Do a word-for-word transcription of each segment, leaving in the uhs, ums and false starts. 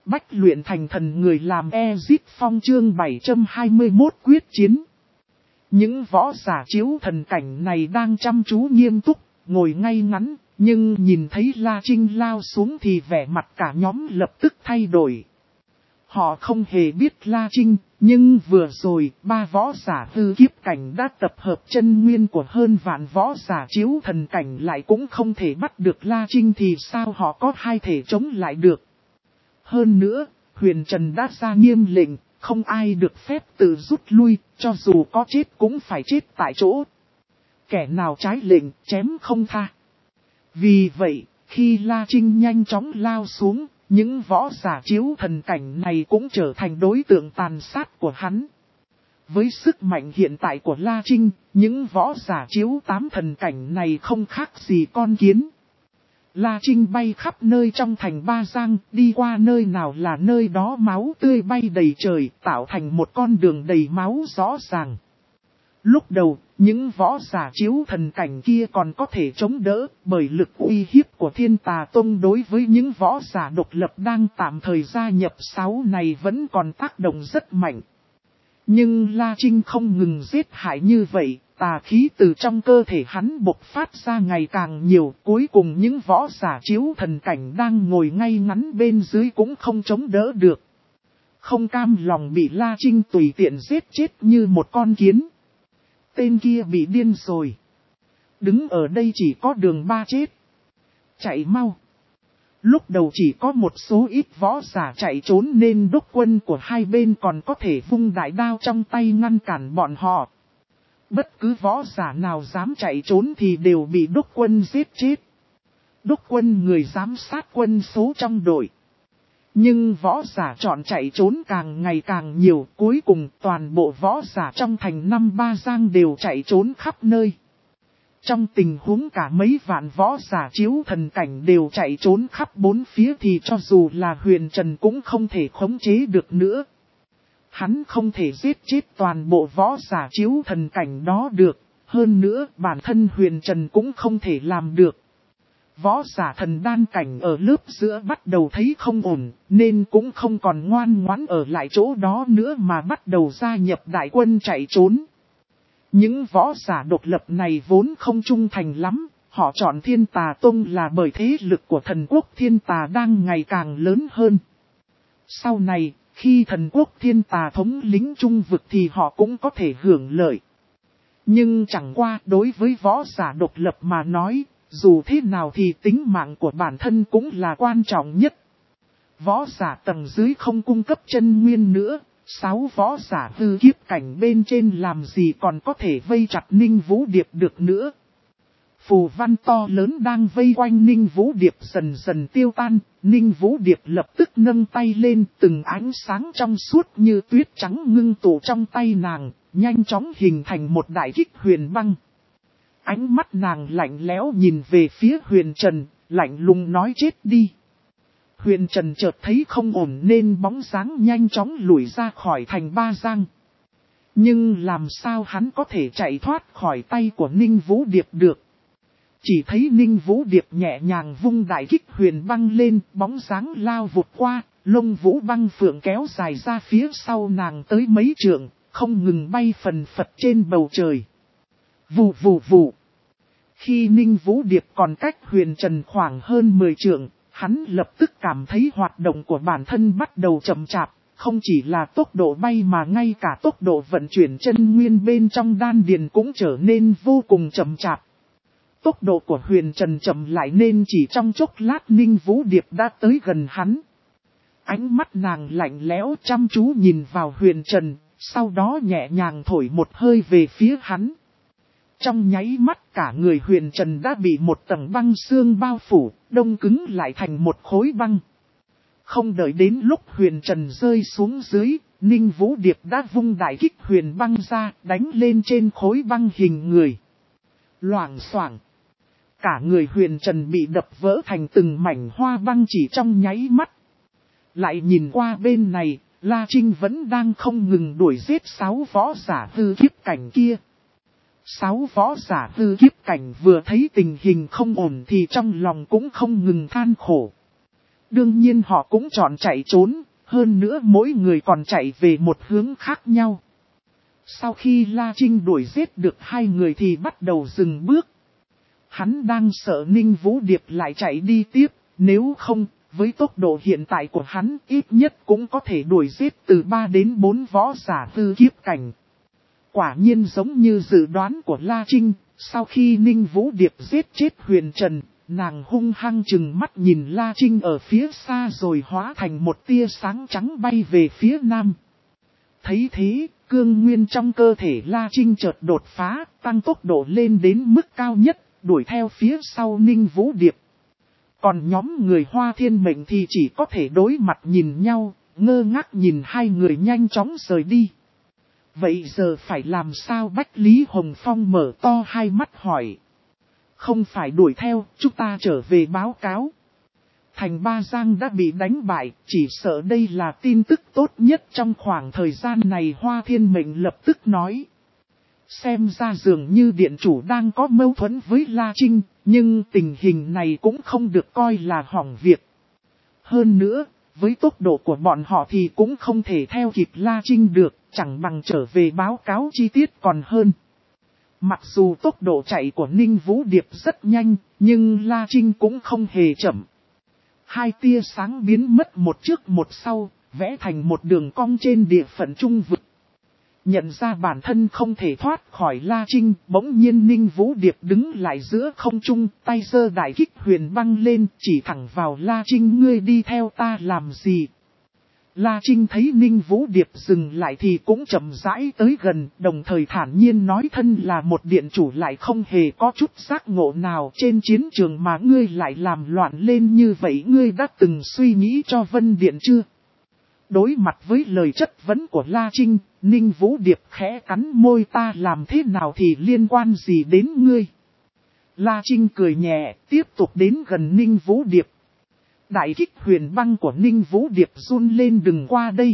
Bách luyện thành thần người làm Ezit Phong chương bảy trăm hai mươi mốt quyết chiến. Những võ giả chiếu thần cảnh này đang chăm chú nghiêm túc, ngồi ngay ngắn, nhưng nhìn thấy La Trinh lao xuống thì vẻ mặt cả nhóm lập tức thay đổi. Họ không hề biết La Trinh, nhưng vừa rồi ba võ giả hư kiếp cảnh đã tập hợp chân nguyên của hơn vạn võ giả chiếu thần cảnh lại cũng không thể bắt được La Trinh thì sao họ có hai thể chống lại được. Hơn nữa, Huyền Trần đã ra nghiêm lệnh, không ai được phép tự rút lui, cho dù có chết cũng phải chết tại chỗ. Kẻ nào trái lệnh, chém không tha. Vì vậy, khi La Trinh nhanh chóng lao xuống, những võ giả chiếu thần cảnh này cũng trở thành đối tượng tàn sát của hắn. Với sức mạnh hiện tại của La Trinh, những võ giả chiếu tám thần cảnh này không khác gì con kiến. La Trinh bay khắp nơi trong thành Ba Giang, đi qua nơi nào là nơi đó máu tươi bay đầy trời, tạo thành một con đường đầy máu rõ ràng. Lúc đầu, những võ giả chiếu thần cảnh kia còn có thể chống đỡ, bởi lực uy hiếp của Thiên Tà Tông đối với những võ giả độc lập đang tạm thời gia nhập sáu này vẫn còn tác động rất mạnh. Nhưng La Trinh không ngừng giết hại như vậy, tà khí từ trong cơ thể hắn bộc phát ra ngày càng nhiều, cuối cùng những võ giả chiếu thần cảnh đang ngồi ngay ngắn bên dưới cũng không chống đỡ được. Không cam lòng bị La Trinh tùy tiện giết chết như một con kiến. Tên kia bị điên rồi. Đứng ở đây chỉ có đường ba chết. Chạy mau. Lúc đầu chỉ có một số ít võ giả chạy trốn nên đốc quân của hai bên còn có thể vung đại đao trong tay ngăn cản bọn họ. Bất cứ võ giả nào dám chạy trốn thì đều bị đốc quân giết chết. Đốc quân người giám sát quân số trong đội. Nhưng võ giả chọn chạy trốn càng ngày càng nhiều, cuối cùng toàn bộ võ giả trong thành năm Ba Giang đều chạy trốn khắp nơi. Trong tình huống cả mấy vạn võ giả chiếu thần cảnh đều chạy trốn khắp bốn phía thì cho dù là Huyền Trần cũng không thể khống chế được nữa. Hắn không thể giết chết toàn bộ võ giả chiếu thần cảnh đó được, hơn nữa bản thân Huyền Trần cũng không thể làm được. Võ giả thần đan cảnh ở lớp giữa bắt đầu thấy không ổn, nên cũng không còn ngoan ngoãn ở lại chỗ đó nữa mà bắt đầu gia nhập đại quân chạy trốn. Những võ giả độc lập này vốn không trung thành lắm, họ chọn Thiên Tà Tông là bởi thế lực của thần quốc Thiên Tà đang ngày càng lớn hơn. Sau này, khi thần quốc Thiên Tà thống lĩnh trung vực thì họ cũng có thể hưởng lợi. Nhưng chẳng qua đối với võ giả độc lập mà nói, dù thế nào thì tính mạng của bản thân cũng là quan trọng nhất. Võ giả tầng dưới không cung cấp chân nguyên nữa, sáu võ giả hư kiếp cảnh bên trên làm gì còn có thể vây chặt Ninh Vũ Điệp được nữa. Phù văn to lớn đang vây quanh Ninh Vũ Điệp dần dần tiêu tan, Ninh Vũ Điệp lập tức nâng tay lên, từng ánh sáng trong suốt như tuyết trắng ngưng tụ trong tay nàng, nhanh chóng hình thành một đại kích huyền băng. Ánh mắt nàng lạnh lẽo nhìn về phía Huyền Trần, lạnh lùng nói chết đi. Huyền Trần chợt thấy không ổn nên bóng dáng nhanh chóng lùi ra khỏi thành Ba Giang. Nhưng làm sao hắn có thể chạy thoát khỏi tay của Ninh Vũ Điệp được. Chỉ thấy Ninh Vũ Điệp nhẹ nhàng vung đại kích huyền băng lên, bóng dáng lao vụt qua, lông vũ băng phượng kéo dài ra phía sau nàng tới mấy trượng, không ngừng bay phần phật trên bầu trời. Vù vù vù. Khi Ninh Vũ Điệp còn cách Huyền Trần khoảng hơn mười trượng, hắn lập tức cảm thấy hoạt động của bản thân bắt đầu chậm chạp, không chỉ là tốc độ bay mà ngay cả tốc độ vận chuyển chân nguyên bên trong đan điền cũng trở nên vô cùng chậm chạp. Tốc độ của Huyền Trần chậm lại nên chỉ trong chốc lát Ninh Vũ Điệp đã tới gần hắn. Ánh mắt nàng lạnh lẽo chăm chú nhìn vào Huyền Trần, sau đó nhẹ nhàng thổi một hơi về phía hắn. Trong nháy mắt cả người Huyền Trần đã bị một tầng băng xương bao phủ, đông cứng lại thành một khối băng. Không đợi đến lúc Huyền Trần rơi xuống dưới, Ninh Vũ Điệp đã vung đại kích huyền băng ra, đánh lên trên khối băng hình người. Loảng xoảng. Cả người Huyền Trần bị đập vỡ thành từng mảnh hoa băng chỉ trong nháy mắt. Lại nhìn qua bên này, La Trinh vẫn đang không ngừng đuổi giết sáu võ giả hư kiếp cảnh kia. Sáu võ giả hư kiếp cảnh vừa thấy tình hình không ổn thì trong lòng cũng không ngừng than khổ. Đương nhiên họ cũng chọn chạy trốn, hơn nữa mỗi người còn chạy về một hướng khác nhau. Sau khi La Trinh đuổi giết được hai người thì bắt đầu dừng bước. Hắn đang sợ Ninh Vũ Điệp lại chạy đi tiếp, nếu không, với tốc độ hiện tại của hắn ít nhất cũng có thể đuổi giết từ ba đến bốn võ giả hư kiếp cảnh. Quả nhiên giống như dự đoán của La Trinh, sau khi Ninh Vũ Điệp giết chết Huyền Trần, nàng hung hăng chừng mắt nhìn La Trinh ở phía xa rồi hóa thành một tia sáng trắng bay về phía nam. Thấy thế, cương nguyên trong cơ thể La Trinh chợt đột phá, tăng tốc độ lên đến mức cao nhất, đuổi theo phía sau Ninh Vũ Điệp. Còn nhóm người Hoa Thiên Mệnh thì chỉ có thể đối mặt nhìn nhau, ngơ ngác nhìn hai người nhanh chóng rời đi. Vậy giờ phải làm sao? Bách Lý Hồng Phong mở to hai mắt hỏi. Không phải đuổi theo, chúng ta trở về báo cáo. Thành Ba Giang đã bị đánh bại, chỉ sợ đây là tin tức tốt nhất trong khoảng thời gian này. Hoa Thiên Mệnh lập tức nói. Xem ra dường như điện chủ đang có mâu thuẫn với La Trinh, nhưng tình hình này cũng không được coi là hỏng việc. Hơn nữa, với tốc độ của bọn họ thì cũng không thể theo kịp La Trinh được, chẳng bằng trở về báo cáo chi tiết còn hơn. Mặc dù tốc độ chạy của Ninh Vũ Điệp rất nhanh, nhưng La Trinh cũng không hề chậm. Hai tia sáng biến mất một trước một sau, vẽ thành một đường cong trên địa phận trung vực. Nhận ra bản thân không thể thoát khỏi La Trinh, bỗng nhiên Ninh Vũ Điệp đứng lại giữa không trung, tay giơ đại kích huyền băng lên, chỉ thẳng vào La Trinh. Ngươi đi theo ta làm gì? La Trinh thấy Ninh Vũ Điệp dừng lại thì cũng chậm rãi tới gần, đồng thời thản nhiên nói thân là một điện chủ lại không hề có chút giác ngộ nào trên chiến trường mà ngươi lại làm loạn lên như vậy. Ngươi đã từng suy nghĩ cho Vân Điện chưa? Đối mặt với lời chất vấn của La Trinh, Ninh Vũ Điệp khẽ cắn môi. Ta làm thế nào thì liên quan gì đến ngươi? La Trinh cười nhẹ, tiếp tục đến gần Ninh Vũ Điệp. Đại kích huyền băng của Ninh Vũ Điệp run lên. Đừng qua đây.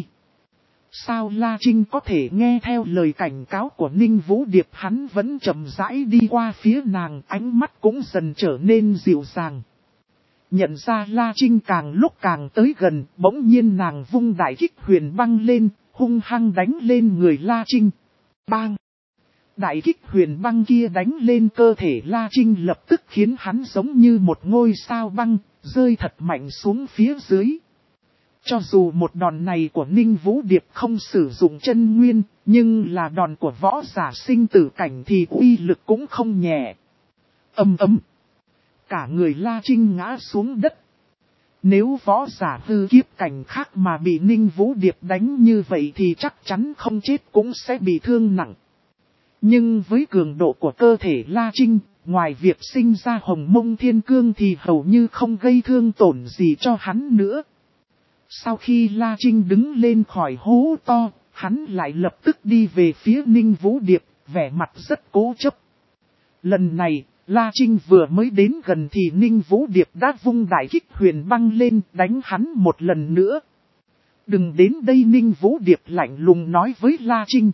Sao La Trinh có thể nghe theo lời cảnh cáo của Ninh Vũ Điệp? Hắn vẫn chậm rãi đi qua phía nàng, ánh mắt cũng dần trở nên dịu dàng. Nhận ra La Trinh càng lúc càng tới gần, bỗng nhiên nàng vung đại kích huyền băng lên, hung hăng đánh lên người La Trinh. Bang! Đại kích huyền băng kia đánh lên cơ thể La Trinh lập tức khiến hắn giống như một ngôi sao băng, rơi thật mạnh xuống phía dưới. Cho dù một đòn này của Ninh Vũ Điệp không sử dụng chân nguyên, nhưng là đòn của võ giả sinh tử cảnh thì uy lực cũng không nhẹ. Ầm ầm! Cả người La Trinh ngã xuống đất. Nếu võ giả hư kiếp cảnh khác mà bị Ninh Vũ Điệp đánh như vậy thì chắc chắn không chết cũng sẽ bị thương nặng. Nhưng với cường độ của cơ thể La Trinh, ngoài việc sinh ra hồng mông thiên cương thì hầu như không gây thương tổn gì cho hắn nữa. Sau khi La Trinh đứng lên khỏi hố to, hắn lại lập tức đi về phía Ninh Vũ Điệp, vẻ mặt rất cố chấp. Lần này, La Trinh vừa mới đến gần thì Ninh Vũ Điệp đã vung đại kích huyền băng lên đánh hắn một lần nữa. Đừng đến đây, Ninh Vũ Điệp lạnh lùng nói với La Trinh.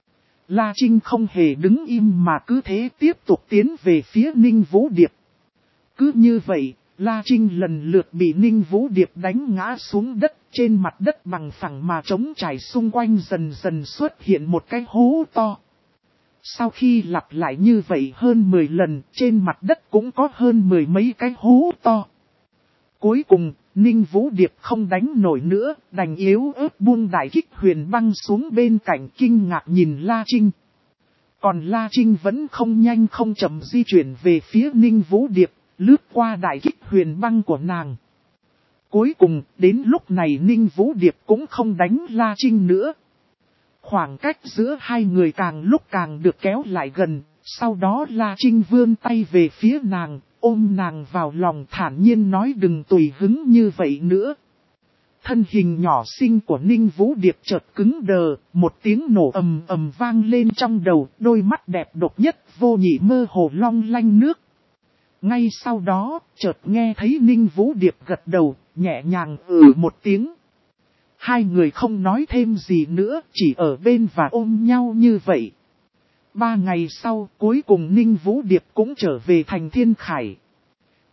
La Trinh không hề đứng im mà cứ thế tiếp tục tiến về phía Ninh Vũ Điệp. Cứ như vậy, La Trinh lần lượt bị Ninh Vũ Điệp đánh ngã xuống đất, trên mặt đất bằng phẳng mà trống trải xung quanh dần dần xuất hiện một cái hố to. Sau khi lặp lại như vậy hơn mười lần, trên mặt đất cũng có hơn mười mấy cái hố to. Cuối cùng, Ninh Vũ Điệp không đánh nổi nữa, đành yếu ớt buông đại kích huyền băng xuống bên cạnh, kinh ngạc nhìn La Trinh. Còn La Trinh vẫn không nhanh không chậm di chuyển về phía Ninh Vũ Điệp, lướt qua đại kích huyền băng của nàng. Cuối cùng, đến lúc này Ninh Vũ Điệp cũng không đánh La Trinh nữa. Khoảng cách giữa hai người càng lúc càng được kéo lại gần, sau đó La Trinh vươn tay về phía nàng, ôm nàng vào lòng thản nhiên nói đừng tùy hứng như vậy nữa. Thân hình nhỏ xinh của Ninh Vũ Điệp chợt cứng đờ, một tiếng nổ ầm ầm vang lên trong đầu, đôi mắt đẹp độc nhất vô nhị mơ hồ long lanh nước. Ngay sau đó, chợt nghe thấy Ninh Vũ Điệp gật đầu, nhẹ nhàng ừ một tiếng. Hai người không nói thêm gì nữa, chỉ ở bên và ôm nhau như vậy. Ba ngày sau, cuối cùng Ninh Vũ Điệp cũng trở về thành Thiên Khải.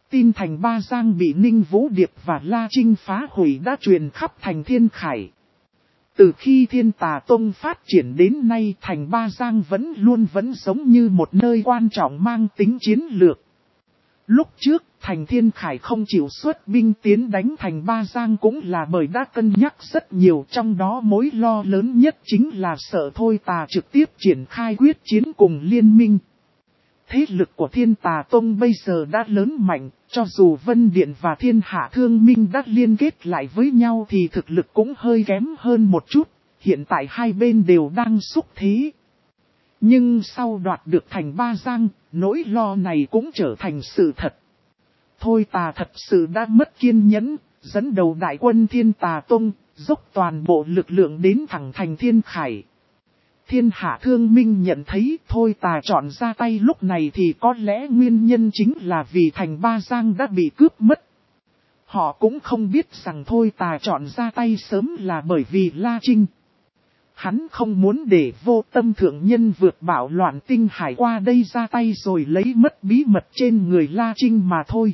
Tin thành Ba Giang bị Ninh Vũ Điệp và La Trinh phá hủy đã truyền khắp thành Thiên Khải. Từ khi Thiên Tà Tông phát triển đến nay, thành Ba Giang vẫn luôn vẫn giống như một nơi quan trọng mang tính chiến lược. Lúc trước, thành Thiên Khải không chịu xuất binh tiến đánh thành Ba Giang cũng là bởi đã cân nhắc rất nhiều, trong đó mối lo lớn nhất chính là sợ Thôi Tà trực tiếp triển khai quyết chiến cùng liên minh. Thế lực của Thiên Tà Tông bây giờ đã lớn mạnh, cho dù Vân Điện và Thiên Hạ Thương Minh đã liên kết lại với nhau thì thực lực cũng hơi kém hơn một chút, hiện tại hai bên đều đang xúc thế. Nhưng sau đoạt được thành Ba Giang, nỗi lo này cũng trở thành sự thật. Thôi Tà thật sự đã mất kiên nhẫn, dẫn đầu đại quân Thiên Tà Tông, dốc toàn bộ lực lượng đến thẳng thành Thiên Khải. Thiên Hạ Thương Minh nhận thấy Thôi Tà chọn ra tay lúc này thì có lẽ nguyên nhân chính là vì thành Ba Giang đã bị cướp mất. Họ cũng không biết rằng Thôi Tà chọn ra tay sớm là bởi vì La Trinh. Hắn không muốn để Vô Tâm thượng nhân vượt bạo loạn tinh hải qua đây ra tay rồi lấy mất bí mật trên người La Trinh mà thôi.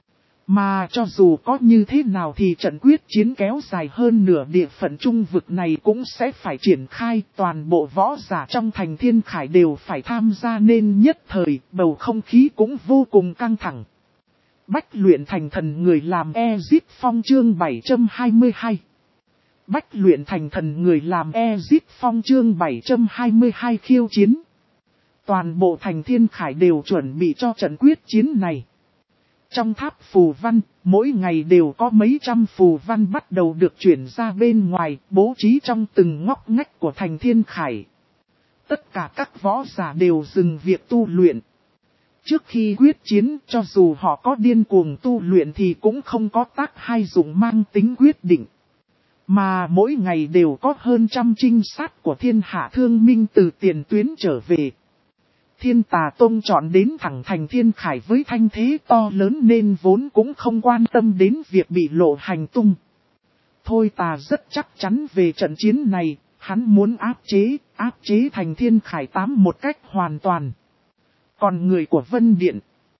Mà cho dù có như thế nào thì trận quyết chiến kéo dài hơn nửa địa phận trung vực này cũng sẽ phải triển khai, toàn bộ võ giả trong thành Thiên Khải đều phải tham gia nên nhất thời bầu không khí cũng vô cùng căng thẳng. Bách luyện thành thần người làm Ezip Phong chương bảy trăm hai mươi hai. Bách luyện thành thần người làm Ezip Phong chương bảy trăm hai mươi hai khiêu chiến. Toàn bộ thành Thiên Khải đều chuẩn bị cho trận quyết chiến này. Trong tháp phù văn, mỗi ngày đều có mấy trăm phù văn bắt đầu được chuyển ra bên ngoài, bố trí trong từng ngóc ngách của thành Thiên Khải. Tất cả các võ giả đều dừng việc tu luyện. Trước khi quyết chiến, cho dù họ có điên cuồng tu luyện thì cũng không có tác hay dụng mang tính quyết định. Mà mỗi ngày đều có hơn trăm trinh sát của Thiên Hạ Thương Minh từ tiền tuyến trở về. Thiên Tà Tông chọn đến thẳng thành Thiên Khải với thanh thế to lớn nên vốn cũng không quan tâm đến việc bị lộ hành tung. Thôi Tà rất chắc chắn về trận chiến này, hắn muốn áp chế, áp chế thành Thiên Khải tám một cách hoàn toàn. Còn người của Vân Điện,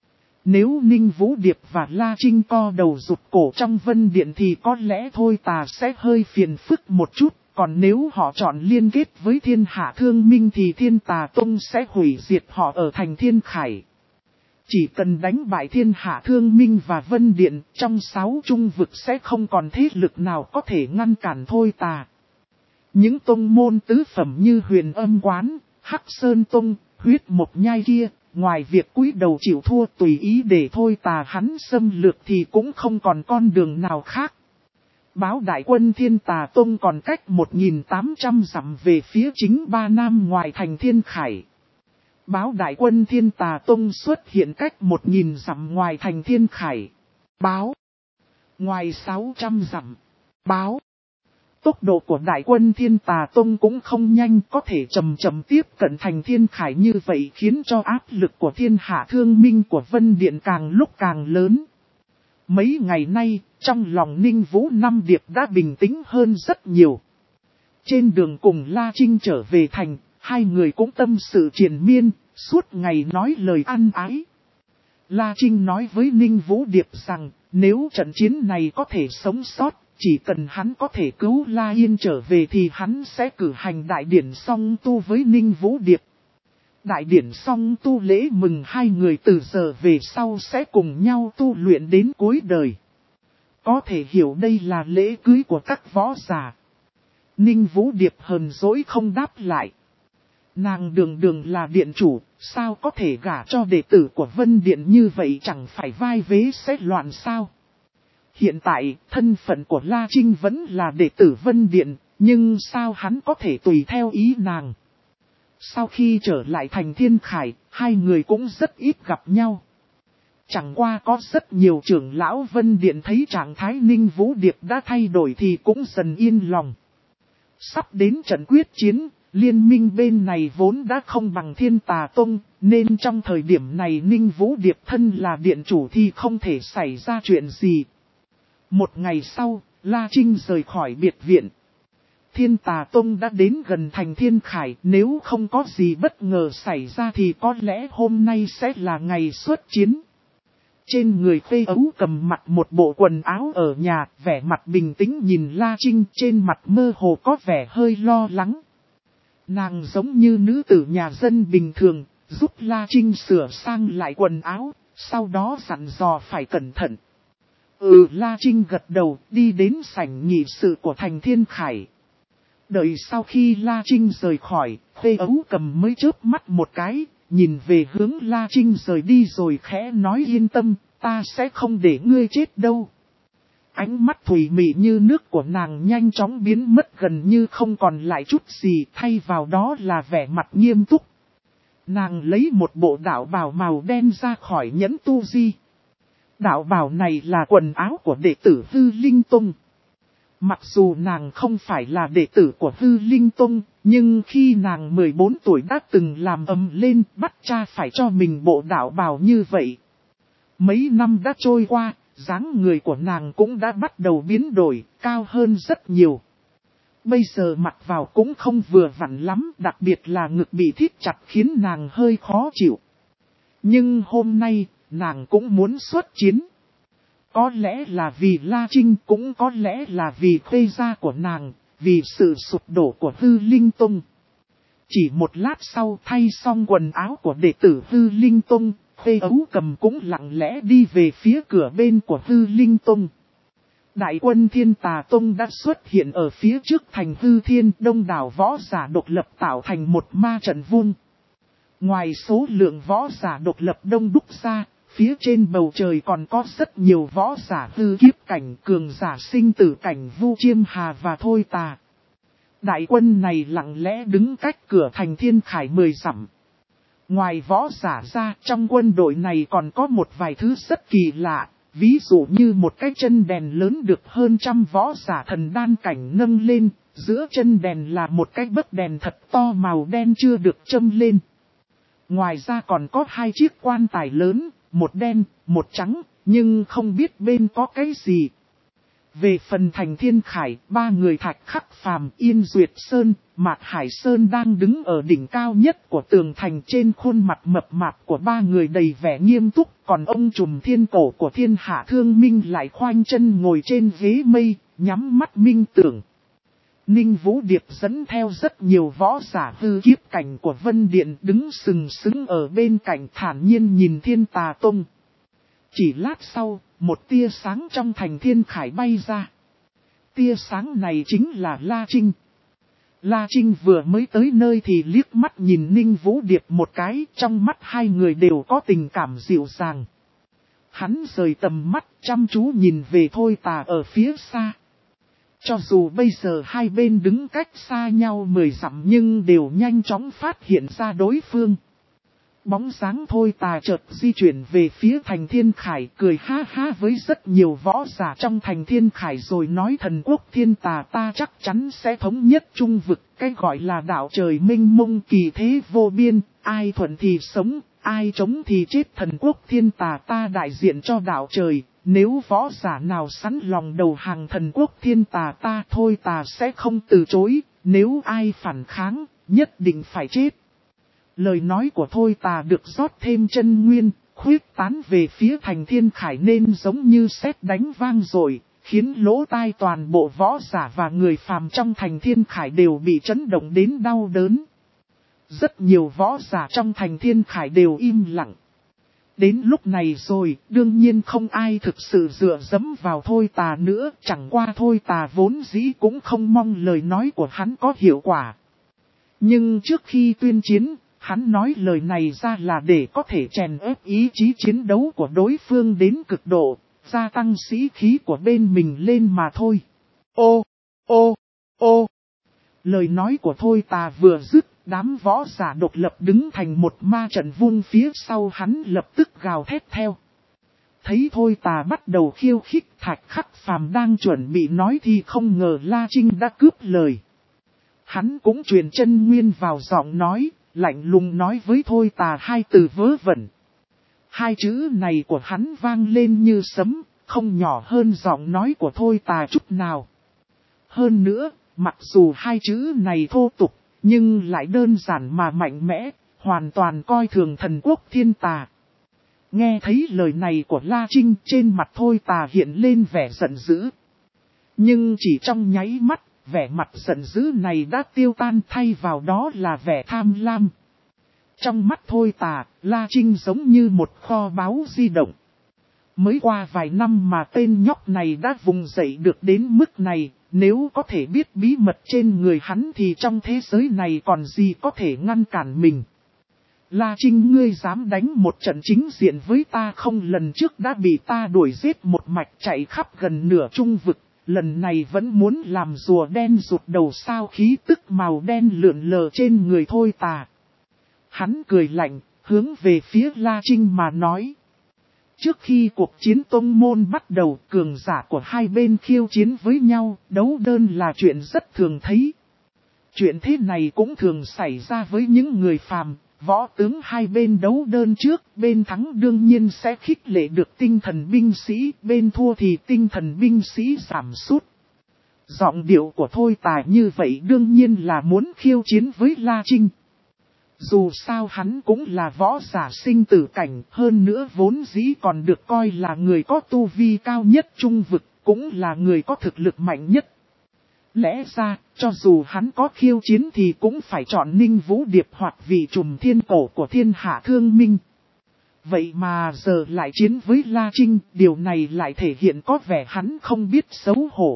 nếu Ninh Vũ Điệp và La Trinh co đầu rụt cổ trong Vân Điện thì có lẽ Thôi Tà sẽ hơi phiền phức một chút. Còn nếu họ chọn liên kết với Thiên Hạ Thương Minh thì Thiên Tà Tông sẽ hủy diệt họ ở thành Thiên Khải. Chỉ cần đánh bại Thiên Hạ Thương Minh và Vân Điện, trong sáu trung vực sẽ không còn thế lực nào có thể ngăn cản Thôi Tà. Những tông môn tứ phẩm như Huyền Âm Quán, Hắc Sơn Tông, Huyết Mộc Nhai kia, ngoài việc cúi đầu chịu thua tùy ý để Thôi Tà hắn xâm lược thì cũng không còn con đường nào khác. Báo đại quân Thiên Tà Tông còn cách một nghìn tám trăm dặm về phía chính Ba Nam ngoài thành Thiên Khải. Báo đại quân Thiên Tà Tông xuất hiện cách một nghìn dặm ngoài thành Thiên Khải. Báo. Ngoài sáu trăm dặm. Báo. Tốc độ của đại quân Thiên Tà Tông cũng không nhanh, có thể chậm chậm tiếp cận thành Thiên Khải như vậy khiến cho áp lực của Thiên Hạ Thương Minh của Vân Điện càng lúc càng lớn. Mấy ngày nay, trong lòng Ninh Vũ Năm Điệp đã bình tĩnh hơn rất nhiều. Trên đường cùng La Trinh trở về thành, hai người cũng tâm sự triền miên, suốt ngày nói lời ăn ái. La Trinh nói với Ninh Vũ Điệp rằng, nếu trận chiến này có thể sống sót, chỉ cần hắn có thể cứu La Yên trở về thì hắn sẽ cử hành đại điển song tu với Ninh Vũ Điệp. Đại điển song tu lễ mừng hai người từ giờ về sau sẽ cùng nhau tu luyện đến cuối đời. Có thể hiểu đây là lễ cưới của các võ giả. Ninh Vũ Điệp hờn dỗi không đáp lại. Nàng đường đường là điện chủ, sao có thể gả cho đệ tử của Vân Điện như vậy, chẳng phải vai vế sẽ loạn sao? Hiện tại, thân phận của La Trinh vẫn là đệ tử Vân Điện, nhưng sao hắn có thể tùy theo ý nàng? Sau khi trở lại thành Thiên Khải, hai người cũng rất ít gặp nhau. Chẳng qua có rất nhiều trưởng lão Vân Điện thấy trạng thái Ninh Vũ Điệp đã thay đổi thì cũng dần yên lòng. Sắp đến trận quyết chiến, liên minh bên này vốn đã không bằng Thiên Tà Tông, nên trong thời điểm này Ninh Vũ Điệp thân là điện chủ thì không thể xảy ra chuyện gì. Một ngày sau, La Trinh rời khỏi biệt viện. Thiên Tà Tông đã đến gần thành Thiên Khải, nếu không có gì bất ngờ xảy ra thì có lẽ hôm nay sẽ là ngày xuất chiến. Trên người Khê Ấu Cầm mặc một bộ quần áo ở nhà, vẻ mặt bình tĩnh nhìn La Trinh, trên mặt mơ hồ có vẻ hơi lo lắng. Nàng giống như nữ tử nhà dân bình thường, giúp La Trinh sửa sang lại quần áo, sau đó dặn dò phải cẩn thận. Ừ, La Trinh gật đầu, đi đến sảnh nghị sự của Thành Thiên Khải. Đợi sau khi La Trinh rời khỏi, Khê Ấu Cầm mới chớp mắt một cái, nhìn về hướng La Trinh rời đi rồi khẽ nói yên tâm, ta sẽ không để ngươi chết đâu. Ánh mắt thủy mị như nước của nàng nhanh chóng biến mất gần như không còn lại chút gì, thay vào đó là vẻ mặt nghiêm túc. Nàng lấy một bộ đạo bào màu đen ra khỏi nhẫn tu di. Đạo bào này là quần áo của đệ tử Hư Linh Tông. Mặc dù nàng không phải là đệ tử của Hư Linh Tông, nhưng khi nàng mười bốn tuổi đã từng làm ầm lên bắt cha phải cho mình bộ đạo bào như vậy. Mấy năm đã trôi qua, dáng người của nàng cũng đã bắt đầu biến đổi, cao hơn rất nhiều. Bây giờ mặc vào cũng không vừa vặn lắm, đặc biệt là ngực bị thít chặt khiến nàng hơi khó chịu. Nhưng hôm nay, nàng cũng muốn xuất chiến. Có lẽ là vì La Trinh, cũng có lẽ là vì Khê gia của nàng, vì sự sụp đổ của Hư Linh Tông. Chỉ một lát sau thay xong quần áo của đệ tử Hư Linh Tông, Khê Ấu Cầm cũng lặng lẽ đi về phía cửa bên của Hư Linh Tông. Đại quân Thiên Tà Tông đã xuất hiện ở phía trước thành Hư Thiên, đông đảo võ giả độc lập tạo thành một ma trận vuông. Ngoài số lượng võ giả độc lập đông đúc ra, phía trên bầu trời còn có rất nhiều võ giả hư kiếp cảnh, cường giả sinh tử cảnh Vu Chiêm Hà và Thôi Tà. Đại quân này lặng lẽ đứng cách cửa thành Thiên Khải mười dặm. Ngoài võ giả ra, trong quân đội này còn có một vài thứ rất kỳ lạ, ví dụ như một cái chân đèn lớn được hơn trăm võ giả thần đan cảnh nâng lên, giữa chân đèn là một cái bấc đèn thật to màu đen chưa được châm lên. Ngoài ra còn có hai chiếc quan tài lớn, một đen, một trắng, nhưng không biết bên có cái gì. Về phần thành Thiên Khải, ba người Thạch Khắc Phàm, Yên Duyệt Sơn, Mạc Hải Sơn đang đứng ở đỉnh cao nhất của tường thành, trên khuôn mặt mập mạp của ba người đầy vẻ nghiêm túc, còn ông trùm thiên cổ của Thiên Hạ Thương Minh lại khoanh chân ngồi trên ghế mây, nhắm mắt minh tưởng. Ninh Vũ Điệp dẫn theo rất nhiều võ giả hư kiếp cảnh của Vân Điện đứng sừng sững ở bên cạnh thản nhiên nhìn Thiên Tà Tông. Chỉ lát sau, một tia sáng trong thành Thiên Khải bay ra. Tia sáng này chính là La Trinh. La Trinh vừa mới tới nơi thì liếc mắt nhìn Ninh Vũ Điệp một cái, trong mắt hai người đều có tình cảm dịu dàng. Hắn rời tầm mắt chăm chú nhìn về Thôi Tà ở phía xa. Cho dù bây giờ hai bên đứng cách xa nhau mười dặm nhưng đều nhanh chóng phát hiện ra đối phương. Bóng dáng Thôi Tà chợt di chuyển về phía thành Thiên Khải, cười ha ha với rất nhiều võ giả trong thành Thiên Khải rồi nói: thần quốc Thiên Tà ta chắc chắn sẽ thống nhất trung vực, cái gọi là đạo trời minh mông kỳ thế vô biên, ai thuận thì sống, ai chống thì chết. Thần quốc Thiên Tà ta đại diện cho đạo trời, nếu võ giả nào sẵn lòng đầu hàng thần quốc Thiên Tà ta, Thôi Tà sẽ không từ chối, nếu ai phản kháng, nhất định phải chết. Lời nói của Thôi Tà được rót thêm chân nguyên, khuyết tán về phía thành Thiên Khải nên giống như sét đánh vang dội, khiến lỗ tai toàn bộ võ giả và người phàm trong thành Thiên Khải đều bị chấn động đến đau đớn. Rất nhiều võ giả trong thành Thiên Khải đều im lặng. Đến lúc này rồi, đương nhiên không ai thực sự dựa dẫm vào Thôi Tà nữa, chẳng qua Thôi Tà vốn dĩ cũng không mong lời nói của hắn có hiệu quả. Nhưng trước khi tuyên chiến, hắn nói lời này ra là để có thể chèn ép ý chí chiến đấu của đối phương đến cực độ, gia tăng sĩ khí của bên mình lên mà thôi. Ô, ô, ô. Lời nói của Thôi Tà vừa dứt, đám võ giả độc lập đứng thành một ma trận vuông phía sau hắn lập tức gào thét theo. Thấy Thôi Tà bắt đầu khiêu khích, Thạch Khắc Phàm đang chuẩn bị nói thì không ngờ La Trinh đã cướp lời. Hắn cũng truyền chân nguyên vào giọng nói, lạnh lùng nói với Thôi Tà hai từ vớ vẩn. Hai chữ này của hắn vang lên như sấm, không nhỏ hơn giọng nói của Thôi Tà chút nào. Hơn nữa, mặc dù hai chữ này thô tục, nhưng lại đơn giản mà mạnh mẽ, hoàn toàn coi thường thần quốc Thiên Tà. Nghe thấy lời này của La Trinh, trên mặt Thôi Tà hiện lên vẻ giận dữ. Nhưng chỉ trong nháy mắt, vẻ mặt giận dữ này đã tiêu tan, thay vào đó là vẻ tham lam. Trong mắt Thôi Tà, La Trinh giống như một kho báu di động. Mới qua vài năm mà tên nhóc này đã vùng dậy được đến mức này, nếu có thể biết bí mật trên người hắn thì trong thế giới này còn gì có thể ngăn cản mình. La Trinh, ngươi dám đánh một trận chính diện với ta không? Lần trước đã bị ta đuổi giết một mạch chạy khắp gần nửa trung vực, lần này vẫn muốn làm rùa đen rụt đầu sao? Khí tức màu đen lượn lờ trên người Thôi Tà. Hắn cười lạnh, hướng về phía La Trinh mà nói. Trước khi cuộc chiến tông môn bắt đầu, cường giả của hai bên khiêu chiến với nhau, đấu đơn là chuyện rất thường thấy. Chuyện thế này cũng thường xảy ra với những người phàm, võ tướng hai bên đấu đơn trước, bên thắng đương nhiên sẽ khích lệ được tinh thần binh sĩ, bên thua thì tinh thần binh sĩ giảm sút. Giọng điệu của Thôi Tà như vậy đương nhiên là muốn khiêu chiến với La Trinh. Dù sao hắn cũng là võ giả sinh tử cảnh, hơn nữa vốn dĩ còn được coi là người có tu vi cao nhất trung vực, cũng là người có thực lực mạnh nhất. Lẽ ra, cho dù hắn có khiêu chiến thì cũng phải chọn Ninh Vũ Điệp hoặc vị trùm thiên cổ của thiên hạ thương minh. Vậy mà giờ lại chiến với La Trinh, điều này lại thể hiện có vẻ hắn không biết xấu hổ.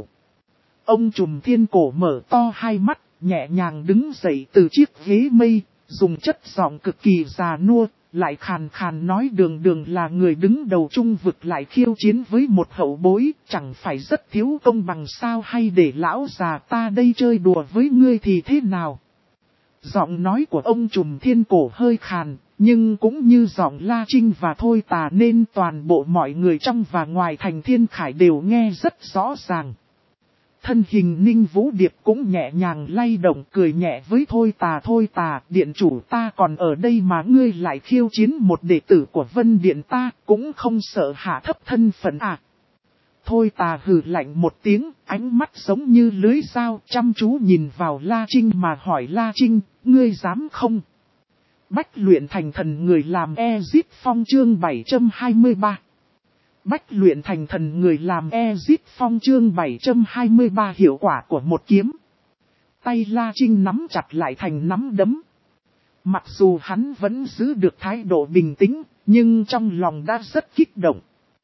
Ông trùm thiên cổ mở to hai mắt, nhẹ nhàng đứng dậy từ chiếc ghế mây, dùng chất giọng cực kỳ già nua, lại khàn khàn nói đường đường là người đứng đầu trung vực lại khiêu chiến với một hậu bối, chẳng phải rất thiếu công bằng sao? Hay để lão già ta đây chơi đùa với ngươi thì thế nào? Giọng nói của ông trùm thiên cổ hơi khàn, nhưng cũng như giọng La Trinh và Thôi Tà nên toàn bộ mọi người trong và ngoài thành Thiên Khải đều nghe rất rõ ràng. Thân hình Ninh Vũ Điệp cũng nhẹ nhàng lay động, cười nhẹ với Thôi Tà. Thôi Tà, điện chủ ta còn ở đây mà ngươi lại khiêu chiến một đệ tử của Vân Điện ta, cũng không sợ hạ thấp thân phận à? Thôi Tà hừ lạnh một tiếng, ánh mắt giống như lưới dao, chăm chú nhìn vào La Trinh mà hỏi La Trinh, ngươi dám không? Bách luyện thành thần người làm Ezip Phong chương bảy trăm hai mươi ba. Bách luyện thành thần người làm Ezip Phong chương bảy trăm hai mươi ba. Hiệu quả của một kiếm. Tay La Trinh nắm chặt lại thành nắm đấm. Mặc dù hắn vẫn giữ được thái độ bình tĩnh, nhưng trong lòng đã rất kích động.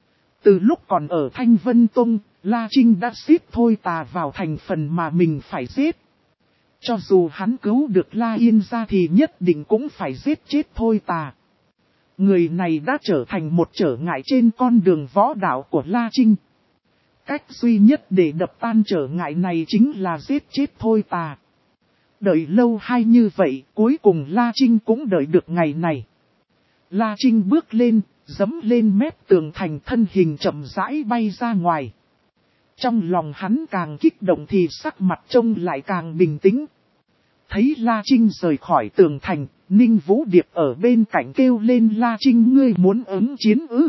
Từ lúc còn ở Thanh Vân Tông, La Trinh đã xếp Thôi Tà vào thành phần mà mình phải giết. Cho dù hắn cứu được La Yên ra thì nhất định cũng phải giết chết Thôi Tà. Người này đã trở thành một trở ngại trên con đường võ đạo của La Trinh. Cách duy nhất để đập tan trở ngại này chính là giết chết Thôi Tà. Đợi lâu hay như vậy, cuối cùng La Trinh cũng đợi được ngày này. La Trinh bước lên, giẫm lên mép tường thành, thân hình chậm rãi bay ra ngoài. Trong lòng hắn càng kích động thì sắc mặt trông lại càng bình tĩnh. Thấy La Trinh rời khỏi tường thành, Ninh Vũ Điệp ở bên cạnh kêu lên, La Trinh, ngươi muốn ứng chiến ư?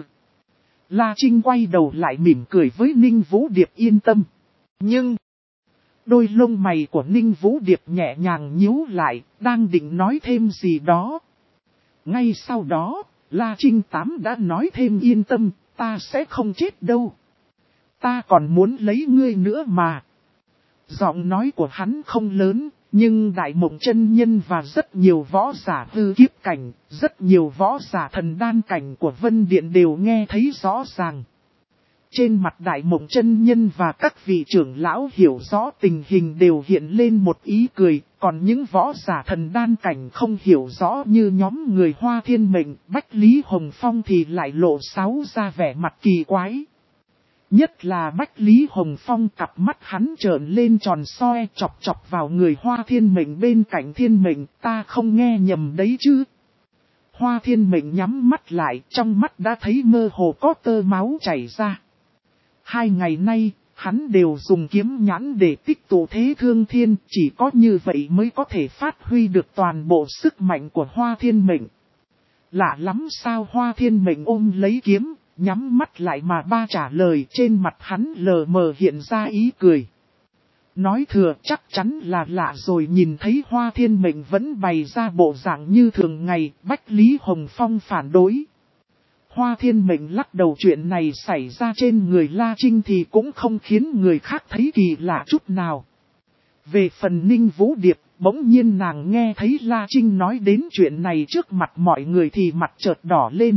La Trinh quay đầu lại mỉm cười với Ninh Vũ Điệp, yên tâm. Nhưng, đôi lông mày của Ninh Vũ Điệp nhẹ nhàng nhíu lại, đang định nói thêm gì đó. Ngay sau đó, La Trinh Tám đã nói thêm, yên tâm, ta sẽ không chết đâu. Ta còn muốn lấy ngươi nữa mà. Giọng nói của hắn không lớn, nhưng Đại Mộng Chân Nhân và rất nhiều võ giả hư kiếp cảnh, rất nhiều võ giả thần đan cảnh của Vân Điện đều nghe thấy rõ ràng. Trên mặt Đại Mộng Chân Nhân và các vị trưởng lão hiểu rõ tình hình đều hiện lên một ý cười, còn những võ giả thần đan cảnh không hiểu rõ như nhóm người Hoa Thiên Mệnh, Bách Lý Hồng Phong thì lại lộ sáo ra vẻ mặt kỳ quái. Nhất là Bách Lý Hồng Phong, cặp mắt hắn trợn lên tròn soi, chọc chọc vào người Hoa Thiên Mệnh bên cạnh. Thiên Mệnh, ta không nghe nhầm đấy chứ? Hoa Thiên Mệnh nhắm mắt lại, trong mắt đã thấy mơ hồ có tơ máu chảy ra. Hai ngày nay, hắn đều dùng kiếm nhãn để tích tụ thế thương thiên, chỉ có như vậy mới có thể phát huy được toàn bộ sức mạnh của Hoa Thiên Mệnh. Lạ lắm sao? Hoa Thiên Mệnh ôm lấy kiếm, nhắm mắt lại mà ba trả lời, trên mặt hắn lờ mờ hiện ra ý cười. Nói thừa chắc chắn là lạ rồi. Nhìn thấy Hoa Thiên Mệnh vẫn bày ra bộ dạng như thường ngày, Bách Lý Hồng Phong phản đối. Hoa Thiên Mệnh lắc đầu, chuyện này xảy ra trên người La Trinh thì cũng không khiến người khác thấy kỳ lạ chút nào. Về phần Ninh Vũ Điệp, bỗng nhiên nàng nghe thấy La Trinh nói đến chuyện này trước mặt mọi người thì mặt chợt đỏ lên.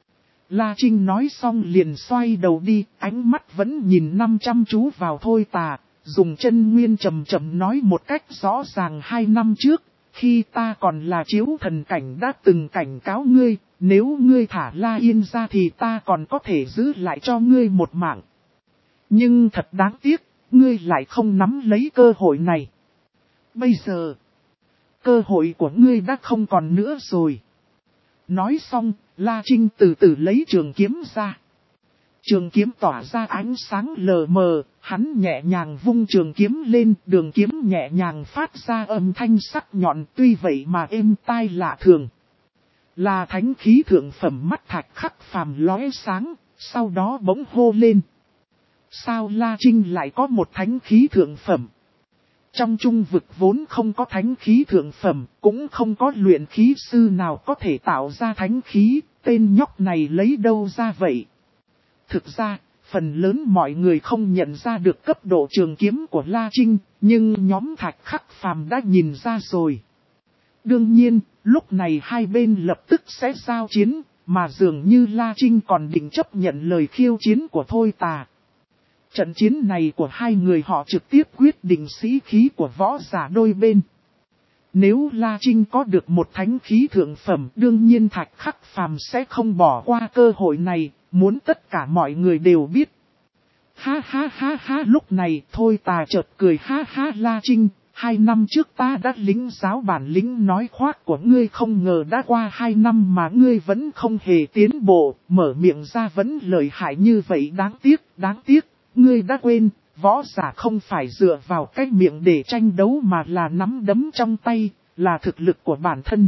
La Trinh nói xong liền xoay đầu đi, ánh mắt vẫn nhìn năm chăm chú vào Thôi Tà, dùng chân nguyên chậm chậm nói một cách rõ ràng. Hai năm trước, khi ta còn là chiếu thần cảnh đã từng cảnh cáo ngươi, nếu ngươi thả La Yên ra thì ta còn có thể giữ lại cho ngươi một mạng. Nhưng thật đáng tiếc, ngươi lại không nắm lấy cơ hội này. Bây giờ, cơ hội của ngươi đã không còn nữa rồi. Nói xong, La Trinh từ từ lấy trường kiếm ra. Trường kiếm tỏa ra ánh sáng lờ mờ, hắn nhẹ nhàng vung trường kiếm lên, đường kiếm nhẹ nhàng phát ra âm thanh sắc nhọn, tuy vậy mà êm tai lạ thường. Là thánh khí thượng phẩm. Mắt Thạch Khắc Phàm lóe sáng, sau đó bỗng hô lên. Sao La Trinh lại có một thánh khí thượng phẩm? Trong trung vực vốn không có thánh khí thượng phẩm, cũng không có luyện khí sư nào có thể tạo ra thánh khí, tên nhóc này lấy đâu ra vậy? Thực ra, phần lớn mọi người không nhận ra được cấp độ trường kiếm của La Trinh, nhưng nhóm Thạch Khắc Phàm đã nhìn ra rồi. Đương nhiên, lúc này hai bên lập tức sẽ giao chiến, mà dường như La Trinh còn định chấp nhận lời khiêu chiến của Thôi Tà. Trận chiến này của hai người họ trực tiếp quyết định sĩ khí của võ giả đôi bên. Nếu La Trinh có được một thánh khí thượng phẩm, đương nhiên Thạch Khắc Phàm sẽ không bỏ qua cơ hội này, muốn tất cả mọi người đều biết. Ha ha ha ha, lúc này Thôi Tà chợt cười ha ha. La Trinh, hai năm trước ta đã lĩnh giáo bản lĩnh nói khoác của ngươi, không ngờ đã qua hai năm mà ngươi vẫn không hề tiến bộ, mở miệng ra vẫn lợi hại như vậy. Đáng tiếc, đáng tiếc. Ngươi đã quên, võ giả không phải dựa vào cái miệng để tranh đấu mà là nắm đấm trong tay, là thực lực của bản thân.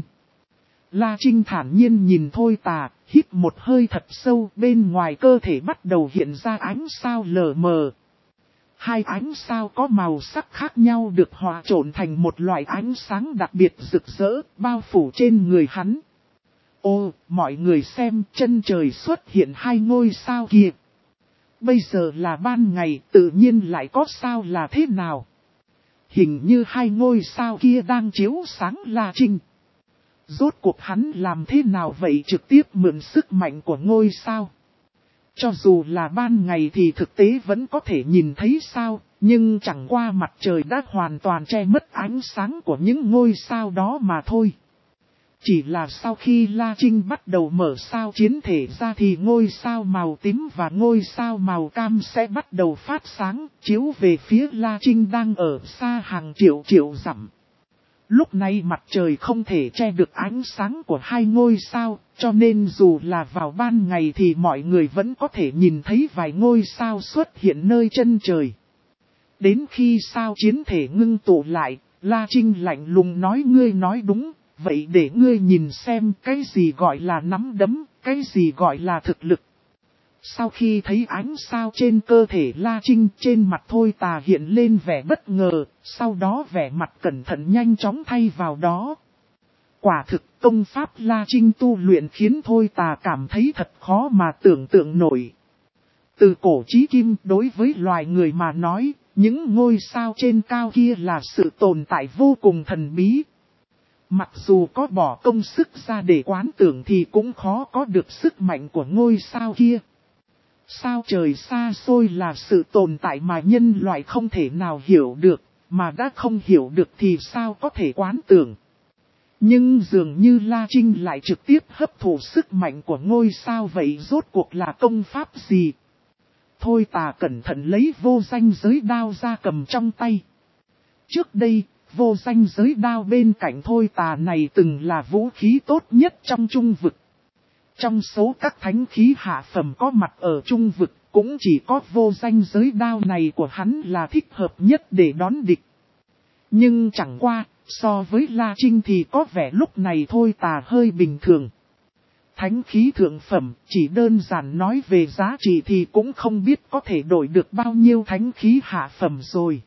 La Trinh thản nhiên nhìn Thôi Tà, hít một hơi thật sâu, bên ngoài cơ thể bắt đầu hiện ra ánh sao lờ mờ. Hai ánh sao có màu sắc khác nhau được hòa trộn thành một loại ánh sáng đặc biệt rực rỡ, bao phủ trên người hắn. Ô, mọi người xem, chân trời xuất hiện hai ngôi sao kia. Bây giờ là ban ngày, tự nhiên lại có sao là thế nào? Hình như hai ngôi sao kia đang chiếu sáng La Trinh. Rốt cuộc hắn làm thế nào vậy? Trực tiếp mượn sức mạnh của ngôi sao. Cho dù là ban ngày thì thực tế vẫn có thể nhìn thấy sao, nhưng chẳng qua mặt trời đã hoàn toàn che mất ánh sáng của những ngôi sao đó mà thôi. Chỉ là sau khi La Trinh bắt đầu mở sao chiến thể ra thì ngôi sao màu tím và ngôi sao màu cam sẽ bắt đầu phát sáng, chiếu về phía La Trinh đang ở xa hàng triệu triệu dặm. Lúc này mặt trời không thể che được ánh sáng của hai ngôi sao, cho nên dù là vào ban ngày thì mọi người vẫn có thể nhìn thấy vài ngôi sao xuất hiện nơi chân trời. Đến khi sao chiến thể ngưng tụ lại, La Trinh lạnh lùng nói, ngươi nói đúng. Vậy để ngươi nhìn xem cái gì gọi là nắm đấm, cái gì gọi là thực lực. Sau khi thấy ánh sao trên cơ thể La Trinh, trên mặt Thôi Tà hiện lên vẻ bất ngờ, sau đó vẻ mặt cẩn thận nhanh chóng thay vào đó. Quả thực công pháp La Trinh tu luyện khiến Thôi Tà cảm thấy thật khó mà tưởng tượng nổi. Từ cổ chí kim, đối với loài người mà nói, những ngôi sao trên cao kia là sự tồn tại vô cùng thần bí. Mặc dù có bỏ công sức ra để quán tưởng thì cũng khó có được sức mạnh của ngôi sao kia. Sao trời xa xôi là sự tồn tại mà nhân loại không thể nào hiểu được, mà đã không hiểu được thì sao có thể quán tưởng. Nhưng dường như La Trinh lại trực tiếp hấp thụ sức mạnh của ngôi sao, vậy rốt cuộc là công pháp gì? Thôi Tà cẩn thận lấy vô danh giới đao ra cầm trong tay. Trước đây, vô danh giới đao bên cạnh Thôi Tà này từng là vũ khí tốt nhất trong trung vực. Trong số các thánh khí hạ phẩm có mặt ở trung vực, cũng chỉ có vô danh giới đao này của hắn là thích hợp nhất để đón địch. Nhưng chẳng qua, so với La Trinh thì có vẻ lúc này Thôi Tà hơi bình thường. Thánh khí thượng phẩm, chỉ đơn giản nói về giá trị thì cũng không biết có thể đổi được bao nhiêu thánh khí hạ phẩm rồi.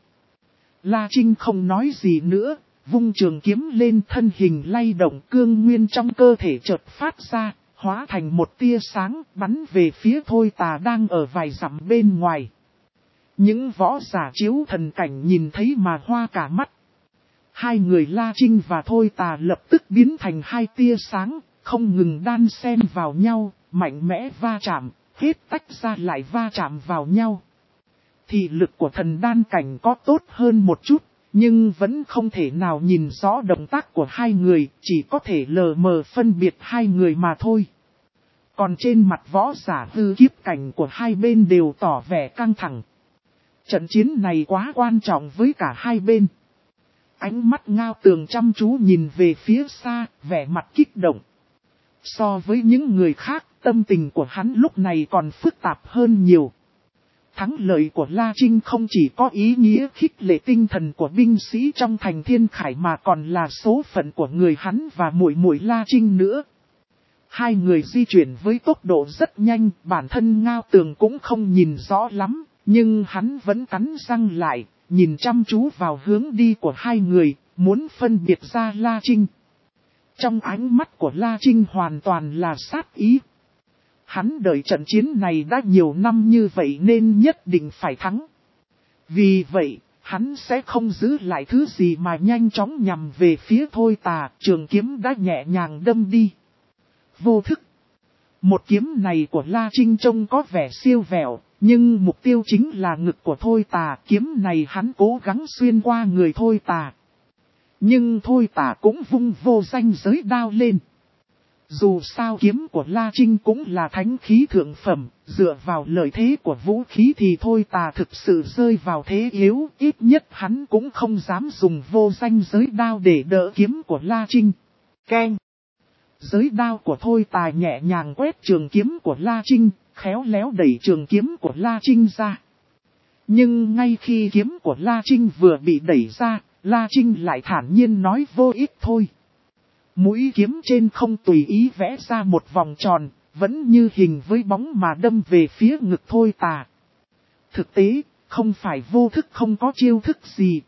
La Trinh không nói gì nữa, vung trường kiếm lên, thân hình lay động, cương nguyên trong cơ thể chợt phát ra, hóa thành một tia sáng bắn về phía Thôi Tà đang ở vài dặm bên ngoài. Những võ giả chiếu thần cảnh nhìn thấy mà hoa cả mắt. Hai người La Trinh và Thôi Tà lập tức biến thành hai tia sáng, không ngừng đan xen vào nhau, mạnh mẽ va chạm, hết tách ra lại va chạm vào nhau. Thị lực của thần đan cảnh có tốt hơn một chút, nhưng vẫn không thể nào nhìn rõ động tác của hai người, chỉ có thể lờ mờ phân biệt hai người mà thôi. Còn trên mặt võ giả hư kiếp cảnh của hai bên đều tỏ vẻ căng thẳng. Trận chiến này quá quan trọng với cả hai bên. Ánh mắt Ngao Tường chăm chú nhìn về phía xa, vẻ mặt kích động. So với những người khác, tâm tình của hắn lúc này còn phức tạp hơn nhiều. Thắng lợi của La Trinh không chỉ có ý nghĩa khích lệ tinh thần của binh sĩ trong thành Thiên Khải mà còn là số phận của người hắn và muội muội La Trinh nữa. Hai người di chuyển với tốc độ rất nhanh, bản thân Ngao Tường cũng không nhìn rõ lắm, nhưng hắn vẫn cắn răng lại, nhìn chăm chú vào hướng đi của hai người, muốn phân biệt ra La Trinh. Trong ánh mắt của La Trinh hoàn toàn là sát ý. Hắn đợi trận chiến này đã nhiều năm như vậy nên nhất định phải thắng. Vì vậy, hắn sẽ không giữ lại thứ gì mà nhanh chóng nhằm về phía Thôi Tà, trường kiếm đã nhẹ nhàng đâm đi. Vô thức. Một kiếm này của La Trinh trông có vẻ siêu vẹo, nhưng mục tiêu chính là ngực của Thôi Tà. Kiếm này hắn cố gắng xuyên qua người Thôi Tà. Nhưng Thôi Tà cũng vung vô danh giới đao lên. Dù sao kiếm của La Trinh cũng là thánh khí thượng phẩm, dựa vào lợi thế của vũ khí thì Thôi Tà thực sự rơi vào thế yếu, ít nhất hắn cũng không dám dùng vô danh giới đao để đỡ kiếm của La Trinh. Keng! Giới đao của Thôi Tà nhẹ nhàng quét trường kiếm của La Trinh, khéo léo đẩy trường kiếm của La Trinh ra. Nhưng ngay khi kiếm của La Trinh vừa bị đẩy ra, La Trinh lại thản nhiên nói vô ích thôi. Mũi kiếm trên không tùy ý vẽ ra một vòng tròn, vẫn như hình với bóng mà đâm về phía ngực Thôi Tà. Thực tế, không phải vô thức không có chiêu thức gì.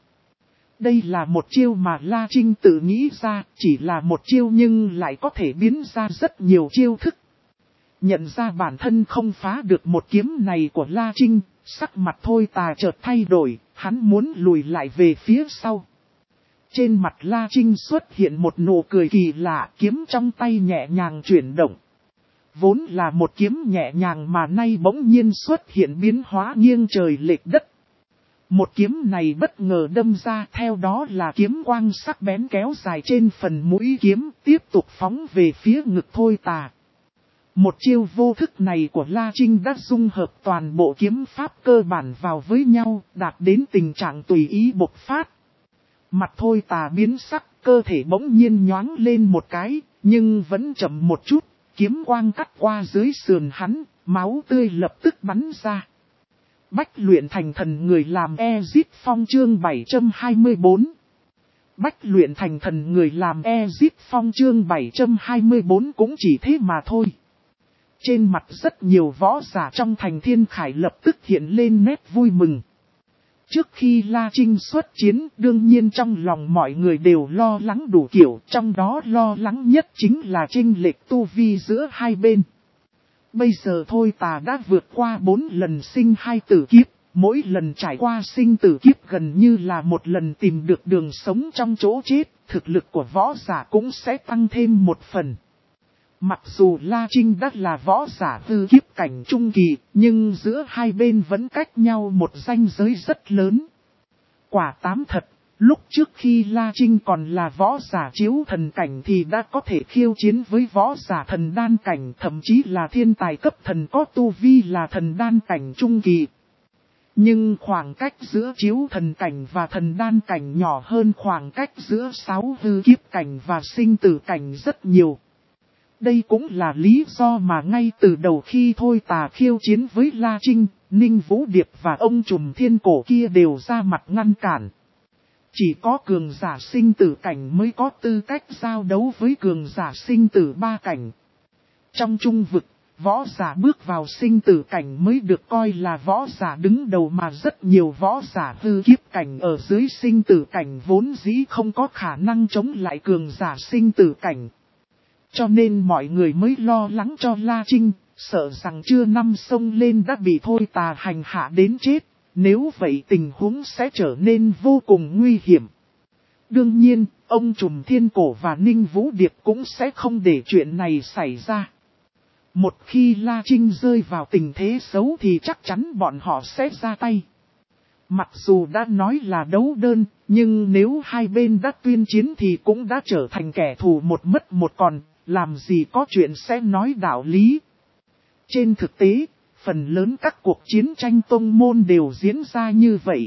Đây là một chiêu mà La Trinh tự nghĩ ra, chỉ là một chiêu nhưng lại có thể biến ra rất nhiều chiêu thức. Nhận ra bản thân không phá được một kiếm này của La Trinh, sắc mặt Thôi Tà chợt thay đổi, hắn muốn lùi lại về phía sau. Trên mặt La Trinh xuất hiện một nụ cười kỳ lạ, kiếm trong tay nhẹ nhàng chuyển động. Vốn là một kiếm nhẹ nhàng mà nay bỗng nhiên xuất hiện biến hóa nghiêng trời lệch đất. Một kiếm này bất ngờ đâm ra, theo đó là kiếm quang sắc bén kéo dài trên phần mũi kiếm, tiếp tục phóng về phía ngực Thôi Tà. Một chiêu vô thức này của La Trinh đã dung hợp toàn bộ kiếm pháp cơ bản vào với nhau, đạt đến tình trạng tùy ý bộc phát. Mặt Thôi Tà biến sắc, cơ thể bỗng nhiên nhoáng lên một cái, nhưng vẫn chậm một chút, kiếm quang cắt qua dưới sườn hắn, máu tươi lập tức bắn ra. Bách luyện thành thần người làm Ezip Phong chương bảy trăm hai mươi bốn. Bách luyện thành thần người làm Ezip Phong chương bảy trăm hai mươi bốn cũng chỉ thế mà thôi. Trên mặt rất nhiều võ giả trong thành Thiên Khải lập tức hiện lên nét vui mừng. Trước khi La Trinh xuất chiến, đương nhiên trong lòng mọi người đều lo lắng đủ kiểu, trong đó lo lắng nhất chính là chênh lệch tu vi giữa hai bên. Bây giờ Thôi Tà đã vượt qua bốn lần sinh hai tử kiếp, mỗi lần trải qua sinh tử kiếp gần như là một lần tìm được đường sống trong chỗ chết, thực lực của võ giả cũng sẽ tăng thêm một phần. Mặc dù La Trinh đã là võ giả hư kiếp cảnh trung kỳ, nhưng giữa hai bên vẫn cách nhau một ranh giới rất lớn. Quả tám thật, lúc trước khi La Trinh còn là võ giả chiếu thần cảnh thì đã có thể khiêu chiến với võ giả thần đan cảnh, thậm chí là thiên tài cấp thần có tu vi là thần đan cảnh trung kỳ. Nhưng khoảng cách giữa chiếu thần cảnh và thần đan cảnh nhỏ hơn khoảng cách giữa sáu hư kiếp cảnh và sinh tử cảnh rất nhiều. Đây cũng là lý do mà ngay từ đầu khi Thôi Tà khiêu chiến với La Trinh, Ninh Vũ Điệp và ông trùm thiên cổ kia đều ra mặt ngăn cản. Chỉ có cường giả sinh tử cảnh mới có tư cách giao đấu với cường giả sinh tử ba cảnh. Trong trung vực, võ giả bước vào sinh tử cảnh mới được coi là võ giả đứng đầu mà rất nhiều võ giả hư kiếp cảnh ở dưới sinh tử cảnh vốn dĩ không có khả năng chống lại cường giả sinh tử cảnh. Cho nên mọi người mới lo lắng cho La Trinh, sợ rằng chưa năm xông lên đã bị Thôi Tà hành hạ đến chết, nếu vậy tình huống sẽ trở nên vô cùng nguy hiểm. Đương nhiên, ông Trùm Thiên Cổ và Ninh Vũ Điệp cũng sẽ không để chuyện này xảy ra. Một khi La Trinh rơi vào tình thế xấu thì chắc chắn bọn họ sẽ ra tay. Mặc dù đã nói là đấu đơn, nhưng nếu hai bên đã tuyên chiến thì cũng đã trở thành kẻ thù một mất một còn, làm gì có chuyện sẽ nói đạo lý. Trên thực tế, phần lớn các cuộc chiến tranh tông môn đều diễn ra như vậy.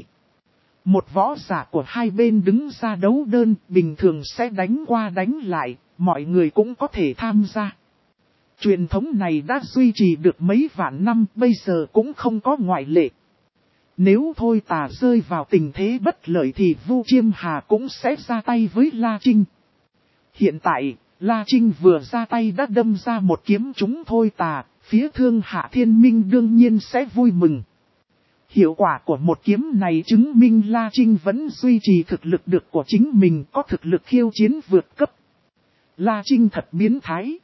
Một võ giả của hai bên đứng ra đấu đơn, bình thường sẽ đánh qua đánh lại, mọi người cũng có thể tham gia. Truyền thống này đã duy trì được mấy vạn năm, bây giờ cũng không có ngoại lệ. Nếu Thôi Tà rơi vào tình thế bất lợi thì Vu Chiêm Hà cũng sẽ ra tay với La Trinh. Hiện tại, La Trinh vừa ra tay đã đâm ra một kiếm trúng Thôi Tà, phía Thương Hạ Thiên Minh đương nhiên sẽ vui mừng. Hiệu quả của một kiếm này chứng minh La Trinh vẫn duy trì thực lực được của chính mình, có thực lực khiêu chiến vượt cấp. La Trinh thật biến thái.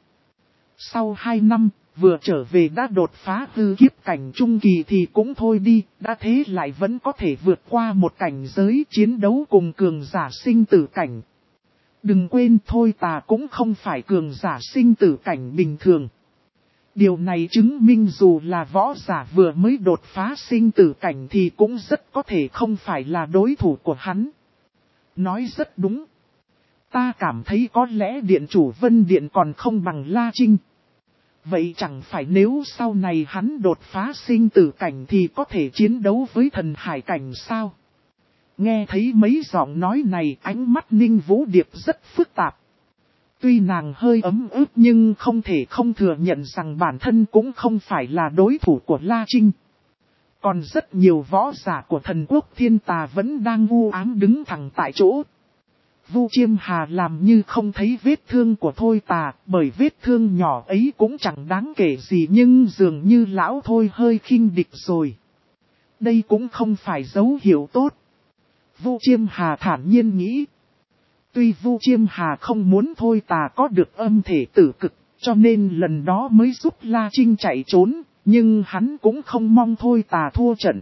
Sau hai năm, vừa trở về đã đột phá hư kiếp cảnh trung kỳ thì cũng thôi đi, đã thế lại vẫn có thể vượt qua một cảnh giới chiến đấu cùng cường giả sinh tử cảnh. Đừng quên Thôi Tà cũng không phải cường giả sinh tử cảnh bình thường. Điều này chứng minh dù là võ giả vừa mới đột phá sinh tử cảnh thì cũng rất có thể không phải là đối thủ của hắn. Nói rất đúng. Ta cảm thấy có lẽ điện chủ Vân Điện còn không bằng La Trinh. Vậy chẳng phải nếu sau này hắn đột phá sinh tử cảnh thì có thể chiến đấu với thần hải cảnh sao? Nghe thấy mấy giọng nói này, ánh mắt Ninh Vũ Điệp rất phức tạp. Tuy nàng hơi ấm ức nhưng không thể không thừa nhận rằng bản thân cũng không phải là đối thủ của La Trinh. Còn rất nhiều võ giả của thần quốc Thiên Tà vẫn đang u ám đứng thẳng tại chỗ. Vu Chiêm Hà làm như không thấy vết thương của Thôi Tà, bởi vết thương nhỏ ấy cũng chẳng đáng kể gì nhưng dường như lão Thôi hơi khinh địch rồi. Đây cũng không phải dấu hiệu tốt. Vu Chiêm Hà thản nhiên nghĩ. Tuy Vu Chiêm Hà không muốn Thôi Tà có được âm thể tử cực, cho nên lần đó mới giúp La Trinh chạy trốn, nhưng hắn cũng không mong Thôi Tà thua trận.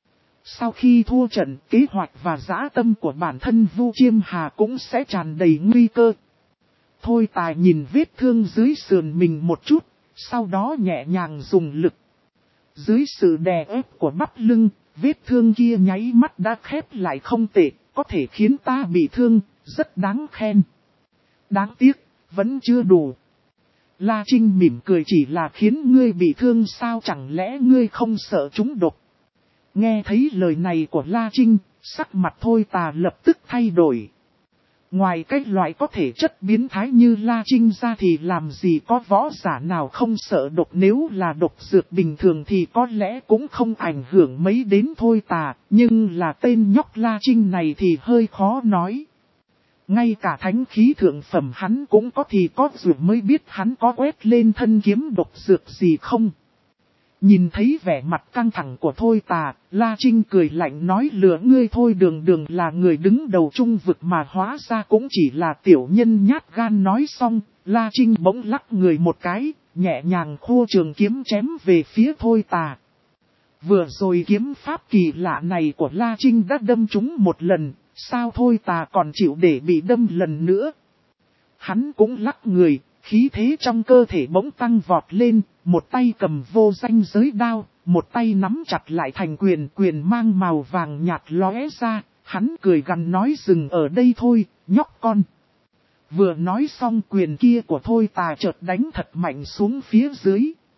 Sau khi thua trận, kế hoạch và dã tâm của bản thân Vu Chiêm Hà cũng sẽ tràn đầy nguy cơ. Thôi Tà nhìn vết thương dưới sườn mình một chút, sau đó nhẹ nhàng dùng lực. Dưới sự đè ép của bắp lưng, vết thương kia nháy mắt đã khép lại không tệ, có thể khiến ta bị thương, rất đáng khen. Đáng tiếc, vẫn chưa đủ. La Trinh mỉm cười, chỉ là khiến ngươi bị thương sao, chẳng lẽ ngươi không sợ trúng độc? Nghe thấy lời này của La Trinh, sắc mặt Thôi Tà lập tức thay đổi. Ngoài cái loại có thể chất biến thái như La Trinh ra thì làm gì có võ giả nào không sợ độc, nếu là độc dược bình thường thì có lẽ cũng không ảnh hưởng mấy đến Thôi Tà, nhưng là tên nhóc La Trinh này thì hơi khó nói. Ngay cả thánh khí thượng phẩm hắn cũng có thì có dược mới biết hắn có quét lên thân kiếm độc dược gì không. Nhìn thấy vẻ mặt căng thẳng của Thôi Tà, La Trinh cười lạnh nói, lừa ngươi thôi, đường đường là người đứng đầu trung vực mà hóa ra cũng chỉ là tiểu nhân nhát gan. Nói xong, La Trinh bỗng lắc người một cái, nhẹ nhàng khô trường kiếm chém về phía Thôi Tà. Vừa rồi kiếm pháp kỳ lạ này của La Trinh đã đâm trúng một lần, sao Thôi Tà còn chịu để bị đâm lần nữa? Hắn cũng lắc người, khí thế trong cơ thể bỗng tăng vọt lên, một tay cầm vô danh giới đao, một tay nắm chặt lại thành quyền, quyền mang màu vàng nhạt lóe ra, hắn cười gằn nói, dừng ở đây thôi, nhóc con. Vừa nói xong, quyền kia của Thôi Tà chợt đánh thật mạnh xuống phía dưới.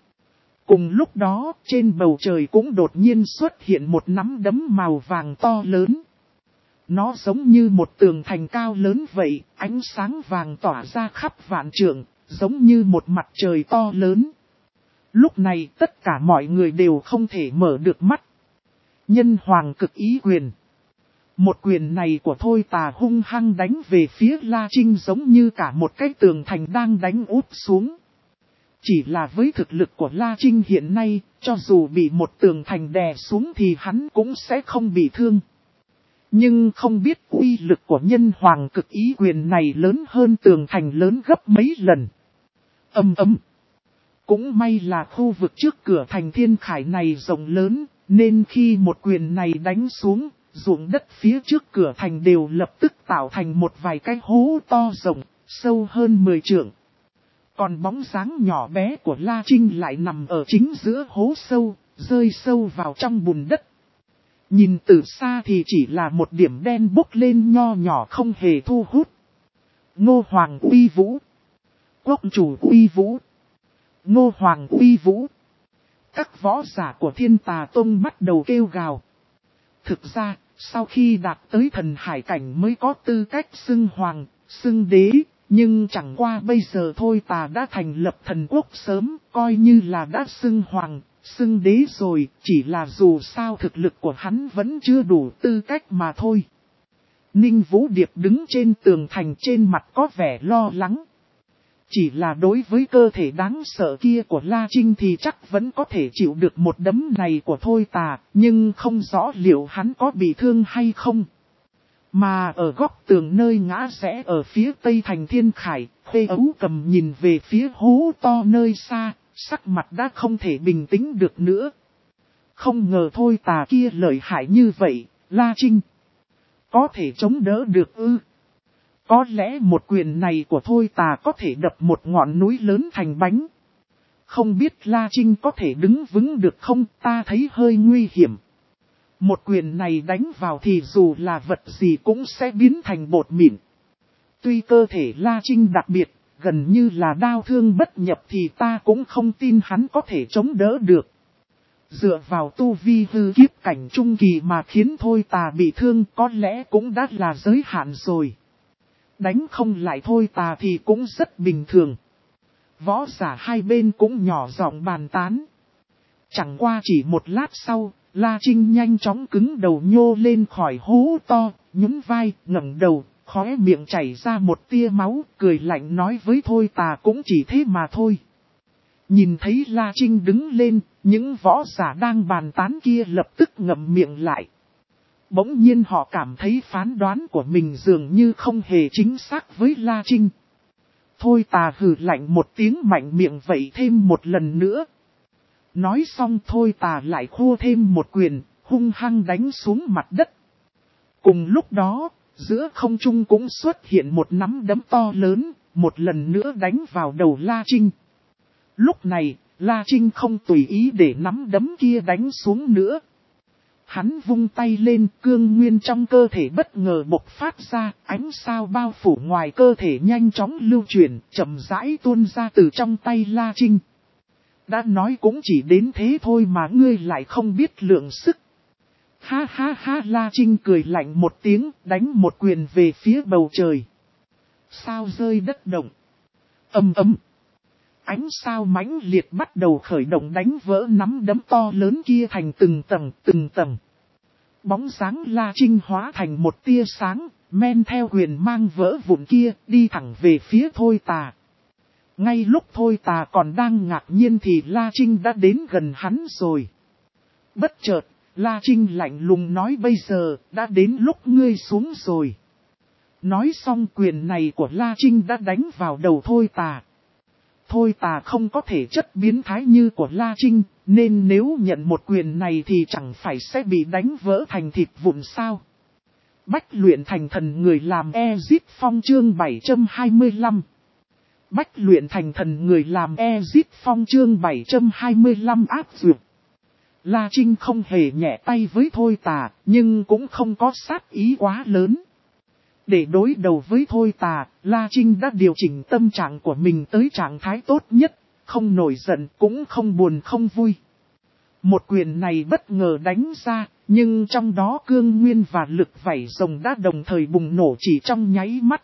Cùng lúc đó, trên bầu trời cũng đột nhiên xuất hiện một nắm đấm màu vàng to lớn. Nó giống như một tường thành cao lớn vậy, ánh sáng vàng tỏa ra khắp vạn trượng, giống như một mặt trời to lớn. Lúc này tất cả mọi người đều không thể mở được mắt. Nhân hoàng cực ý quyền. Một quyền này của Thôi Tà hung hăng đánh về phía La Trinh giống như cả một cái tường thành đang đánh úp xuống. Chỉ là với thực lực của La Trinh hiện nay, cho dù bị một tường thành đè xuống thì hắn cũng sẽ không bị thương. Nhưng không biết uy lực của nhân hoàng cực ý quyền này lớn hơn tường thành lớn gấp mấy lần. Ầm ầm. Cũng may là khu vực trước cửa thành Thiên Khải này rộng lớn, nên khi một quyền này đánh xuống, ruộng đất phía trước cửa thành đều lập tức tạo thành một vài cái hố to rộng, sâu hơn mười trượng. Còn bóng dáng nhỏ bé của La Trinh lại nằm ở chính giữa hố sâu, rơi sâu vào trong bùn đất. Nhìn từ xa thì chỉ là một điểm đen bốc lên nho nhỏ không hề thu hút. Ngô Hoàng uy vũ. Quốc chủ uy vũ. Ngô Hoàng uy vũ. Các võ giả của Thiên Tà Tông bắt đầu kêu gào. Thực ra, sau khi đạt tới thần hải cảnh mới có tư cách xưng hoàng, xưng đế, nhưng chẳng qua bây giờ thôi Tà đã thành lập thần quốc sớm, coi như là đã xưng hoàng, xưng đế rồi, chỉ là dù sao thực lực của hắn vẫn chưa đủ tư cách mà thôi. Ninh Vũ Điệp đứng trên tường thành, trên mặt có vẻ lo lắng. Chỉ là đối với cơ thể đáng sợ kia của La Trinh thì chắc vẫn có thể chịu được một đấm này của Thôi Tà, nhưng không rõ liệu hắn có bị thương hay không. Mà ở góc tường nơi ngã rẽ ở phía tây thành Thiên Khải, Khê Ấu Cầm nhìn về phía hố to nơi xa, sắc mặt đã không thể bình tĩnh được nữa. Không ngờ Thôi Tà kia lợi hại như vậy, La Trinh có thể chống đỡ được ư? Có lẽ một quyền này của Thôi Tà có thể đập một ngọn núi lớn thành bánh. Không biết La Trinh có thể đứng vững được không, ta thấy hơi nguy hiểm. Một quyền này đánh vào thì dù là vật gì cũng sẽ biến thành bột mịn. Tuy cơ thể La Trinh đặc biệt, gần như là đao thương bất nhập thì ta cũng không tin hắn có thể chống đỡ được. Dựa vào tu vi hư kiếp cảnh trung kỳ mà khiến Thôi Tà bị thương có lẽ cũng đã là giới hạn rồi. Đánh không lại Thôi Tà thì cũng rất bình thường. Võ giả hai bên cũng nhỏ giọng bàn tán. Chẳng qua chỉ một lát sau, La Trinh nhanh chóng cứng đầu nhô lên khỏi hố to, nhún vai, ngẩng đầu, khóe miệng chảy ra một tia máu, cười lạnh nói với Thôi Tà cũng chỉ thế mà thôi. Nhìn thấy La Trinh đứng lên, những võ giả đang bàn tán kia lập tức ngậm miệng lại. Bỗng nhiên họ cảm thấy phán đoán của mình dường như không hề chính xác với La Trinh. Thôi Tà hừ lạnh một tiếng mạnh miệng vậy thêm một lần nữa. Nói xong Thôi Tà lại khua thêm một quyền, hung hăng đánh xuống mặt đất. Cùng lúc đó, giữa không trung cũng xuất hiện một nắm đấm to lớn, một lần nữa đánh vào đầu La Trinh. Lúc này, La Trinh không tùy ý để nắm đấm kia đánh xuống nữa. Hắn vung tay lên, cương nguyên trong cơ thể bất ngờ bộc phát ra, ánh sao bao phủ ngoài cơ thể nhanh chóng lưu chuyển, chậm rãi tuôn ra từ trong tay La Trinh. Đã nói cũng chỉ đến thế thôi mà ngươi lại không biết lượng sức. Ha ha ha, La Trinh cười lạnh một tiếng, đánh một quyền về phía bầu trời. Sao rơi đất động. Ầm ầm. Ánh sao mãnh liệt bắt đầu khởi động đánh vỡ nắm đấm to lớn kia thành từng tầng từng tầng. Bóng dáng La Trinh hóa thành một tia sáng, men theo quyền mang vỡ vụn kia, đi thẳng về phía Thôi Tà. Ngay lúc Thôi Tà còn đang ngạc nhiên thì La Trinh đã đến gần hắn rồi. Bất chợt, La Trinh lạnh lùng nói bây giờ, đã đến lúc ngươi xuống rồi. Nói xong quyền này của La Trinh đã đánh vào đầu Thôi Tà. Thôi Tà không có thể chất biến thái như của La Trinh, nên nếu nhận một quyền này thì chẳng phải sẽ bị đánh vỡ thành thịt vụn sao. Bách luyện thành thần người làm Ezip Phong chương bảy trăm hai mươi lăm. Bách luyện thành thần người làm Ezip Phong chương bảy trăm hai mươi lăm áp dược. La Trinh không hề nhẹ tay với Thôi Tà, nhưng cũng không có sát ý quá lớn. Để đối đầu với Thôi Tà, La Trinh đã điều chỉnh tâm trạng của mình tới trạng thái tốt nhất, không nổi giận cũng không buồn không vui. Một quyền này bất ngờ đánh ra, nhưng trong đó cương nguyên và lực vảy rồng đã đồng thời bùng nổ chỉ trong nháy mắt.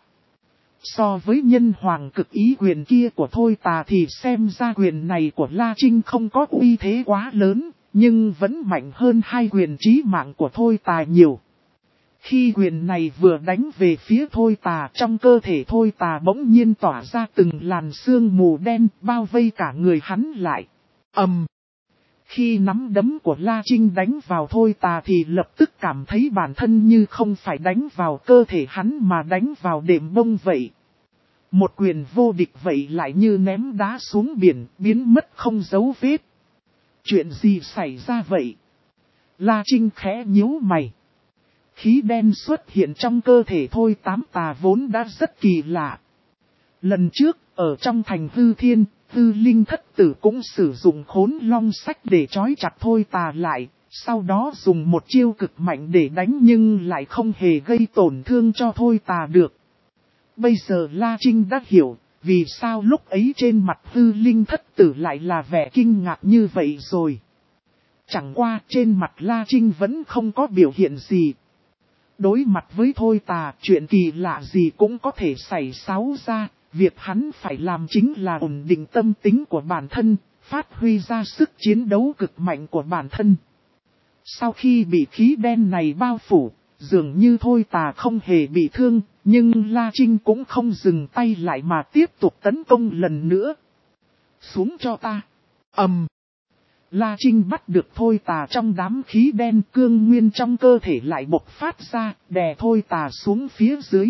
So với nhân hoàng cực ý quyền kia của Thôi Tà thì xem ra quyền này của La Trinh không có uy thế quá lớn, nhưng vẫn mạnh hơn hai quyền chí mạng của Thôi Tà nhiều. Khi quyền này vừa đánh về phía Thôi Tà, trong cơ thể Thôi Tà bỗng nhiên tỏa ra từng làn sương mù đen bao vây cả người hắn lại. Ầm! Khi nắm đấm của La Trinh đánh vào Thôi Tà thì lập tức cảm thấy bản thân như không phải đánh vào cơ thể hắn mà đánh vào đệm bông vậy. Một quyền vô địch vậy lại như ném đá xuống biển, biến mất không dấu vết. Chuyện gì xảy ra vậy? La Trinh khẽ nhíu mày. Khí đen xuất hiện trong cơ thể Thôi Tám Tà vốn đã rất kỳ lạ. Lần trước, ở trong thành Hư Thiên, Hư Linh Thất Tử cũng sử dụng Khốn Long Sách để trói chặt Thôi Tà lại, sau đó dùng một chiêu cực mạnh để đánh nhưng lại không hề gây tổn thương cho Thôi Tà được. Bây giờ La Trinh đã hiểu, vì sao lúc ấy trên mặt Hư Linh Thất Tử lại là vẻ kinh ngạc như vậy rồi. Chẳng qua trên mặt La Trinh vẫn không có biểu hiện gì. Đối mặt với Thôi Tà, chuyện kỳ lạ gì cũng có thể xảy xáo ra, việc hắn phải làm chính là ổn định tâm tính của bản thân, phát huy ra sức chiến đấu cực mạnh của bản thân. Sau khi bị khí đen này bao phủ, dường như Thôi Tà không hề bị thương, nhưng La Trinh cũng không dừng tay lại mà tiếp tục tấn công lần nữa. Xuống cho ta. Ầm. La Trinh bắt được Thôi Tà trong đám khí đen, cương nguyên trong cơ thể lại bộc phát ra, đè Thôi Tà xuống phía dưới.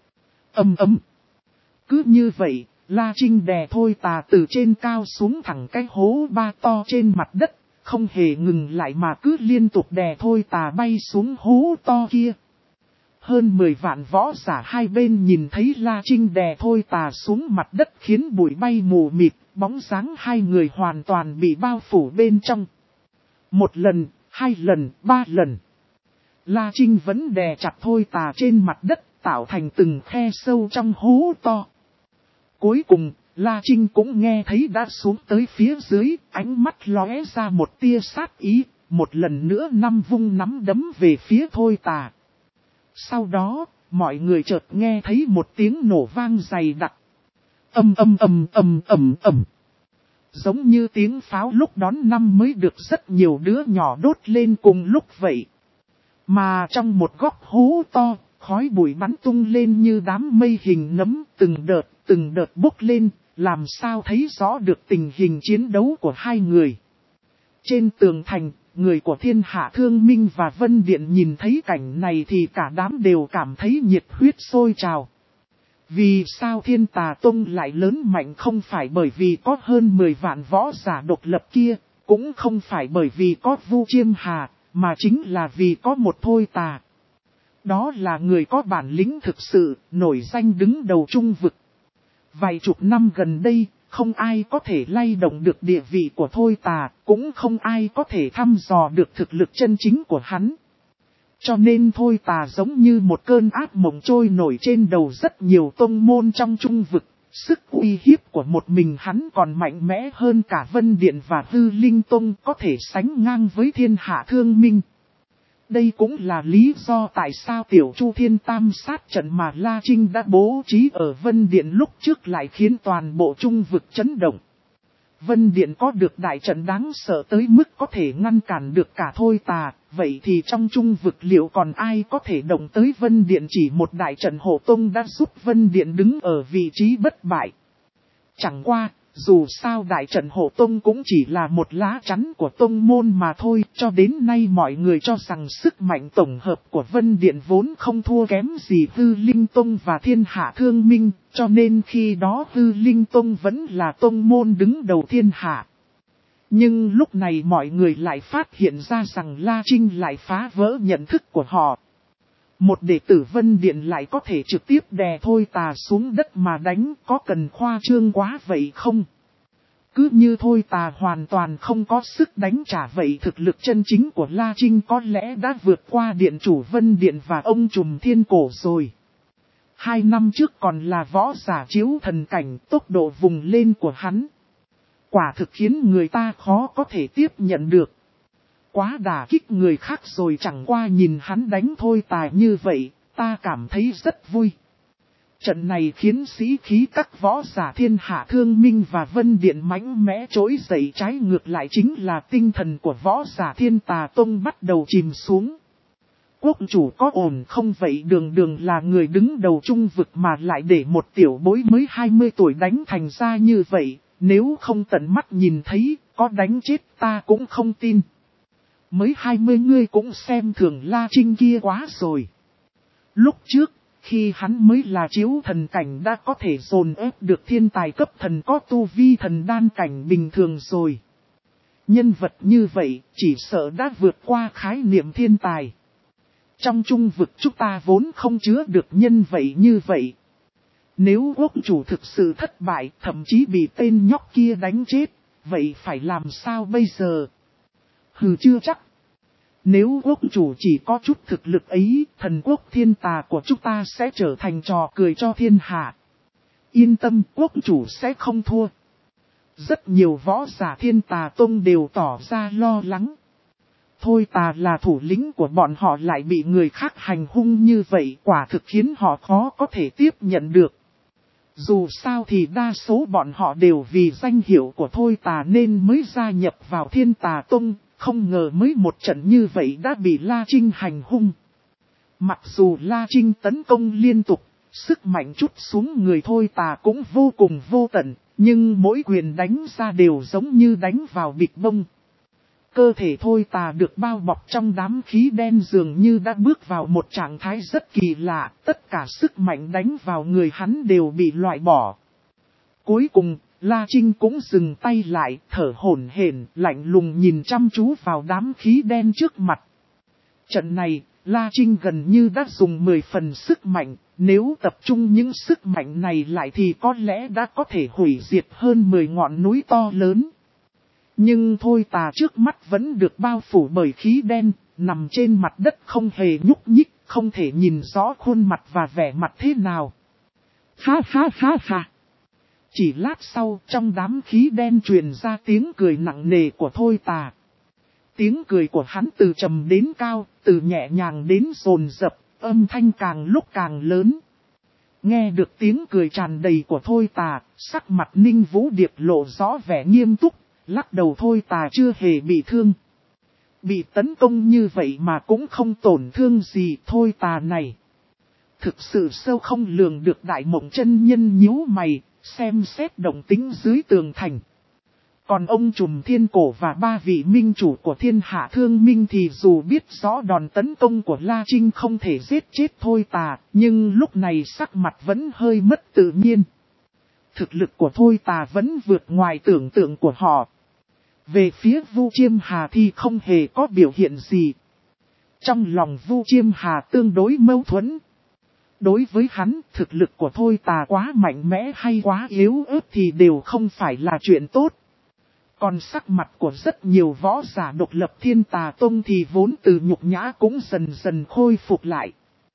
Ầm ầm. Cứ như vậy, La Trinh đè Thôi Tà từ trên cao xuống thẳng cái hố ba to trên mặt đất, không hề ngừng lại mà cứ liên tục đè Thôi Tà bay xuống hố to kia. Hơn mười vạn võ giả hai bên nhìn thấy La Trinh đè Thôi Tà xuống mặt đất khiến bụi bay mù mịt, bóng dáng hai người hoàn toàn bị bao phủ bên trong. Một lần, hai lần, ba lần. La Trinh vẫn đè chặt Thôi Tà trên mặt đất, tạo thành từng khe sâu trong hố to. Cuối cùng, La Trinh cũng nghe thấy đã xuống tới phía dưới, ánh mắt lóe ra một tia sát ý, một lần nữa năm vung nắm đấm về phía Thôi Tà. Sau đó, mọi người chợt nghe thấy một tiếng nổ vang dày đặc. Ầm ầm ầm ầm ầm ầm. Giống như tiếng pháo lúc đón năm mới được rất nhiều đứa nhỏ đốt lên cùng lúc vậy. Mà trong một góc hố to, khói bụi bắn tung lên như đám mây hình nấm, từng đợt, từng đợt bốc lên, làm sao thấy rõ được tình hình chiến đấu của hai người. Trên tường thành, người của Thiên Hạ Thương Minh và Vân Điện nhìn thấy cảnh này thì cả đám đều cảm thấy nhiệt huyết sôi trào. Vì sao Thiên Tà Tông lại lớn mạnh không phải bởi vì có hơn mười vạn võ giả độc lập kia, cũng không phải bởi vì có Vu Chiêm Hà, mà chính là vì có một Thôi Tà. Đó là người có bản lĩnh thực sự, nổi danh đứng đầu trung vực. Vài chục năm gần đây, không ai có thể lay động được địa vị của Thôi Tà, cũng không ai có thể thăm dò được thực lực chân chính của hắn. Cho nên Thôi Tà giống như một cơn ác mộng trôi nổi trên đầu rất nhiều tông môn trong trung vực, sức uy hiếp của một mình hắn còn mạnh mẽ hơn cả Vân Điện và Hư Linh Tông, có thể sánh ngang với Thiên Hạ Thương Minh. Đây cũng là lý do tại sao Tiểu Chu Thiên Tam sát trận mà La Trinh đã bố trí ở Vân Điện lúc trước lại khiến toàn bộ trung vực chấn động. Vân Điện có được đại trận đáng sợ tới mức có thể ngăn cản được cả Thôi Tà, vậy thì trong trung vực liệu còn ai có thể động tới Vân Điện? Chỉ một đại trận hộ tông đã giúp Vân Điện đứng ở vị trí bất bại. Chẳng qua, dù sao đại trận hộ tông cũng chỉ là một lá chắn của tông môn mà thôi, cho đến nay mọi người cho rằng sức mạnh tổng hợp của Vân Điện vốn không thua kém gì Hư Linh Tông và Thiên Hạ Thương Minh, cho nên khi đó Hư Linh Tông vẫn là tông môn đứng đầu thiên hạ. Nhưng lúc này mọi người lại phát hiện ra rằng La Trinh lại phá vỡ nhận thức của họ. Một đệ tử Vân Điện lại có thể trực tiếp đè Thôi Tà xuống đất mà đánh, có cần khoa trương quá vậy không? Cứ như Thôi Tà hoàn toàn không có sức đánh trả vậy, thực lực chân chính của La Trinh có lẽ đã vượt qua Điện chủ Vân Điện và ông trùm thiên cổ rồi. Hai năm trước còn là võ giả chiếu thần cảnh, tốc độ vùng lên của hắn. Quả thực khiến người ta khó có thể tiếp nhận được. Quá đả kích người khác rồi, chẳng qua nhìn hắn đánh Thôi Tà như vậy, ta cảm thấy rất vui. Trận này khiến sĩ khí các võ giả Thiên Hạ Thương Minh và Vân Điện mãnh mẽ trỗi dậy, trái ngược lại chính là tinh thần của võ giả Thiên Tà Tông bắt đầu chìm xuống. Quốc chủ có ổn không vậy? Đường đường là người đứng đầu trung vực mà lại để một tiểu bối mới hai mươi tuổi đánh thành ra như vậy, nếu không tận mắt nhìn thấy, có đánh chết ta cũng không tin. Mới hai mươi ngươi cũng xem thường La Trinh kia quá rồi. Lúc trước, khi hắn mới là chiếu thần cảnh đã có thể dồn ép được thiên tài cấp thần có tu vi thần đan cảnh bình thường rồi. Nhân vật như vậy chỉ sợ đã vượt qua khái niệm thiên tài. Trong trung vực chúng ta vốn không chứa được nhân vậy như vậy. Nếu quốc chủ thực sự thất bại, thậm chí bị tên nhóc kia đánh chết, vậy phải làm sao bây giờ? Hừ, chưa chắc. Nếu quốc chủ chỉ có chút thực lực ấy, thần quốc thiên tà của chúng ta sẽ trở thành trò cười cho thiên hạ. Yên tâm, quốc chủ sẽ không thua. Rất nhiều võ giả thiên tà tông đều tỏ ra lo lắng. Thôi tà là thủ lĩnh của bọn họ lại bị người khác hành hung như vậy, quả thực khiến họ khó có thể tiếp nhận được. Dù sao thì đa số bọn họ đều vì danh hiệu của Thôi tà nên mới gia nhập vào thiên tà tông, không ngờ mới một trận như vậy đã bị La Trinh hành hung. Mặc dù La Trinh tấn công liên tục, sức mạnh chút xuống người Thôi tà cũng vô cùng vô tận, nhưng mỗi quyền đánh ra đều giống như đánh vào bịch bông. Cơ thể Thôi tà được bao bọc trong đám khí đen dường như đã bước vào một trạng thái rất kỳ lạ, tất cả sức mạnh đánh vào người hắn đều bị loại bỏ. Cuối cùng, La Trinh cũng dừng tay lại, thở hổn hển, lạnh lùng nhìn chăm chú vào đám khí đen trước mặt. Trận này, La Trinh gần như đã dùng mười phần sức mạnh, nếu tập trung những sức mạnh này lại thì có lẽ đã có thể hủy diệt hơn mười ngọn núi to lớn. Nhưng Thôi tà trước mắt vẫn được bao phủ bởi khí đen, nằm trên mặt đất không hề nhúc nhích, không thể nhìn rõ khuôn mặt và vẻ mặt thế nào. Ha ha ha ha. Chỉ lát sau, trong đám khí đen truyền ra tiếng cười nặng nề của Thôi tà. Tiếng cười của hắn từ trầm đến cao, từ nhẹ nhàng đến dồn dập, âm thanh càng lúc càng lớn. Nghe được tiếng cười tràn đầy của Thôi tà, sắc mặt Ninh Vũ Điệp lộ rõ vẻ nghiêm túc, lắc đầu. Thôi tà chưa hề bị thương. Bị tấn công như vậy mà cũng không tổn thương gì. Thôi tà này thực sự sâu không lường được. Đại Mộng chân nhân nhíu mày, xem xét động tĩnh dưới tường thành. Còn ông trùm thiên cổ và ba vị minh chủ của thiên hạ thương minh thì dù biết rõ đòn tấn công của La Trinh không thể giết chết Thôi tà, nhưng lúc này sắc mặt vẫn hơi mất tự nhiên. Thực lực của Thôi tà vẫn vượt ngoài tưởng tượng của họ. Về phía Vu Chiêm Hà thì không hề có biểu hiện gì. Trong lòng Vu Chiêm Hà tương đối mâu thuẫn. Đối với hắn, thực lực của Thôi tà quá mạnh mẽ hay quá yếu ớt thì đều không phải là chuyện tốt. Còn sắc mặt của rất nhiều võ giả độc lập thiên tà tông thì vốn từ nhục nhã cũng dần dần khôi phục lại.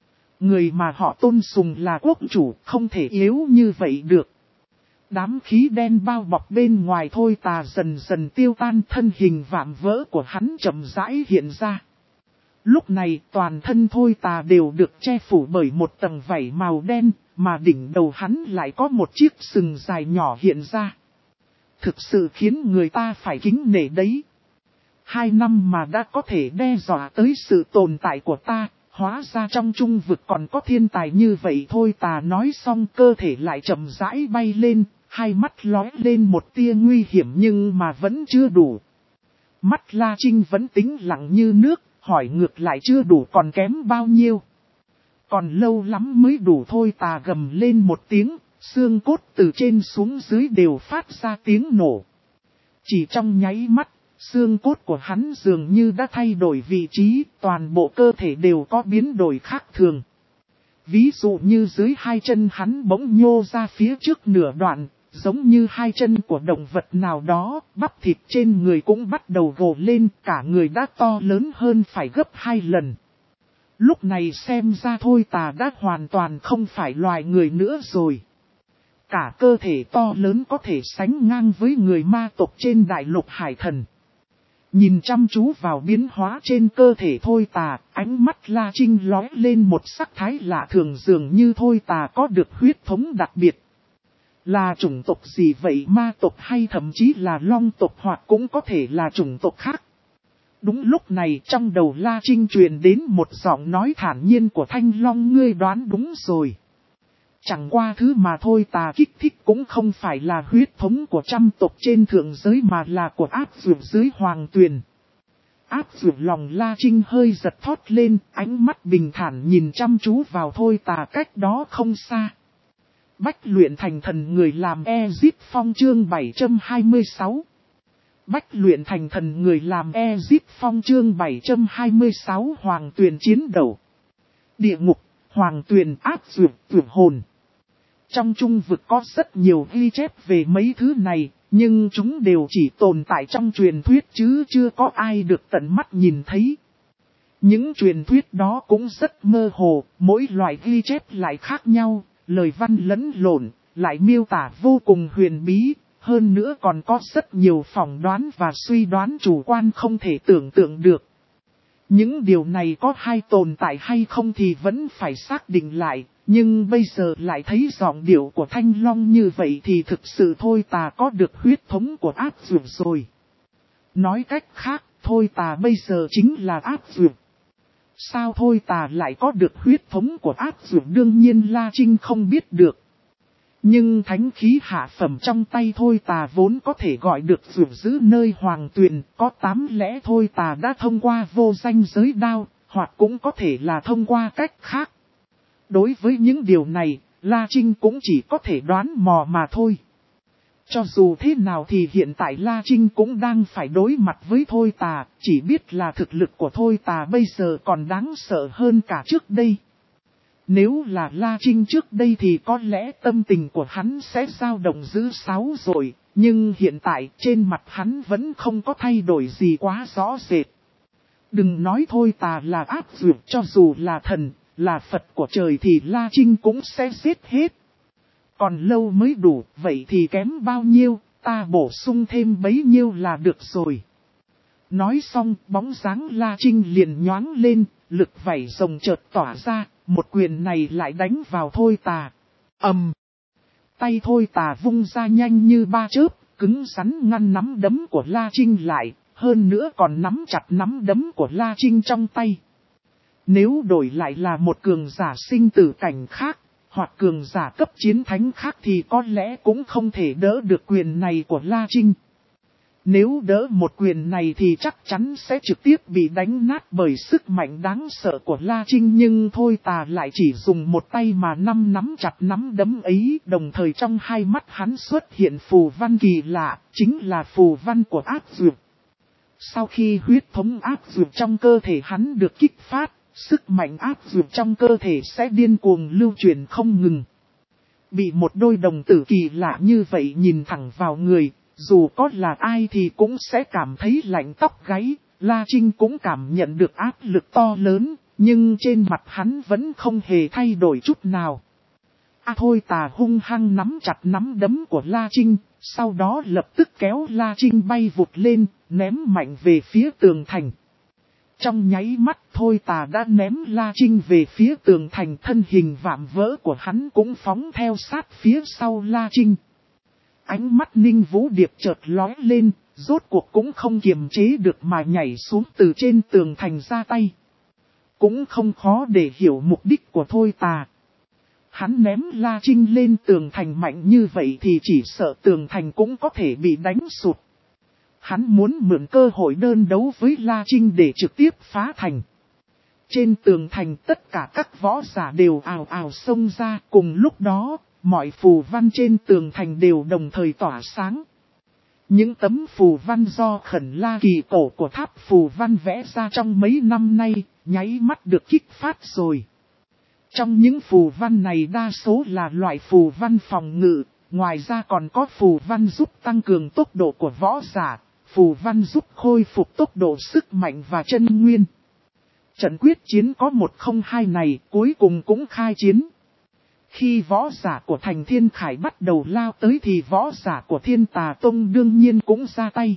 Người mà họ tôn sùng là quốc chủ, không thể yếu như vậy được. Đám khí đen bao bọc bên ngoài Thôi tà dần dần tiêu tan, thân hình vạm vỡ của hắn chậm rãi hiện ra. Lúc này toàn thân Thôi tà đều được che phủ bởi một tầng vảy màu đen, mà đỉnh đầu hắn lại có một chiếc sừng dài nhỏ hiện ra. Thực sự khiến người ta phải kính nể đấy. Hai năm mà đã có thể đe dọa tới sự tồn tại của ta, hóa ra trong trung vực còn có thiên tài như vậy. Thôi tà nói xong cơ thể lại chậm rãi bay lên, hai mắt lóe lên một tia nguy hiểm nhưng mà vẫn chưa đủ. Mắt La Trinh vẫn tĩnh lặng như nước, hỏi ngược lại chưa đủ còn kém bao nhiêu. Còn lâu lắm mới đủ. Thôi tà gầm lên một tiếng. Xương cốt từ trên xuống dưới đều phát ra tiếng nổ. Chỉ trong nháy mắt, xương cốt của hắn dường như đã thay đổi vị trí, toàn bộ cơ thể đều có biến đổi khác thường. Ví dụ như dưới hai chân hắn bỗng nhô ra phía trước nửa đoạn, giống như hai chân của động vật nào đó, bắp thịt trên người cũng bắt đầu gồ lên, cả người đã to lớn hơn phải gấp hai lần. Lúc này xem ra Thôi tà đã hoàn toàn không phải loài người nữa rồi. Cả cơ thể to lớn có thể sánh ngang với người ma tộc trên đại lục hải thần. Nhìn chăm chú vào biến hóa trên cơ thể Thôi tà, ánh mắt La Trinh lóe lên một sắc thái lạ thường, dường như Thôi tà có được huyết thống đặc biệt. Là chủng tộc gì vậy, ma tộc hay thậm chí là long tộc, hoặc cũng có thể là chủng tộc khác. Đúng lúc này trong đầu La Trinh truyền đến một giọng nói thản nhiên của Thanh Long, ngươi đoán đúng rồi. Chẳng qua thứ mà Thôi tà kích thích cũng không phải là huyết thống của trăm tộc trên thượng giới mà là của ác dược dưới hoàng tuyền. áp dụng lòng La Trinh hơi giật thót lên, ánh mắt bình thản nhìn chăm chú vào Thôi Tà cách đó không xa. Bách luyện thành thần người làm Ezip Phong chương bảy trăm hai mươi sáu. Bách luyện thành thần người làm Ezip Phong chương bảy trăm hai mươi sáu Hoàng Tuyền chiến đầu. Địa ngục, Hoàng Tuyền áp dụng tuyển hồn. Trong trung vực có rất nhiều ghi chép về mấy thứ này, nhưng chúng đều chỉ tồn tại trong truyền thuyết chứ chưa có ai được tận mắt nhìn thấy. Những truyền thuyết đó cũng rất mơ hồ, mỗi loại ghi chép lại khác nhau, lời văn lẫn lộn, lại miêu tả vô cùng huyền bí, hơn nữa còn có rất nhiều phỏng đoán và suy đoán chủ quan không thể tưởng tượng được. Những điều này có hay tồn tại hay không thì vẫn phải xác định lại, nhưng bây giờ lại thấy giọng điệu của Thanh Long như vậy thì thực sự Thôi Tà có được huyết thống của áp dụng rồi. Nói cách khác, Thôi Tà bây giờ chính là áp dụng. Sao Thôi Tà lại có được huyết thống của áp dụng? Đương nhiên La Trinh không biết được. Nhưng thánh khí hạ phẩm trong tay Thôi Tà vốn có thể gọi được dụng giữ nơi Hoàng Tuyền, có tám lẽ Thôi Tà đã thông qua vô danh giới đao, hoặc cũng có thể là thông qua cách khác. Đối với những điều này, La Trinh cũng chỉ có thể đoán mò mà thôi. Cho dù thế nào thì hiện tại La Trinh cũng đang phải đối mặt với Thôi Tà, chỉ biết là thực lực của Thôi Tà bây giờ còn đáng sợ hơn cả trước đây. Nếu là La Trinh trước đây thì có lẽ tâm tình của hắn sẽ dao động dữ sáo rồi, nhưng hiện tại trên mặt hắn vẫn không có thay đổi gì quá rõ rệt. Đừng nói Thôi Tà là áp dụng, cho dù là thần, là Phật của trời thì La Trinh cũng sẽ giết hết. Còn lâu mới đủ, vậy thì kém bao nhiêu, ta bổ sung thêm bấy nhiêu là được rồi. Nói xong, bóng dáng La Trinh liền nhoáng lên, lực vảy rồng chợt tỏa ra, một quyền này lại đánh vào Thôi Tà. Ầm! Tay Thôi Tà vung ra nhanh như ba chớp, cứng rắn ngăn nắm đấm của La Trinh lại, hơn nữa còn nắm chặt nắm đấm của La Trinh trong tay. Nếu đổi lại là một cường giả sinh tử cảnh khác, hoặc cường giả cấp chiến thánh khác thì có lẽ cũng không thể đỡ được quyền này của La Trinh. Nếu đỡ một quyền này thì chắc chắn sẽ trực tiếp bị đánh nát bởi sức mạnh đáng sợ của La Trinh. Nhưng Thôi Tà lại chỉ dùng một tay mà năm nắm chặt nắm đấm ấy. Đồng thời trong hai mắt hắn xuất hiện phù văn kỳ lạ, chính là phù văn của áp dược. Sau khi huyết thống áp dược trong cơ thể hắn được kích phát, sức mạnh áp dược trong cơ thể sẽ điên cuồng lưu truyền không ngừng. Bị một đôi đồng tử kỳ lạ như vậy nhìn thẳng vào người, dù có là ai thì cũng sẽ cảm thấy lạnh tóc gáy. La Trinh cũng cảm nhận được áp lực to lớn, nhưng trên mặt hắn vẫn không hề thay đổi chút nào. À Thôi Tà hung hăng nắm chặt nắm đấm của La Trinh, sau đó lập tức kéo La Trinh bay vụt lên, ném mạnh về phía tường thành. Trong nháy mắt Thôi Tà đã ném La Trinh về phía tường thành, thân hình vạm vỡ của hắn cũng phóng theo sát phía sau La Trinh. Ánh mắt Ninh Vũ Điệp chợt lóe lên, rốt cuộc cũng không kiềm chế được mà nhảy xuống từ trên tường thành ra tay. Cũng không khó để hiểu mục đích của Thôi Tà. Hắn ném La Trinh lên tường thành mạnh như vậy thì chỉ sợ tường thành cũng có thể bị đánh sụt. Hắn muốn mượn cơ hội đơn đấu với La Trinh để trực tiếp phá thành. Trên tường thành tất cả các võ giả đều ào ào xông ra, cùng lúc đó, mọi phù văn trên tường thành đều đồng thời tỏa sáng. Những tấm phù văn do Khẩn La kỳ cổ của tháp phù văn vẽ ra trong mấy năm nay, nháy mắt được kích phát rồi. Trong những phù văn này đa số là loại phù văn phòng ngự, ngoài ra còn có phù văn giúp tăng cường tốc độ của võ giả, phù văn giúp khôi phục tốc độ sức mạnh và chân nguyên. Trận quyết chiến có một không hai này cuối cùng cũng khai chiến. Khi võ giả của thành Thiên Khải bắt đầu lao tới thì võ giả của Thiên Tà Tông đương nhiên cũng ra tay.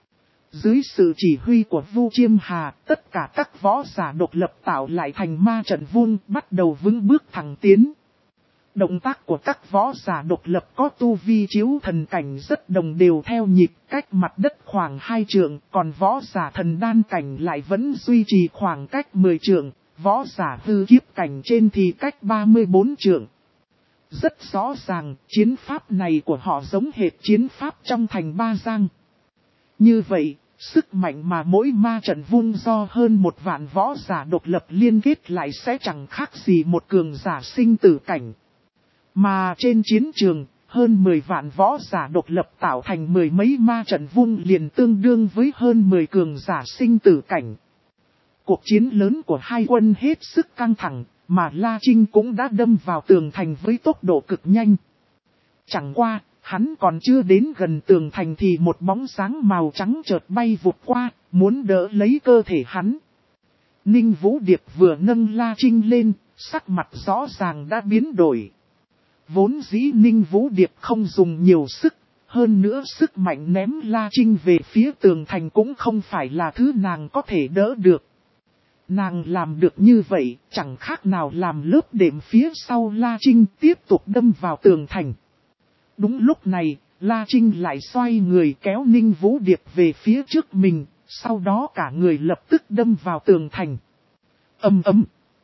Dưới sự chỉ huy của Vu Chiêm Hà, tất cả các võ giả độc lập tạo lại thành ma trận vuông, bắt đầu vững bước thẳng tiến. Động tác của các võ giả độc lập có tu vi chiếu thần cảnh rất đồng đều theo nhịp, cách mặt đất khoảng hai trượng, còn võ giả thần đan cảnh lại vẫn duy trì khoảng cách mười trượng, võ giả hư kiếp cảnh trên thì cách ba mươi bốn trượng. Rất rõ ràng, chiến pháp này của họ giống hệt chiến pháp trong thành Ba Giang. Như vậy, Sức mạnh mà mỗi ma trận vung do hơn một vạn võ giả độc lập liên kết lại sẽ chẳng khác gì một cường giả sinh tử cảnh. Mà trên chiến trường, hơn mười vạn võ giả độc lập tạo thành mười mấy ma trận vung liền tương đương với hơn mười cường giả sinh tử cảnh. Cuộc chiến lớn của hai quân hết sức căng thẳng, mà La Trinh cũng đã đâm vào tường thành với tốc độ cực nhanh. Chẳng qua, hắn còn chưa đến gần tường thành thì một bóng sáng màu trắng chợt bay vụt qua, muốn đỡ lấy cơ thể hắn. Ninh Vũ Điệp vừa nâng La Trinh lên, sắc mặt rõ ràng đã biến đổi. Vốn dĩ Ninh Vũ Điệp không dùng nhiều sức, hơn nữa sức mạnh ném La Trinh về phía tường thành cũng không phải là thứ nàng có thể đỡ được. Nàng làm được như vậy, chẳng khác nào làm lớp đệm phía sau La Trinh tiếp tục đâm vào tường thành. Đúng lúc này, La Trinh lại xoay người kéo Ninh Vũ Điệp về phía trước mình, sau đó cả người lập tức đâm vào tường thành. Ầm ầm.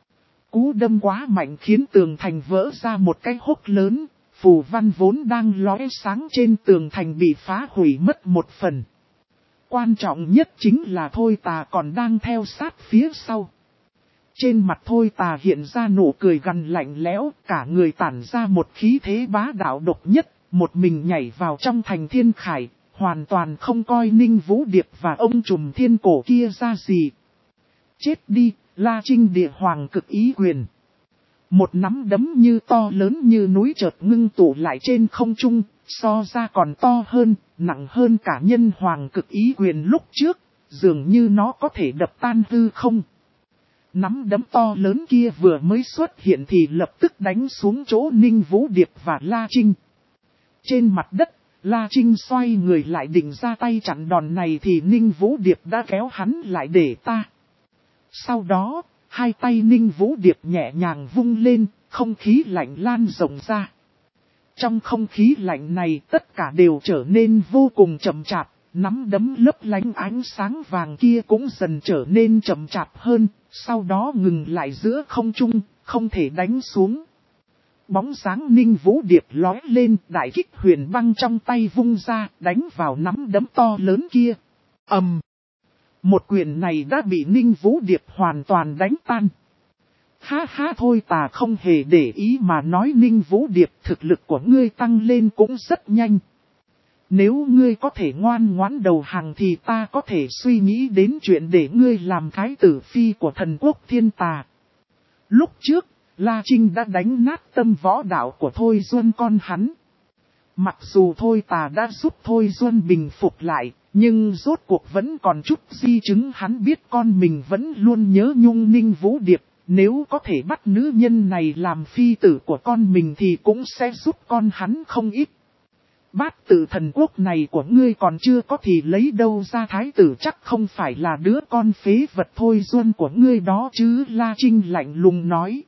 Cú đâm quá mạnh khiến tường thành vỡ ra một cái hốc lớn, phù văn vốn đang lóe sáng trên tường thành bị phá hủy mất một phần. Quan trọng nhất chính là Thôi Tà còn đang theo sát phía sau. Trên mặt Thôi Tà hiện ra nụ cười gằn lạnh lẽo, cả người tản ra một khí thế bá đạo độc nhất, một mình nhảy vào trong thành thiên khải, hoàn toàn không coi Ninh Vũ Điệp và ông trùm thiên cổ kia ra gì. Chết đi, La Trinh địa hoàng cực ý quyền. Một nắm đấm như to lớn như núi chợt ngưng tụ lại trên không trung, so ra còn to hơn, nặng hơn cả nhân hoàng cực ý quyền lúc trước, dường như nó có thể đập tan hư không. Nắm đấm to lớn kia vừa mới xuất hiện thì lập tức đánh xuống chỗ Ninh Vũ Điệp và La Trinh. Trên mặt đất, La Trinh xoay người lại định ra tay chặn đòn này thì Ninh Vũ Điệp đã kéo hắn lại để ta. Sau đó, hai tay Ninh Vũ Điệp nhẹ nhàng vung lên, không khí lạnh lan rộng ra. Trong không khí lạnh này tất cả đều trở nên vô cùng chậm chạp, nắm đấm lấp lánh ánh sáng vàng kia cũng dần trở nên chậm chạp hơn, sau đó ngừng lại giữa không trung, không thể đánh xuống. Bóng sáng Ninh Vũ Điệp lói lên, đại kích huyền băng trong tay vung ra, đánh vào nắm đấm to lớn kia. Ầm! Một quyền này đã bị Ninh Vũ Điệp hoàn toàn đánh tan. Ha ha, Thôi Tà không hề để ý mà nói, Ninh Vũ Điệp, thực lực của ngươi tăng lên cũng rất nhanh. Nếu ngươi có thể ngoan ngoãn đầu hàng thì ta có thể suy nghĩ đến chuyện để ngươi làm thái tử phi của thần quốc Thiên Tà. Lúc trước, La Trinh đã đánh nát tâm võ đạo của Thôi Duân con hắn. Mặc dù Thôi Tà đã giúp Thôi Duân bình phục lại, nhưng rốt cuộc vẫn còn chút di chứng hắn biết con mình vẫn luôn nhớ nhung Ninh Vũ Điệp. Nếu có thể bắt nữ nhân này làm phi tử của con mình thì cũng sẽ giúp con hắn không ít. Bát tự thần quốc này của ngươi còn chưa có thì lấy đâu ra thái tử, chắc không phải là đứa con phế vật Thôi Duân của ngươi đó chứ, La Trinh lạnh lùng nói.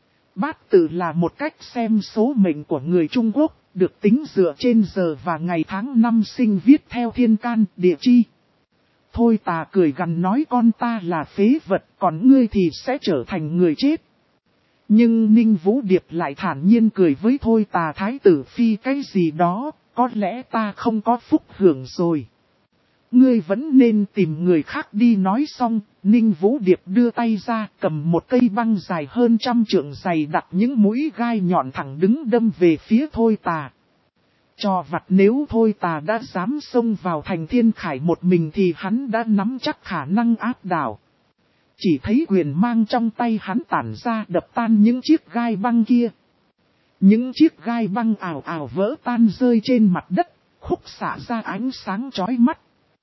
Bát tự là một cách xem số mệnh của người Trung Quốc, được tính dựa trên giờ và ngày tháng năm sinh viết theo thiên can, địa chi. Thôi Tà cười gằn nói, con ta là phế vật, còn ngươi thì sẽ trở thành người chết. Nhưng Ninh Vũ Điệp lại thản nhiên cười với Thôi Tà, thái tử phi cái gì đó, có lẽ ta không có phúc hưởng rồi. Ngươi vẫn nên tìm người khác đi. Nói xong, Ninh Vũ Điệp đưa tay ra, cầm một cây băng dài hơn trăm trượng dày, đặt những mũi gai nhọn thẳng đứng đâm về phía Thôi Tà. Trò vặt, nếu Thôi Tà đã dám xông vào thành thiên khải một mình thì hắn đã nắm chắc khả năng áp đảo. Chỉ thấy quyền mang trong tay hắn tản ra, đập tan những chiếc gai băng kia. Những chiếc gai băng ảo ảo vỡ tan rơi trên mặt đất, khúc xạ ra ánh sáng chói mắt.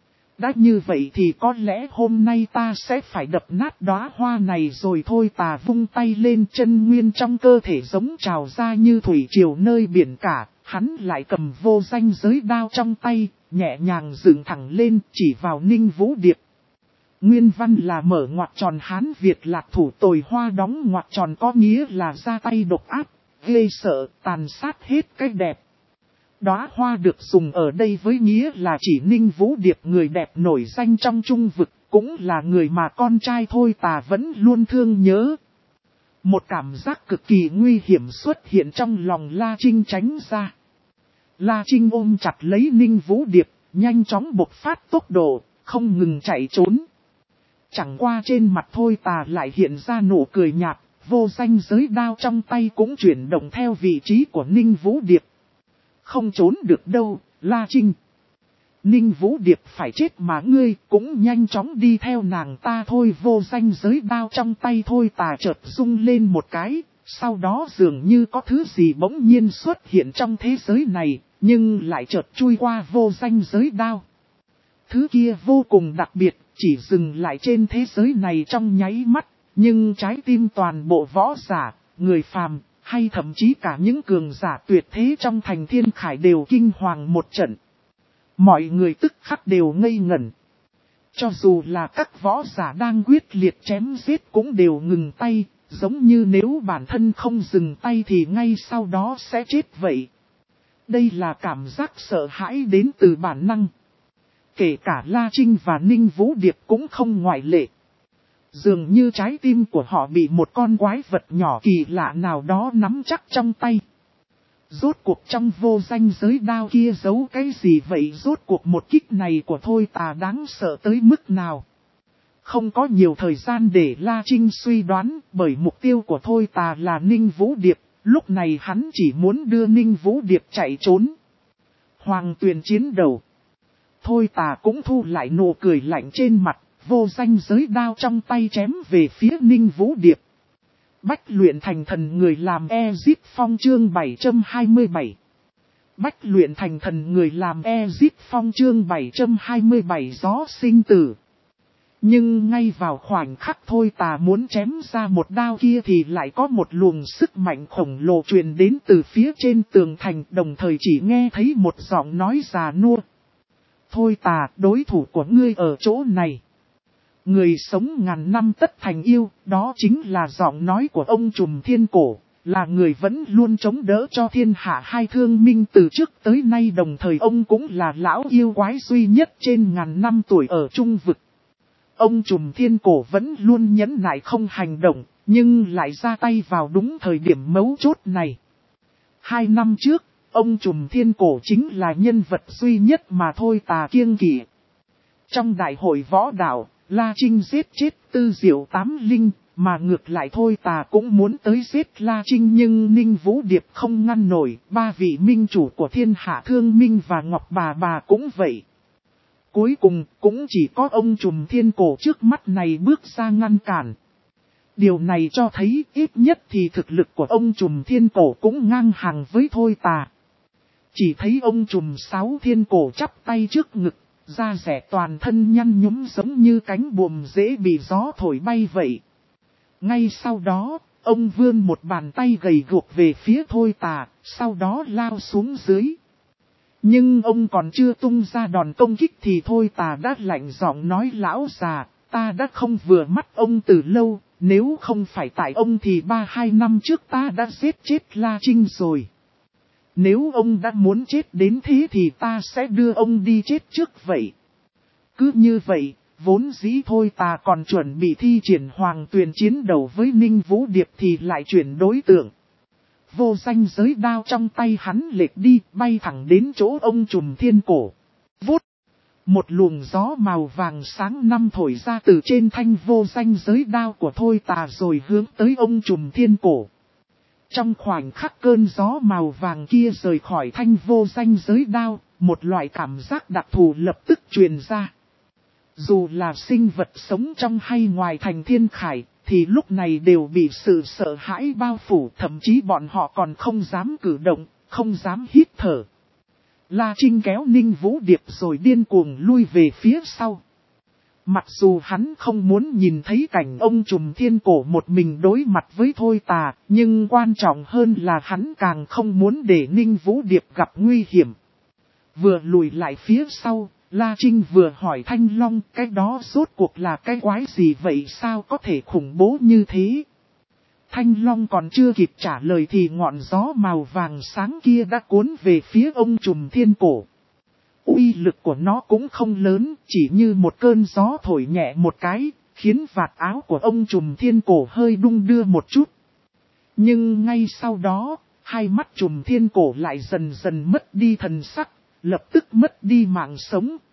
Đã như vậy thì có lẽ hôm nay ta sẽ phải đập nát đóa hoa này rồi. Thôi Tà vung tay lên, chân nguyên trong cơ thể giống trào ra như thủy triều nơi biển cả. Hắn lại cầm vô danh giới đao trong tay, nhẹ nhàng dựng thẳng lên, chỉ vào Ninh Vũ Điệp. Nguyên văn là mở ngoặc tròn Hán Việt lạc thủ tồi hoa, đóng ngoặc tròn có nghĩa là ra tay độc ác, ghê sợ, tàn sát hết cái đẹp. Đóa hoa được dùng ở đây với nghĩa là chỉ Ninh Vũ Điệp, người đẹp nổi danh trong trung vực, cũng là người mà con trai Thôi Tà vẫn luôn thương nhớ. Một cảm giác cực kỳ nguy hiểm xuất hiện trong lòng La Trinh, tránh ra. La Trinh ôm chặt lấy Ninh Vũ Điệp, nhanh chóng bộc phát tốc độ, không ngừng chạy trốn. Chẳng qua trên mặt Thôi Tà lại hiện ra nụ cười nhạt, vô danh giới đao trong tay cũng chuyển động theo vị trí của Ninh Vũ Điệp. Không trốn được đâu, La Trinh. Ninh Vũ Điệp phải chết mà ngươi cũng nhanh chóng đi theo nàng ta thôi. Vô danh giới đao trong tay Thôi Tà chợt rung lên một cái, sau đó dường như có thứ gì bỗng nhiên xuất hiện trong thế giới này, nhưng lại chợt chui qua vô danh giới đao. Thứ kia vô cùng đặc biệt, chỉ dừng lại trên thế giới này trong nháy mắt, nhưng trái tim toàn bộ võ giả, người phàm, hay thậm chí cả những cường giả tuyệt thế trong thành Thiên Khải đều kinh hoàng một trận. Mọi người tức khắc đều ngây ngẩn. Cho dù là các võ giả đang quyết liệt chém giết cũng đều ngừng tay, giống như nếu bản thân không dừng tay thì ngay sau đó sẽ chết vậy. Đây là cảm giác sợ hãi đến từ bản năng. Kể cả La Trinh và Ninh Vũ Điệp cũng không ngoại lệ. Dường như trái tim của họ bị một con quái vật nhỏ kỳ lạ nào đó nắm chắc trong tay. Rốt cuộc trong vô danh giới đao kia giấu cái gì vậy? Rốt cuộc một kích này của Thôi Tà đáng sợ tới mức nào? Không có nhiều thời gian để La Trinh suy đoán, bởi mục tiêu của Thôi Tà là Ninh Vũ Điệp. Lúc này hắn chỉ muốn đưa Ninh Vũ Điệp chạy trốn. Hoàng Tuyền chiến đầu. Thôi Tà cũng thu lại nụ cười lạnh trên mặt, vô danh giới đao trong tay chém về phía Ninh Vũ Điệp. Bách luyện thành thần người làm Ezip Phong chương bảy trăm hai mươi bảy. Bách luyện thành thần người làm Ezip Phong chương bảy trăm hai mươi bảy gió sinh tử. Nhưng ngay vào khoảnh khắc Thôi Tà muốn chém ra một đao kia thì lại có một luồng sức mạnh khổng lồ truyền đến từ phía trên tường thành, đồng thời chỉ nghe thấy một giọng nói già nua. Thôi Tà, đối thủ của ngươi ở chỗ này. Người sống ngàn năm tất thành yêu, đó chính là giọng nói của ông Trùm Thiên Cổ, là người vẫn luôn chống đỡ cho thiên hạ hai thương minh từ trước tới nay, đồng thời ông cũng là lão yêu quái duy nhất trên ngàn năm tuổi ở Trung Vực. Ông Trùm Thiên Cổ vẫn luôn nhẫn nại không hành động, nhưng lại ra tay vào đúng thời điểm mấu chốt này. Hai năm trước, ông Trùm Thiên Cổ chính là nhân vật duy nhất mà Thôi Tà kiêng kỵ. Trong đại hội võ đạo, La Trinh giết chết Tư Diệu Tám Linh, mà ngược lại Thôi Tà cũng muốn tới giết La Trinh, nhưng Ninh Vũ Điệp không ngăn nổi, ba vị minh chủ của thiên hạ Thương Minh và Ngọc Bà Bà cũng vậy. Cuối cùng, cũng chỉ có ông Trùm Thiên Cổ trước mắt này bước ra ngăn cản. Điều này cho thấy ít nhất thì thực lực của ông Trùm Thiên Cổ cũng ngang hàng với Thôi Tà. Chỉ thấy ông Trùm Sáu Thiên Cổ chắp tay trước ngực, da rẻ toàn thân nhăn nhúm giống như cánh buồm dễ bị gió thổi bay vậy. Ngay sau đó, ông vươn một bàn tay gầy guộc về phía Thôi Tà, sau đó lao xuống dưới. Nhưng ông còn chưa tung ra đòn công kích thì Thôi Tà đã lạnh giọng nói: lão già, ta đã không vừa mắt ông từ lâu, nếu không phải tại ông thì ba hai năm trước ta đã giết chết La Trinh rồi. Nếu ông đã muốn chết đến thế thì ta sẽ đưa ông đi chết trước vậy. Cứ như vậy, vốn dĩ Thôi Tà còn chuẩn bị thi triển Hoàng Tuyền chiến đầu với Ninh Vũ Điệp thì lại chuyển đối tượng. Vô danh giới đao trong tay hắn lệch đi, bay thẳng đến chỗ ông Trùm Thiên Cổ. Vút! Một luồng gió màu vàng sáng năm thổi ra từ trên thanh vô danh giới đao của Thôi Tà rồi hướng tới ông Trùm Thiên Cổ. Trong khoảnh khắc cơn gió màu vàng kia rời khỏi thanh vô danh giới đao, một loại cảm giác đặc thù lập tức truyền ra. Dù là sinh vật sống trong hay ngoài thành Thiên Khải, thì lúc này đều bị sự sợ hãi bao phủ, thậm chí bọn họ còn không dám cử động, không dám hít thở. La Trinh kéo Ninh Vũ Điệp rồi điên cuồng lui về phía sau. Mặc dù hắn không muốn nhìn thấy cảnh ông Trùm Thiên Cổ một mình đối mặt với Thôi Tà, nhưng quan trọng hơn là hắn càng không muốn để Ninh Vũ Điệp gặp nguy hiểm. Vừa lùi lại phía sau, La Trinh vừa hỏi Thanh Long, cái đó rốt cuộc là cái quái gì vậy, sao có thể khủng bố như thế? Thanh Long còn chưa kịp trả lời thì ngọn gió màu vàng sáng kia đã cuốn về phía ông Trùm Thiên Cổ. Uy lực của nó cũng không lớn, chỉ như một cơn gió thổi nhẹ một cái, khiến vạt áo của ông Trùm Thiên Cổ hơi đung đưa một chút. Nhưng ngay sau đó, hai mắt Trùm Thiên Cổ lại dần dần mất đi thần sắc, lập tức mất đi mạng sống,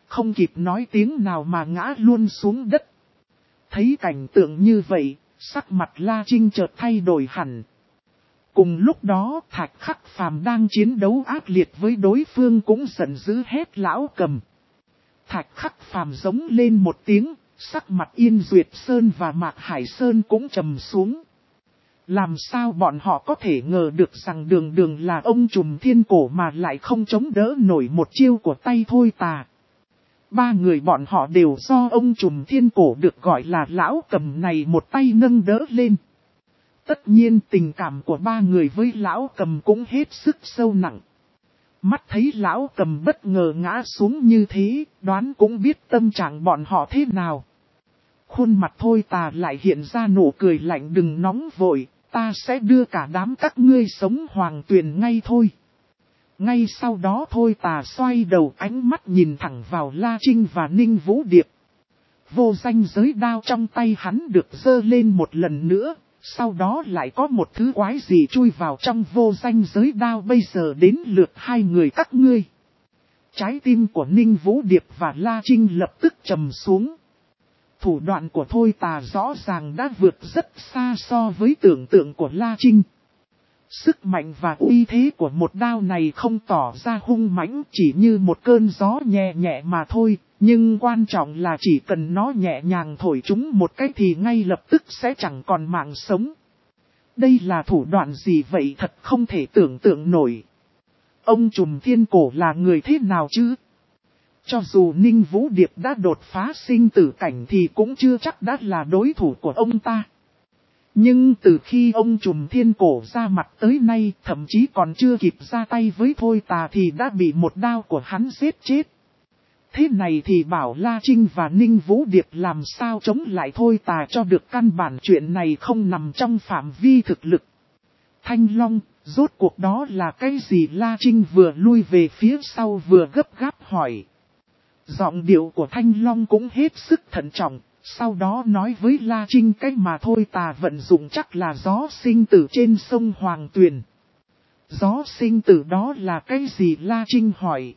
không kịp nói tiếng nào mà ngã luôn xuống đất. Thấy cảnh tượng như vậy, sắc mặt La Trinh chợt thay đổi hẳn. Cùng lúc đó Thạch Khắc Phàm đang chiến đấu ác liệt với đối phương cũng giận dữ hét lão cầm. Thạch Khắc Phàm giống lên một tiếng, sắc mặt Yên Duyệt Sơn và Mạc Hải Sơn cũng trầm xuống. Làm sao bọn họ có thể ngờ được rằng Đường Đường là ông trùm thiên cổ mà lại không chống đỡ nổi một chiêu của tay Thôi Tà. Ba người bọn họ đều do ông trùm thiên cổ được gọi là lão cầm này một tay nâng đỡ lên. Tất nhiên tình cảm của ba người với lão cầm cũng hết sức sâu nặng. Mắt thấy lão cầm bất ngờ ngã xuống như thế, đoán cũng biết tâm trạng bọn họ thế nào. Khuôn mặt Thôi Tà lại hiện ra nụ cười lạnh, đừng nóng vội, ta sẽ đưa cả đám các ngươi sống hoàng tuyền ngay thôi. Ngay sau đó Thôi Tà xoay đầu, ánh mắt nhìn thẳng vào La Trinh và Ninh Vũ Điệp. Vô danh giới đao trong tay hắn được giơ lên một lần nữa, sau đó lại có một thứ quái gì chui vào trong vô danh giới đao. Bây giờ đến lượt hai người các ngươi. Trái tim của Ninh Vũ Điệp và La Trinh lập tức trầm xuống. Thủ đoạn của Thôi Tà rõ ràng đã vượt rất xa so với tưởng tượng của La Trinh. Sức mạnh và uy thế của một đao này không tỏ ra hung mãnh, chỉ như một cơn gió nhẹ nhẹ mà thôi. Nhưng quan trọng là chỉ cần nó nhẹ nhàng thổi chúng một cái thì ngay lập tức sẽ chẳng còn mạng sống. Đây là thủ đoạn gì vậy, thật không thể tưởng tượng nổi. Ông trùm thiên cổ là người thế nào chứ? Cho dù Ninh Vũ Điệp đã đột phá sinh tử cảnh thì cũng chưa chắc đã là đối thủ của ông ta. Nhưng từ khi ông trùm thiên cổ ra mặt tới nay, thậm chí còn chưa kịp ra tay với Thôi Tà thì đã bị một đao của hắn giết chết. Thế này thì bảo La Trinh và Ninh Vũ Điệp làm sao chống lại Thôi Tà cho được, căn bản chuyện này không nằm trong phạm vi thực lực. Thanh Long, rốt cuộc đó là cái gì? La Trinh vừa lui về phía sau vừa gấp gáp hỏi. Giọng điệu của Thanh Long cũng hết sức thận trọng, sau đó nói với La Trinh cái mà Thôi Tà vận dụng chắc là gió sinh tử trên sông Hoàng Tuyền. Gió sinh tử đó là cái gì? La Trinh hỏi.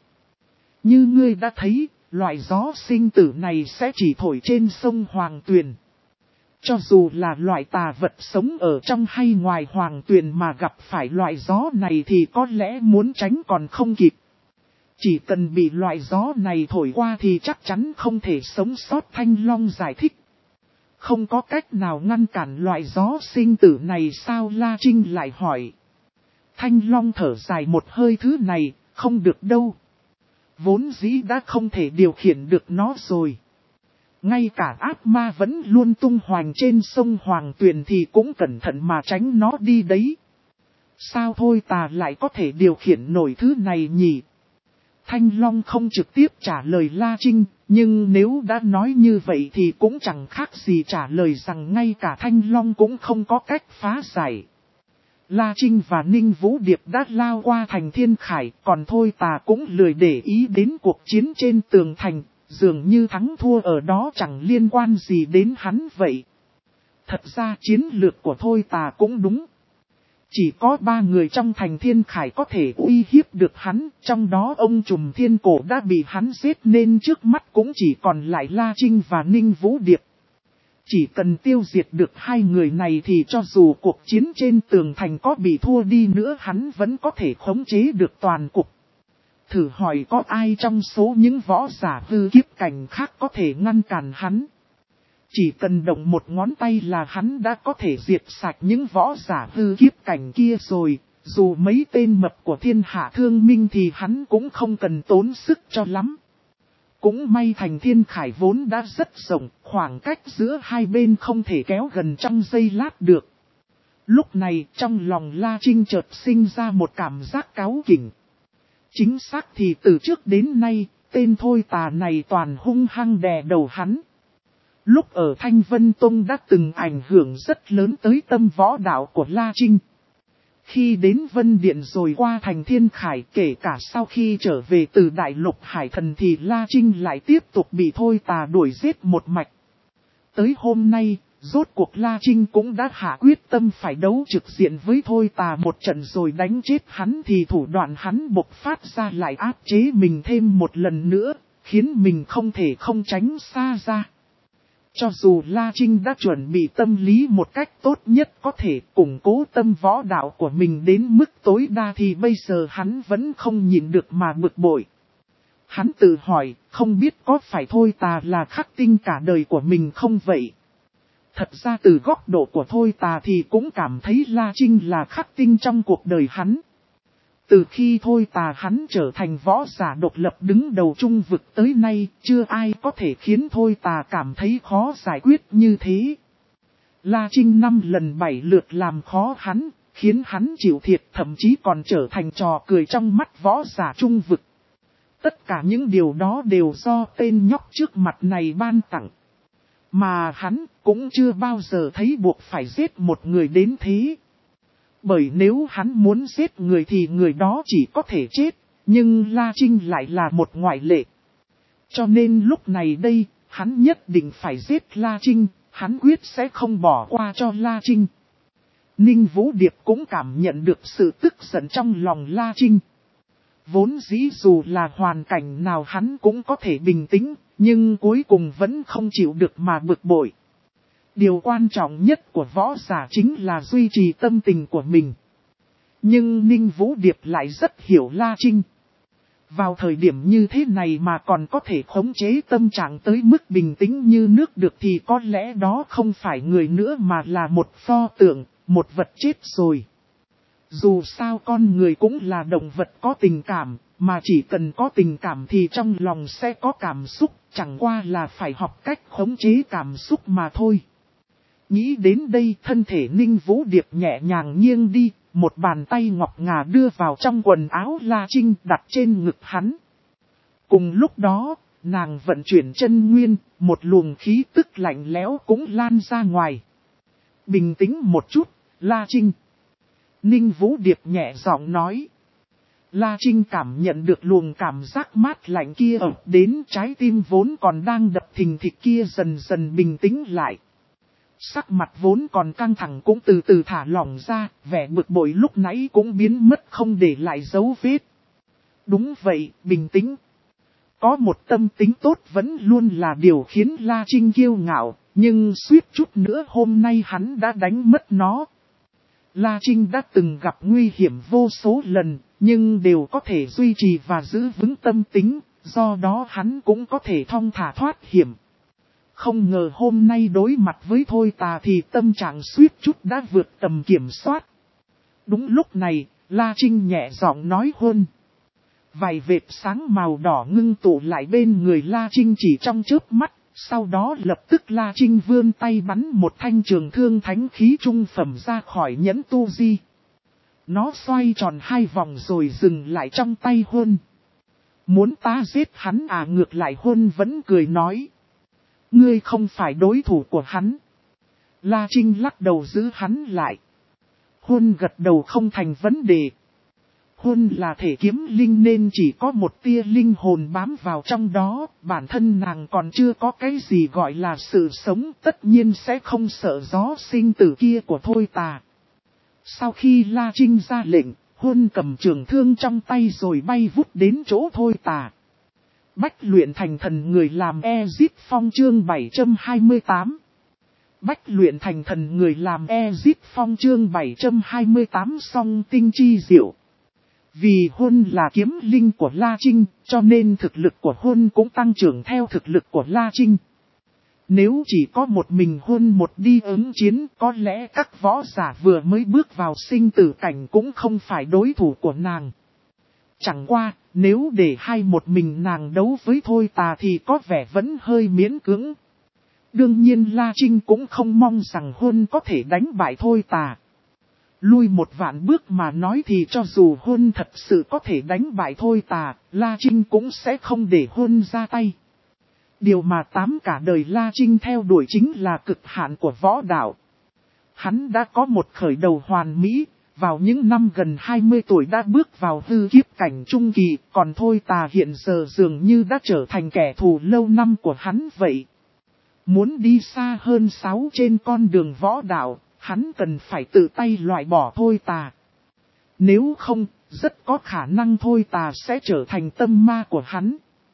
Như ngươi đã thấy, loại gió sinh tử này sẽ chỉ thổi trên sông Hoàng Tuyền. Cho dù là loại tà vật sống ở trong hay ngoài Hoàng Tuyền mà gặp phải loại gió này thì có lẽ muốn tránh còn không kịp. Chỉ cần bị loại gió này thổi qua thì chắc chắn không thể sống sót, Thanh Long giải thích. Không có cách nào ngăn cản loại gió sinh tử này sao? La Trinh lại hỏi. Thanh Long thở dài một hơi, thứ này, không được đâu. Vốn dĩ đã không thể điều khiển được nó rồi. Ngay cả ác ma vẫn luôn tung hoành trên sông Hoàng Tuyền thì cũng cẩn thận mà tránh nó đi đấy. Sao Thôi Tà lại có thể điều khiển nổi thứ này nhỉ? Thanh Long không trực tiếp trả lời La Trinh, nhưng nếu đã nói như vậy thì cũng chẳng khác gì trả lời rằng ngay cả Thanh Long cũng không có cách phá giải. La Trinh và Ninh Vũ Điệp đã lao qua thành Thiên Khải, còn Thôi Tà cũng lười để ý đến cuộc chiến trên tường thành, dường như thắng thua ở đó chẳng liên quan gì đến hắn vậy. Thật ra chiến lược của Thôi Tà cũng đúng. Chỉ có ba người trong thành Thiên Khải có thể uy hiếp được hắn, trong đó ông trùm thiên cổ đã bị hắn giết nên trước mắt cũng chỉ còn lại La Trinh và Ninh Vũ Điệp. Chỉ cần tiêu diệt được hai người này thì cho dù cuộc chiến trên tường thành có bị thua đi nữa hắn vẫn có thể khống chế được toàn cục. Thử hỏi có ai trong số những võ giả hư kiếp cảnh khác có thể ngăn cản hắn? Chỉ cần động một ngón tay là hắn đã có thể diệt sạch những võ giả hư kiếp cảnh kia rồi. Dù mấy tên mập của thiên hạ thương minh thì hắn cũng không cần tốn sức cho lắm. Cũng may thành Thiên Khải vốn đã rất rộng, khoảng cách giữa hai bên không thể kéo gần trong giây lát được. Lúc này trong lòng La Trinh chợt sinh ra một cảm giác cáu kỉnh. Chính xác thì từ trước đến nay, tên Thôi Tà này toàn hung hăng đè đầu hắn. Lúc ở Thanh Vân Tông đã từng ảnh hưởng rất lớn tới tâm võ đạo của La Trinh. Khi đến Vân Điện rồi qua thành Thiên Khải, kể cả sau khi trở về từ Đại Lục Hải Thần thì La Trinh lại tiếp tục bị Thôi Tà đuổi giết một mạch. Tới hôm nay, rốt cuộc La Trinh cũng đã hạ quyết tâm phải đấu trực diện với Thôi Tà một trận rồi đánh chết hắn thì thủ đoạn hắn bộc phát ra lại áp chế mình thêm một lần nữa, khiến mình không thể không tránh xa ra. Cho dù La Trinh đã chuẩn bị tâm lý một cách tốt nhất có thể củng cố tâm võ đạo của mình đến mức tối đa thì bây giờ hắn vẫn không nhịn được mà bực bội. Hắn tự hỏi, không biết có phải Thôi Tà là khắc tinh cả đời của mình không vậy? Thật ra từ góc độ của Thôi Tà thì cũng cảm thấy La Trinh là khắc tinh trong cuộc đời hắn. Từ khi Thôi Tà hắn trở thành võ giả độc lập đứng đầu trung vực tới nay, chưa ai có thể khiến Thôi Tà cảm thấy khó giải quyết như thế. La Trinh năm lần bảy lượt làm khó hắn, khiến hắn chịu thiệt, thậm chí còn trở thành trò cười trong mắt võ giả trung vực. Tất cả những điều đó đều do tên nhóc trước mặt này ban tặng. Mà hắn cũng chưa bao giờ thấy buộc phải giết một người đến thế. Bởi nếu hắn muốn giết người thì người đó chỉ có thể chết, nhưng La Trinh lại là một ngoại lệ. Cho nên lúc này đây, hắn nhất định phải giết La Trinh, hắn quyết sẽ không bỏ qua cho La Trinh. Ninh Vũ Điệp cũng cảm nhận được sự tức giận trong lòng La Trinh. Vốn dĩ dù là hoàn cảnh nào hắn cũng có thể bình tĩnh, nhưng cuối cùng vẫn không chịu được mà bực bội. Điều quan trọng nhất của võ giả chính là duy trì tâm tình của mình. Nhưng Ninh Vũ Điệp lại rất hiểu La Trinh. Vào thời điểm như thế này mà còn có thể khống chế tâm trạng tới mức bình tĩnh như nước được thì có lẽ đó không phải người nữa mà là một pho tượng, một vật chết rồi. Dù sao con người cũng là động vật có tình cảm, mà chỉ cần có tình cảm thì trong lòng sẽ có cảm xúc, chẳng qua là phải học cách khống chế cảm xúc mà thôi. Nghĩ đến đây thân thể Ninh Vũ Điệp nhẹ nhàng nghiêng đi, một bàn tay ngọc ngà đưa vào trong quần áo La Trinh đặt trên ngực hắn. Cùng lúc đó, nàng vận chuyển chân nguyên, một luồng khí tức lạnh lẽo cũng lan ra ngoài. Bình tĩnh một chút, La Trinh. Ninh Vũ Điệp nhẹ giọng nói. La Trinh cảm nhận được luồng cảm giác mát lạnh kia ập đến, trái tim vốn còn đang đập thình thịch kia dần dần bình tĩnh lại. Sắc mặt vốn còn căng thẳng cũng từ từ thả lỏng ra, vẻ bực bội lúc nãy cũng biến mất không để lại dấu vết. Đúng vậy, bình tĩnh. Có một tâm tính tốt vẫn luôn là điều khiến La Trinh kiêu ngạo, nhưng suýt chút nữa hôm nay hắn đã đánh mất nó. La Trinh đã từng gặp nguy hiểm vô số lần, nhưng đều có thể duy trì và giữ vững tâm tính, do đó hắn cũng có thể thong thả thoát hiểm. Không ngờ hôm nay đối mặt với Thôi Tà thì tâm trạng suýt chút đã vượt tầm kiểm soát. Đúng lúc này, La Trinh nhẹ giọng nói hôn. Vài vệt sáng màu đỏ ngưng tụ lại bên người La Trinh chỉ trong chớp mắt, sau đó lập tức La Trinh vươn tay bắn một thanh trường thương thánh khí trung phẩm ra khỏi nhẫn tu di. Nó xoay tròn hai vòng rồi dừng lại trong tay hôn. Muốn ta giết hắn à? Ngược lại hôn vẫn cười nói. Ngươi không phải đối thủ của hắn. La Trinh lắc đầu giữ hắn lại. Hôn gật đầu không thành vấn đề. Hôn là thể kiếm linh nên chỉ có một tia linh hồn bám vào trong đó, bản thân nàng còn chưa có cái gì gọi là sự sống, tất nhiên sẽ không sợ gió sinh tử kia của Thôi Tà. Sau khi La Trinh ra lệnh, Hôn cầm trường thương trong tay rồi bay vút đến chỗ Thôi Tà. Bách luyện thành thần người làm Ezip Phong chương bảy trăm hai mươi tám. Bách luyện thành thần người làm Ezip Phong chương bảy trăm hai mươi tám song tinh chi diệu. Vì Hôn là kiếm linh của La Trinh, cho nên thực lực của Hôn cũng tăng trưởng theo thực lực của La Trinh. Nếu chỉ có một mình Hôn một đi ứng chiến, có lẽ các võ giả vừa mới bước vào sinh tử cảnh cũng không phải đối thủ của nàng. Chẳng qua, nếu để hai một mình nàng đấu với Thôi Tà thì có vẻ vẫn hơi miễn cưỡng. Đương nhiên La Trinh cũng không mong rằng Hôn có thể đánh bại Thôi Tà. Lui một vạn bước mà nói thì cho dù Hôn thật sự có thể đánh bại Thôi Tà, La Trinh cũng sẽ không để Hôn ra tay. Điều mà tám cả đời La Trinh theo đuổi chính là cực hạn của võ đạo. Hắn đã có một khởi đầu hoàn mỹ, vào những năm gần hai mươi tuổi đã bước vào hư kiếp cảnh trung kỳ, còn Thôi Tà hiện giờ dường như đã trở thành kẻ thù lâu năm của hắn vậy. Muốn đi xa hơn sáu trên con đường võ đạo, hắn cần phải tự tay loại bỏ Thôi Tà. Nếu không, rất có khả năng Thôi Tà sẽ trở thành tâm ma của hắn.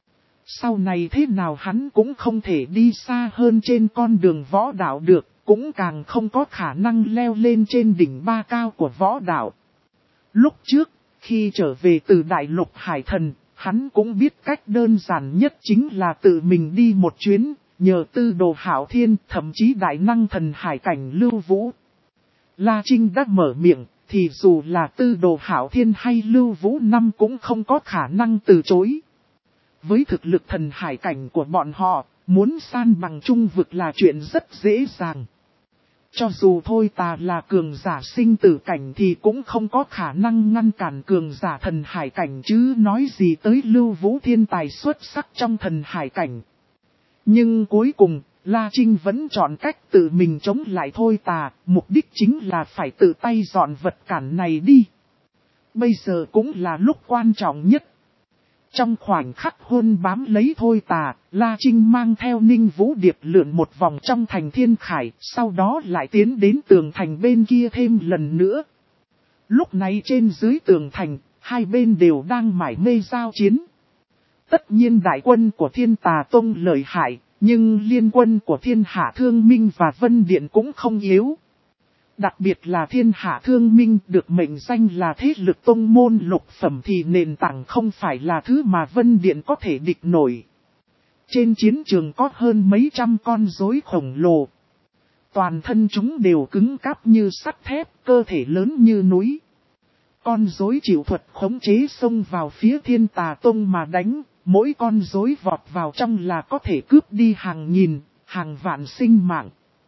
Sau này thế nào hắn cũng không thể đi xa hơn trên con đường võ đạo được, cũng càng không có khả năng leo lên trên đỉnh ba cao của võ đạo. Lúc trước, khi trở về từ đại lục hải thần, hắn cũng biết cách đơn giản nhất chính là tự mình đi một chuyến, nhờ tư đồ hạo thiên, thậm chí đại năng thần hải cảnh Lưu Vũ. La Trinh đã mở miệng, thì dù là tư đồ hạo thiên hay Lưu Vũ năm cũng không có khả năng từ chối. Với thực lực thần hải cảnh của bọn họ, muốn san bằng trung vực là chuyện rất dễ dàng. Cho dù thôi ta là cường giả sinh tử cảnh thì cũng không có khả năng ngăn cản cường giả thần hải cảnh chứ nói gì tới Lưu Vũ thiên tài xuất sắc trong thần hải cảnh. Nhưng cuối cùng, La Trinh vẫn chọn cách tự mình chống lại thôi tà, mục đích chính là phải tự tay dọn vật cản này đi. Bây giờ cũng là lúc quan trọng nhất. Trong khoảnh khắc hôn bám lấy thôi tà, La Trinh mang theo Ninh Vũ Điệp lượn một vòng trong thành Thiên Khải, sau đó lại tiến đến tường thành bên kia thêm lần nữa. Lúc này trên dưới tường thành, hai bên đều đang mải mê giao chiến. Tất nhiên đại quân của Thiên Tà Tông lợi hại, nhưng liên quân của Thiên Hạ Thương Minh và Vân Điện cũng không yếu. Đặc biệt là Thiên Hạ Thương Minh được mệnh danh là thế lực tông môn lục phẩm thì nền tảng không phải là thứ mà Vân Điện có thể địch nổi. Trên chiến trường có hơn mấy trăm con rối khổng lồ. Toàn thân chúng đều cứng cáp như sắt thép, cơ thể lớn như núi. Con rối chịu thuật khống chế xông vào phía Thiên Tà Tông mà đánh, mỗi con rối vọt vào trong là có thể cướp đi hàng nghìn, hàng vạn sinh mạng.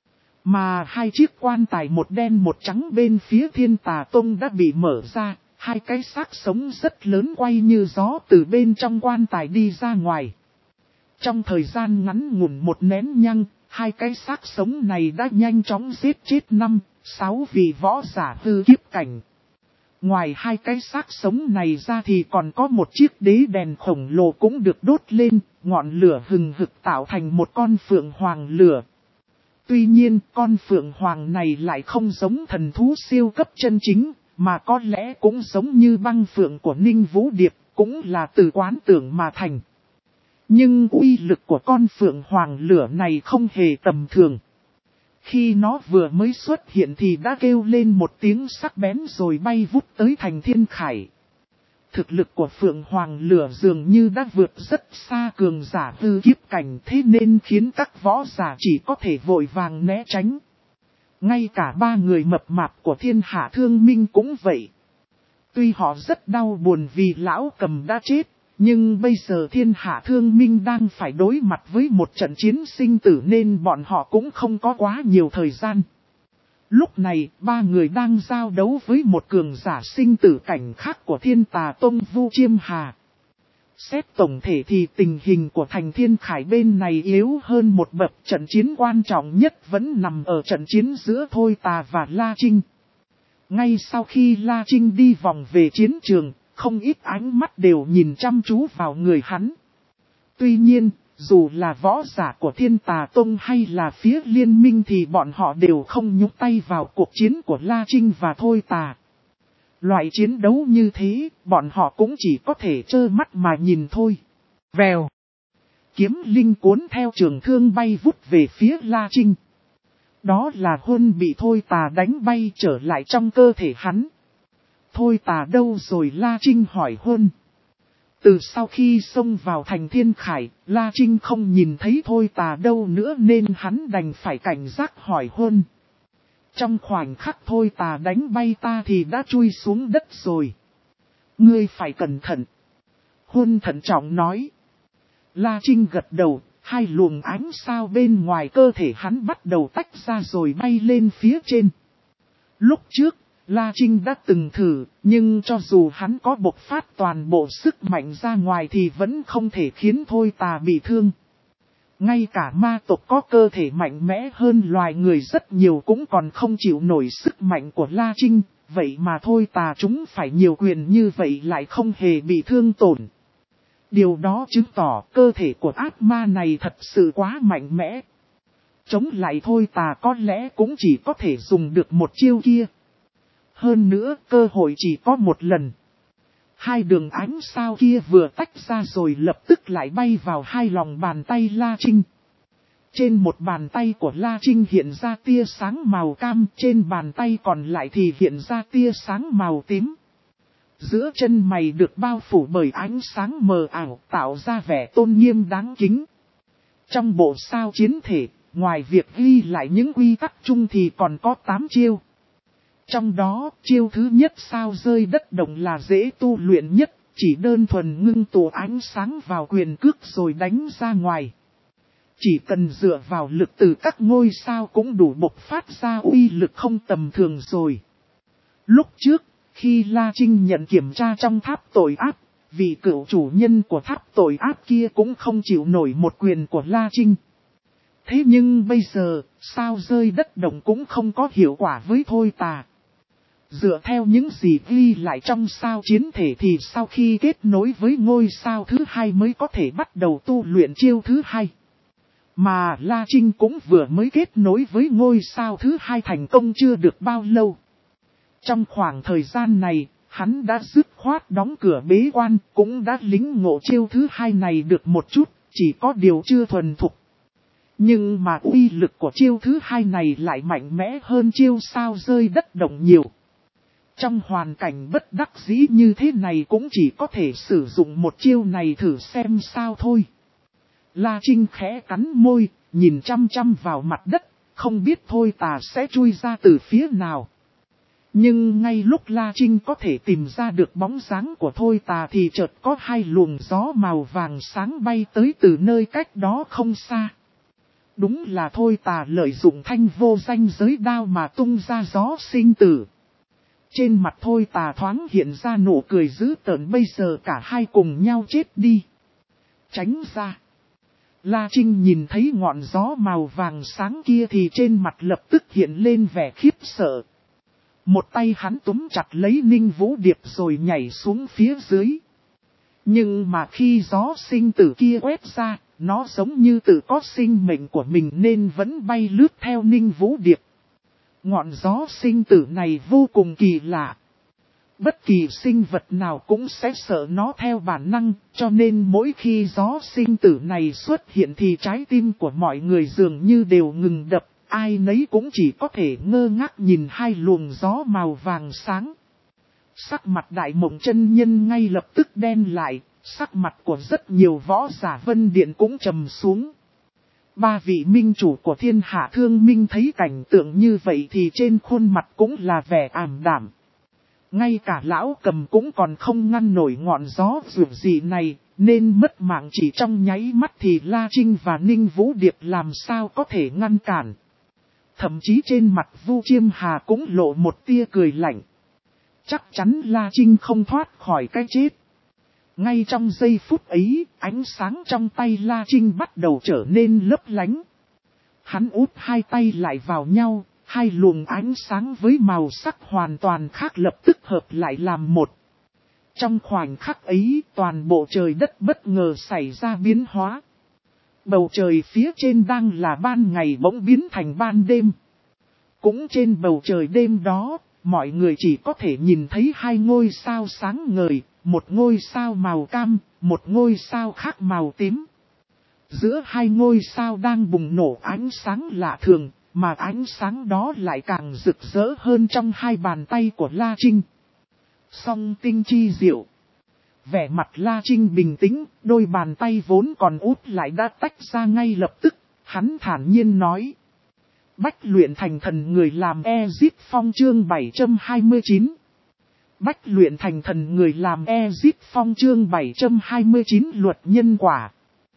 Mà hai chiếc quan tài một đen một trắng bên phía Thiên Tà Tông đã bị mở ra, hai cái xác sống rất lớn quay như gió từ bên trong quan tài đi ra ngoài. Trong thời gian ngắn ngủn một nén nhang, hai cái xác sống này đã nhanh chóng giết chết năm, sáu vị võ giả hư kiếp cảnh. Ngoài hai cái xác sống này ra thì còn có một chiếc đế đèn khổng lồ cũng được đốt lên, ngọn lửa hừng hực tạo thành một con phượng hoàng lửa. Tuy nhiên, con phượng hoàng này lại không giống thần thú siêu cấp chân chính, mà có lẽ cũng giống như băng phượng của Ninh Vũ Điệp, cũng là từ quán tưởng mà thành. Nhưng uy lực của con phượng hoàng lửa này không hề tầm thường. Khi nó vừa mới xuất hiện thì đã kêu lên một tiếng sắc bén rồi bay vút tới thành Thiên Khải. Thực lực của Phượng Hoàng lửa dường như đã vượt rất xa cường giả hư kiếp cảnh, thế nên khiến các võ giả chỉ có thể vội vàng né tránh. Ngay cả ba người mập mạp của Thiên Hạ Thương Minh cũng vậy. Tuy họ rất đau buồn vì lão cầm đã chết, nhưng bây giờ Thiên Hạ Thương Minh đang phải đối mặt với một trận chiến sinh tử nên bọn họ cũng không có quá nhiều thời gian. Lúc này, ba người đang giao đấu với một cường giả sinh tử cảnh khác của Thiên Tà Tông Vu Chiêm Hà. Xét tổng thể thì tình hình của thành Thiên Khải bên này yếu hơn một bậc, trận chiến quan trọng nhất vẫn nằm ở trận chiến giữa Thôi Tà và La Trinh. Ngay sau khi La Trinh đi vòng về chiến trường, không ít ánh mắt đều nhìn chăm chú vào người hắn. Tuy nhiên, dù là võ giả của Thiên Tà Tông hay là phía liên minh thì bọn họ đều không nhúc tay vào cuộc chiến của La Trinh và Thôi Tà. Loại chiến đấu như thế, bọn họ cũng chỉ có thể trơ mắt mà nhìn thôi. Vèo. Kiếm linh cuốn theo trường thương bay vút về phía La Trinh. Đó là Huân bị Thôi Tà đánh bay trở lại trong cơ thể hắn. Thôi Tà đâu rồi, La Trinh hỏi Huân. Từ sau khi xông vào thành Thiên Khải, La Trinh không nhìn thấy Thôi Tà đâu nữa nên hắn đành phải cảnh giác hỏi Huân. Trong khoảnh khắc Thôi Tà đánh bay ta thì đã chui xuống đất rồi. Ngươi phải cẩn thận. Huân thận trọng nói. La Trinh gật đầu, hai luồng ánh sao bên ngoài cơ thể hắn bắt đầu tách ra rồi bay lên phía trên. Lúc trước, La Trinh đã từng thử, nhưng cho dù hắn có bộc phát toàn bộ sức mạnh ra ngoài thì vẫn không thể khiến Thôi Tà bị thương. Ngay cả ma tộc có cơ thể mạnh mẽ hơn loài người rất nhiều cũng còn không chịu nổi sức mạnh của La Trinh, vậy mà Thôi Tà chúng phải nhiều quyền như vậy lại không hề bị thương tổn. Điều đó chứng tỏ cơ thể của ác ma này thật sự quá mạnh mẽ. Chống lại Thôi Tà có lẽ cũng chỉ có thể dùng được một chiêu kia. Hơn nữa, cơ hội chỉ có một lần. Hai đường ánh sao kia vừa tách ra rồi lập tức lại bay vào hai lòng bàn tay La Trinh. Trên một bàn tay của La Trinh hiện ra tia sáng màu cam, trên bàn tay còn lại thì hiện ra tia sáng màu tím. Giữa chân mày được bao phủ bởi ánh sáng mờ ảo tạo ra vẻ tôn nghiêm đáng kính. Trong bộ sao chiến thể, ngoài việc ghi lại những quy tắc chung thì còn có tám chiêu. Trong đó, chiêu thứ nhất sao rơi đất động là dễ tu luyện nhất, chỉ đơn thuần ngưng tụ ánh sáng vào quyền cước rồi đánh ra ngoài. Chỉ cần dựa vào lực từ các ngôi sao cũng đủ bộc phát ra uy lực không tầm thường rồi. Lúc trước, khi La Trinh nhận kiểm tra trong tháp tội ác, vị cựu chủ nhân của tháp tội ác kia cũng không chịu nổi một quyền của La Trinh. Thế nhưng bây giờ, sao rơi đất động cũng không có hiệu quả với Thôi Tà. Dựa theo những gì ghi lại trong sao chiến thể thì sau khi kết nối với ngôi sao thứ hai mới có thể bắt đầu tu luyện chiêu thứ hai. Mà La Trinh cũng vừa mới kết nối với ngôi sao thứ hai thành công chưa được bao lâu. Trong khoảng thời gian này, hắn đã dứt khoát đóng cửa bế quan, cũng đã lính ngộ chiêu thứ hai này được một chút, chỉ có điều chưa thuần thục. Nhưng mà uy lực của chiêu thứ hai này lại mạnh mẽ hơn chiêu sao rơi đất động nhiều. Trong hoàn cảnh bất đắc dĩ như thế này cũng chỉ có thể sử dụng một chiêu này thử xem sao thôi. La Trinh khẽ cắn môi, nhìn chăm chăm vào mặt đất, không biết Thôi Tà sẽ chui ra từ phía nào. Nhưng ngay lúc La Trinh có thể tìm ra được bóng dáng của Thôi Tà thì chợt có hai luồng gió màu vàng sáng bay tới từ nơi cách đó không xa. Đúng là Thôi Tà lợi dụng thanh vô danh giới đao mà tung ra gió sinh tử. Trên mặt Thôi Tà thoáng hiện ra nụ cười dữ tợn, bây giờ cả hai cùng nhau chết đi. Tránh ra. La Trinh nhìn thấy ngọn gió màu vàng sáng kia thì trên mặt lập tức hiện lên vẻ khiếp sợ. Một tay hắn túm chặt lấy Ninh Vũ Điệp rồi nhảy xuống phía dưới. Nhưng mà khi gió sinh tử kia quét ra, nó giống như tự có sinh mệnh của mình nên vẫn bay lướt theo Ninh Vũ Điệp. Ngọn gió sinh tử này vô cùng kỳ lạ. Bất kỳ sinh vật nào cũng sẽ sợ nó theo bản năng, cho nên mỗi khi gió sinh tử này xuất hiện thì trái tim của mọi người dường như đều ngừng đập, ai nấy cũng chỉ có thể ngơ ngác nhìn hai luồng gió màu vàng sáng. Sắc mặt Đại Mộng chân nhân ngay lập tức đen lại, sắc mặt của rất nhiều võ giả Vân Điện cũng trầm xuống. Ba vị minh chủ của thiên hạ thương minh thấy cảnh tượng như vậy thì trên khuôn mặt cũng là vẻ ảm đạm. Ngay cả lão Cầm cũng còn không ngăn nổi ngọn gió rượu gì này, nên mất mạng chỉ trong nháy mắt thì La Trinh và Ninh Vũ Điệp làm sao có thể ngăn cản. Thậm chí trên mặt Vu Chiêm Hà cũng lộ một tia cười lạnh. Chắc chắn La Trinh không thoát khỏi cái chết. Ngay trong giây phút ấy, ánh sáng trong tay La Trinh bắt đầu trở nên lấp lánh. Hắn úp hai tay lại vào nhau, hai luồng ánh sáng với màu sắc hoàn toàn khác lập tức hợp lại làm một. Trong khoảnh khắc ấy, toàn bộ trời đất bất ngờ xảy ra biến hóa. Bầu trời phía trên đang là ban ngày bỗng biến thành ban đêm. Cũng trên bầu trời đêm đó, mọi người chỉ có thể nhìn thấy hai ngôi sao sáng ngời, một ngôi sao màu cam, một ngôi sao khác màu tím. Giữa hai ngôi sao đang bùng nổ ánh sáng lạ thường, mà ánh sáng đó lại càng rực rỡ hơn trong hai bàn tay của La Trinh. Song tinh chi diệu. Vẻ mặt La Trinh bình tĩnh, đôi bàn tay vốn còn úp lại đã tách ra ngay lập tức, hắn thản nhiên nói. Bách luyện thành thần người làm Ezip Phong chương bảy trăm hai mươi chín. Bách luyện thành thần người làm Ezip Phong chương bảy trăm hai mươi chín luật nhân quả.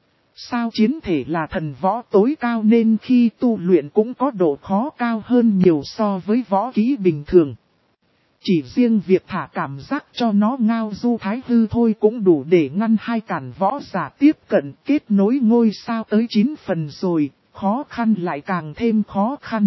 Sao chiến thể là thần võ tối cao nên khi tu luyện cũng có độ khó cao hơn nhiều so với võ kỹ bình thường. Chỉ riêng việc thả cảm giác cho nó ngao du thái hư thôi cũng đủ để ngăn hai cản võ giả tiếp cận kết nối ngôi sao tới chín phần rồi, khó khăn lại càng thêm khó khăn.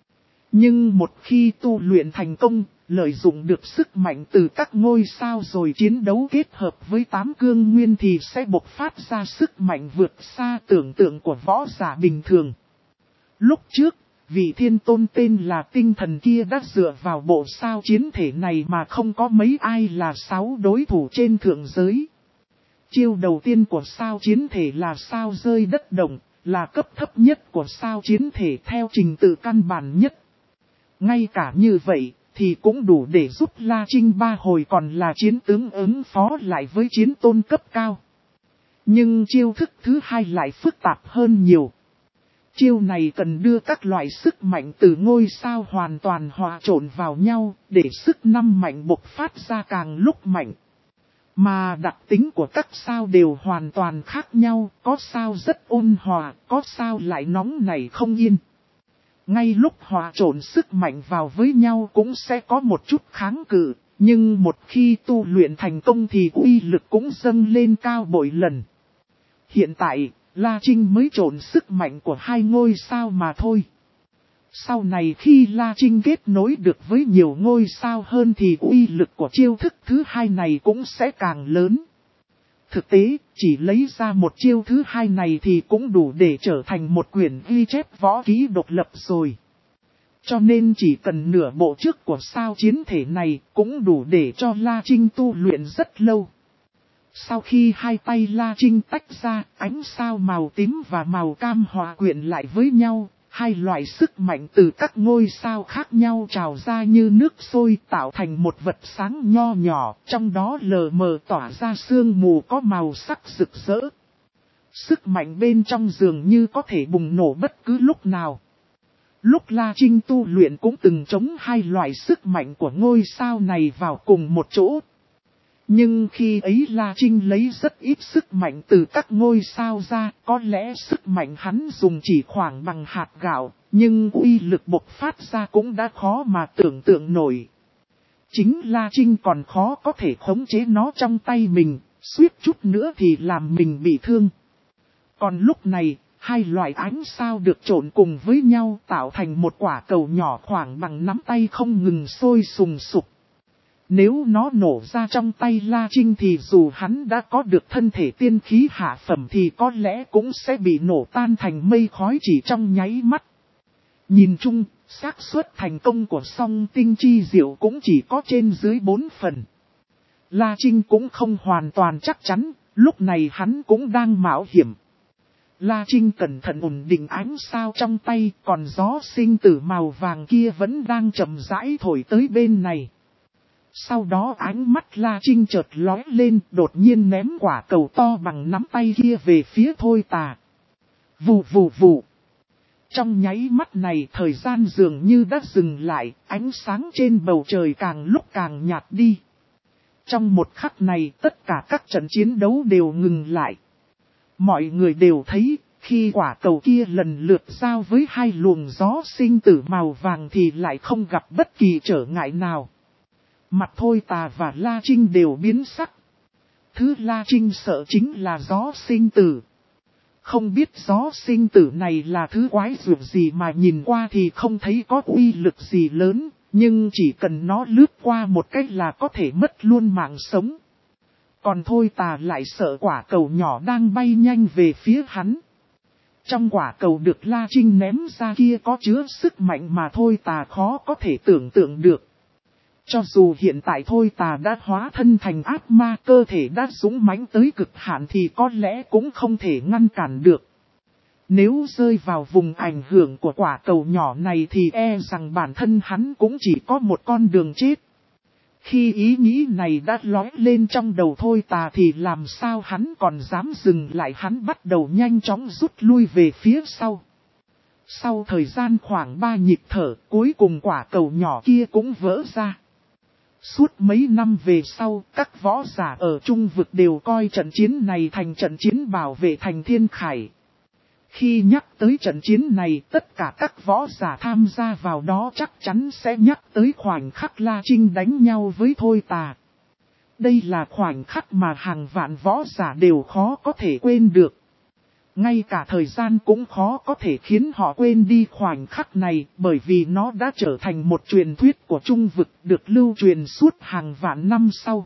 Nhưng một khi tu luyện thành công, lợi dụng được sức mạnh từ các ngôi sao rồi chiến đấu kết hợp với tám cương nguyên thì sẽ bộc phát ra sức mạnh vượt xa tưởng tượng của võ giả bình thường. Lúc trước, vị thiên tôn tên là tinh thần kia đã dựa vào bộ sao chiến thể này mà không có mấy ai là sáu đối thủ trên thượng giới. Chiêu đầu tiên của sao chiến thể là sao rơi đất động, là cấp thấp nhất của sao chiến thể theo trình tự căn bản nhất. Ngay cả như vậy, thì cũng đủ để giúp La Trinh ba hồi còn là chiến tướng ứng phó lại với chiến tôn cấp cao. Nhưng chiêu thức thứ hai lại phức tạp hơn nhiều. Chiêu này cần đưa các loại sức mạnh từ ngôi sao hoàn toàn hòa trộn vào nhau, để sức năm mạnh bộc phát ra càng lúc mạnh. Mà đặc tính của các sao đều hoàn toàn khác nhau, có sao rất ôn hòa, có sao lại nóng nảy không yên. Ngay lúc hòa trộn sức mạnh vào với nhau cũng sẽ có một chút kháng cự, nhưng một khi tu luyện thành công thì uy lực cũng dâng lên cao bội lần. Hiện tại, La Trinh mới trộn sức mạnh của hai ngôi sao mà thôi. Sau này khi La Trinh kết nối được với nhiều ngôi sao hơn thì uy lực của chiêu thức thứ hai này cũng sẽ càng lớn. Thực tế, chỉ lấy ra một chiêu thứ hai này thì cũng đủ để trở thành một quyển ghi chép võ kỹ độc lập rồi. Cho nên chỉ cần nửa bộ trước của sao chiến thể này cũng đủ để cho La Trinh tu luyện rất lâu. Sau khi hai tay La Trinh tách ra, ánh sao màu tím và màu cam hòa quyện lại với nhau, hai loại sức mạnh từ các ngôi sao khác nhau trào ra như nước sôi tạo thành một vật sáng nho nhỏ, trong đó lờ mờ tỏa ra sương mù có màu sắc rực rỡ. Sức mạnh bên trong dường như có thể bùng nổ bất cứ lúc nào. Lúc La Trinh tu luyện cũng từng chống hai loại sức mạnh của ngôi sao này vào cùng một chỗ. Nhưng khi ấy La Trinh lấy rất ít sức mạnh từ các ngôi sao ra, có lẽ sức mạnh hắn dùng chỉ khoảng bằng hạt gạo, nhưng uy lực bộc phát ra cũng đã khó mà tưởng tượng nổi. Chính La Trinh còn khó có thể khống chế nó trong tay mình, suýt chút nữa thì làm mình bị thương. Còn lúc này, hai loại ánh sao được trộn cùng với nhau tạo thành một quả cầu nhỏ khoảng bằng nắm tay không ngừng sôi sùng sục. Nếu nó nổ ra trong tay La Trinh thì dù hắn đã có được thân thể tiên khí hạ phẩm thì có lẽ cũng sẽ bị nổ tan thành mây khói chỉ trong nháy mắt. Nhìn chung, xác suất thành công của song tinh chi diệu cũng chỉ có trên dưới bốn phần. La Trinh cũng không hoàn toàn chắc chắn, lúc này hắn cũng đang mạo hiểm. La Trinh cẩn thận ổn định ánh sao trong tay, còn gió sinh tử màu vàng kia vẫn đang chậm rãi thổi tới bên này. Sau đó ánh mắt La Trinh chợt lóe lên, đột nhiên ném quả cầu to bằng nắm tay kia về phía Thôi Tà. Vù vù vù. Trong nháy mắt này thời gian dường như đã dừng lại, ánh sáng trên bầu trời càng lúc càng nhạt đi. Trong một khắc này tất cả các trận chiến đấu đều ngừng lại. Mọi người đều thấy, khi quả cầu kia lần lượt giao với hai luồng gió sinh tử màu vàng thì lại không gặp bất kỳ trở ngại nào. Mặt Thôi Tà và La Trinh đều biến sắc. Thứ La Trinh sợ chính là gió sinh tử. Không biết gió sinh tử này là thứ quái dược gì mà nhìn qua thì không thấy có uy lực gì lớn, nhưng chỉ cần nó lướt qua một cách là có thể mất luôn mạng sống. Còn Thôi Tà lại sợ quả cầu nhỏ đang bay nhanh về phía hắn. Trong quả cầu được La Trinh ném ra kia có chứa sức mạnh mà Thôi Tà khó có thể tưởng tượng được. Cho dù hiện tại Thôi Tà đã hóa thân thành ác ma, cơ thể đã dũng mãnh tới cực hạn thì có lẽ cũng không thể ngăn cản được. Nếu rơi vào vùng ảnh hưởng của quả cầu nhỏ này thì e rằng bản thân hắn cũng chỉ có một con đường chết. Khi ý nghĩ này đã lóe lên trong đầu Thôi Tà thì làm sao hắn còn dám dừng lại, hắn bắt đầu nhanh chóng rút lui về phía sau. Sau thời gian khoảng ba nhịp thở, cuối cùng quả cầu nhỏ kia cũng vỡ ra. Suốt mấy năm về sau, các võ giả ở Trung vực đều coi trận chiến này thành trận chiến bảo vệ thành Thiên Khải. Khi nhắc tới trận chiến này, tất cả các võ giả tham gia vào đó chắc chắn sẽ nhắc tới khoảnh khắc La Trinh đánh nhau với Thôi Tà. Đây là khoảnh khắc mà hàng vạn võ giả đều khó có thể quên được. Ngay cả thời gian cũng khó có thể khiến họ quên đi khoảnh khắc này, bởi vì nó đã trở thành một truyền thuyết của Trung vực được lưu truyền suốt hàng vạn năm sau.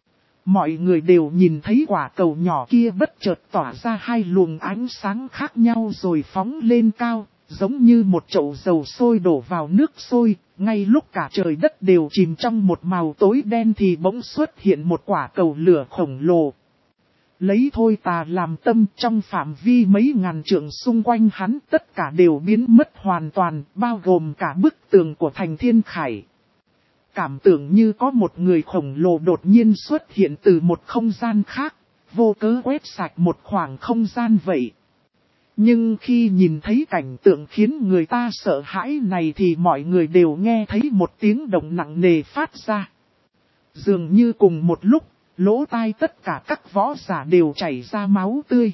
Mọi người đều nhìn thấy quả cầu nhỏ kia bất chợt tỏa ra hai luồng ánh sáng khác nhau rồi phóng lên cao, Giống như một chậu dầu sôi đổ vào nước sôi, ngay lúc cả trời đất đều chìm trong một màu tối đen thì bỗng xuất hiện một quả cầu lửa khổng lồ. Lấy thôi tà làm tâm, trong phạm vi mấy ngàn trượng xung quanh hắn tất cả đều biến mất hoàn toàn, bao gồm cả bức tường của thành Thiên Khải. Cảm tưởng như có một người khổng lồ đột nhiên xuất hiện từ một không gian khác, vô cớ quét sạch một khoảng không gian vậy. Nhưng khi nhìn thấy cảnh tượng khiến người ta sợ hãi này thì mọi người đều nghe thấy một tiếng động nặng nề phát ra. Dường như cùng một lúc, lỗ tai tất cả các võ giả đều chảy ra máu tươi.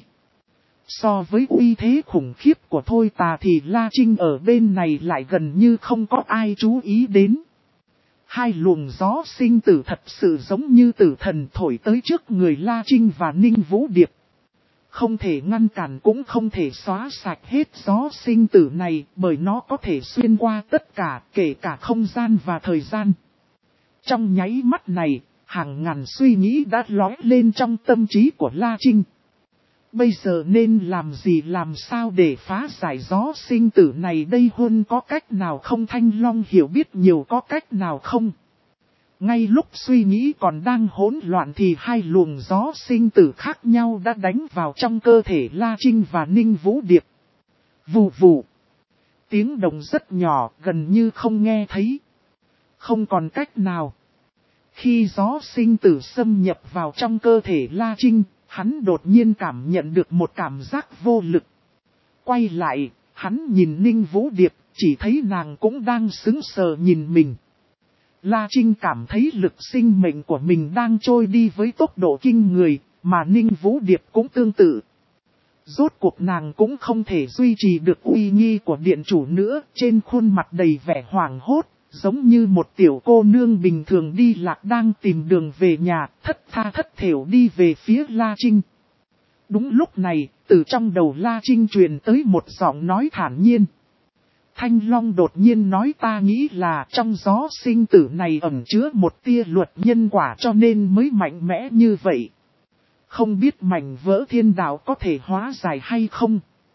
So với uy thế khủng khiếp của Thôi Tà thì La Trinh ở bên này lại gần như không có ai chú ý đến. Hai luồng gió sinh tử thật sự giống như tử thần thổi tới trước người La Trinh và Ninh Vũ Điệp. Không thể ngăn cản cũng không thể xóa sạch hết gió sinh tử này bởi nó có thể xuyên qua tất cả, kể cả không gian và thời gian. Trong nháy mắt này, hàng ngàn suy nghĩ đã lóe lên trong tâm trí của La Trinh. Bây giờ nên làm gì làm sao để phá giải gió sinh tử này đây, hơn có cách nào không? Thanh Long hiểu biết nhiều, có cách nào không? Ngay lúc suy nghĩ còn đang hỗn loạn thì hai luồng gió sinh tử khác nhau đã đánh vào trong cơ thể La Trinh và Ninh Vũ Điệp. Vù vù. Tiếng động rất nhỏ, gần như không nghe thấy. Không còn cách nào. Khi gió sinh tử xâm nhập vào trong cơ thể La Trinh, hắn đột nhiên cảm nhận được một cảm giác vô lực. Quay lại, hắn nhìn Ninh Vũ Điệp, chỉ thấy nàng cũng đang sững sờ nhìn mình. La Trinh cảm thấy lực sinh mệnh của mình đang trôi đi với tốc độ kinh người, mà Ninh Vũ Điệp cũng tương tự. Rốt cuộc nàng cũng không thể duy trì được uy nghi của điện chủ nữa, trên khuôn mặt đầy vẻ hoảng hốt, giống như một tiểu cô nương bình thường đi lạc đang tìm đường về nhà, thất tha thất thểu đi về phía La Trinh. Đúng lúc này, từ trong đầu La Trinh truyền tới một giọng nói thản nhiên. Thanh Long đột nhiên nói, ta nghĩ là trong gió sinh tử này ẩn chứa một tia luật nhân quả cho nên mới mạnh mẽ như vậy. Không biết mảnh vỡ thiên đạo có thể hóa giải hay không?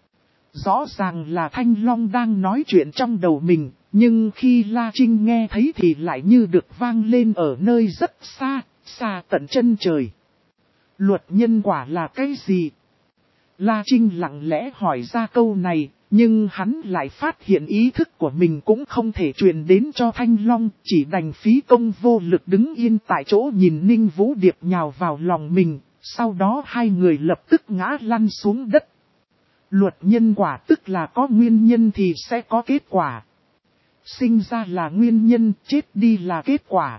Rõ ràng là Thanh Long đang nói chuyện trong đầu mình, nhưng khi La Trinh nghe thấy thì lại như được vang lên ở nơi rất xa, xa tận chân trời. Luật nhân quả là cái gì? La Trinh lặng lẽ hỏi ra câu này, nhưng hắn lại phát hiện ý thức của mình cũng không thể truyền đến cho Thanh Long, chỉ đành phí công vô lực đứng yên tại chỗ nhìn Ninh Vũ Điệp nhào vào lòng mình, sau đó hai người lập tức ngã lăn xuống đất. Luật nhân quả tức là có nguyên nhân thì sẽ có kết quả. Sinh ra là nguyên nhân, chết đi là kết quả.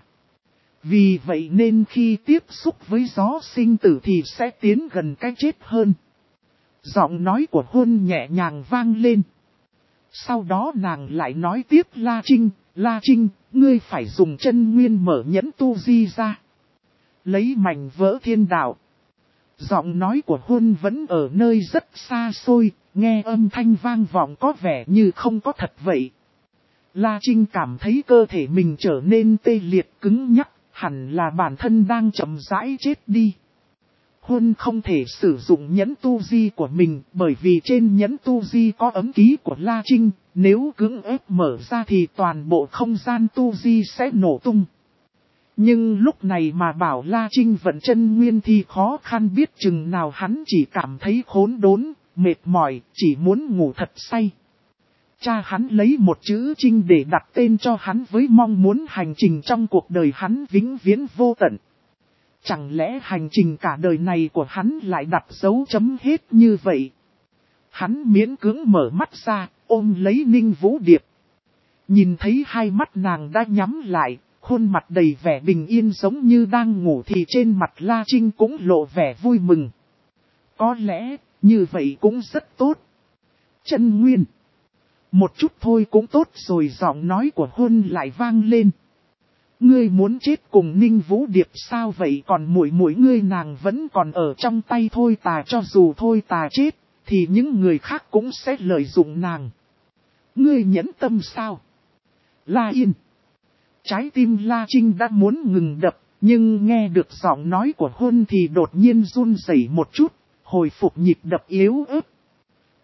Vì vậy nên khi tiếp xúc với gió sinh tử thì sẽ tiến gần cái chết hơn. Giọng nói của Huân nhẹ nhàng vang lên. Sau đó nàng lại nói tiếp, La Trinh, La Trinh, ngươi phải dùng chân nguyên mở nhẫn tu di ra. Lấy mảnh vỡ thiên đạo. Giọng nói của Huân vẫn ở nơi rất xa xôi, nghe âm thanh vang vọng có vẻ như không có thật vậy. La Trinh cảm thấy cơ thể mình trở nên tê liệt cứng nhắc, hẳn là bản thân đang chậm rãi chết đi. Huân không thể sử dụng nhẫn tu di của mình bởi vì trên nhẫn tu di có ấm ký của La Trinh, nếu cưỡng ép mở ra thì toàn bộ không gian tu di sẽ nổ tung. Nhưng lúc này mà bảo La Trinh vận chân nguyên thì khó khăn biết chừng nào, hắn chỉ cảm thấy khốn đốn, mệt mỏi, chỉ muốn ngủ thật say. Cha hắn lấy một chữ Trinh để đặt tên cho hắn với mong muốn hành trình trong cuộc đời hắn vĩnh viễn vô tận. Chẳng lẽ hành trình cả đời này của hắn lại đặt dấu chấm hết như vậy? Hắn miễn cưỡng mở mắt ra, ôm lấy Ninh Vũ Điệp. Nhìn thấy hai mắt nàng đã nhắm lại, khuôn mặt đầy vẻ bình yên giống như đang ngủ thì trên mặt La Trinh cũng lộ vẻ vui mừng. Có lẽ, như vậy cũng rất tốt. Chân nguyên. Một chút thôi cũng tốt rồi, giọng nói của Huân lại vang lên. Ngươi muốn chết cùng Ninh Vũ Điệp sao vậy, còn muội muội ngươi nàng vẫn còn ở trong tay Thôi Tà, cho dù Thôi Tà chết, thì những người khác cũng sẽ lợi dụng nàng. Ngươi nhẫn tâm sao? La Yên. Trái tim La Trinh đã muốn ngừng đập, nhưng nghe được giọng nói của Huân thì đột nhiên run rẩy một chút, hồi phục nhịp đập yếu ớt.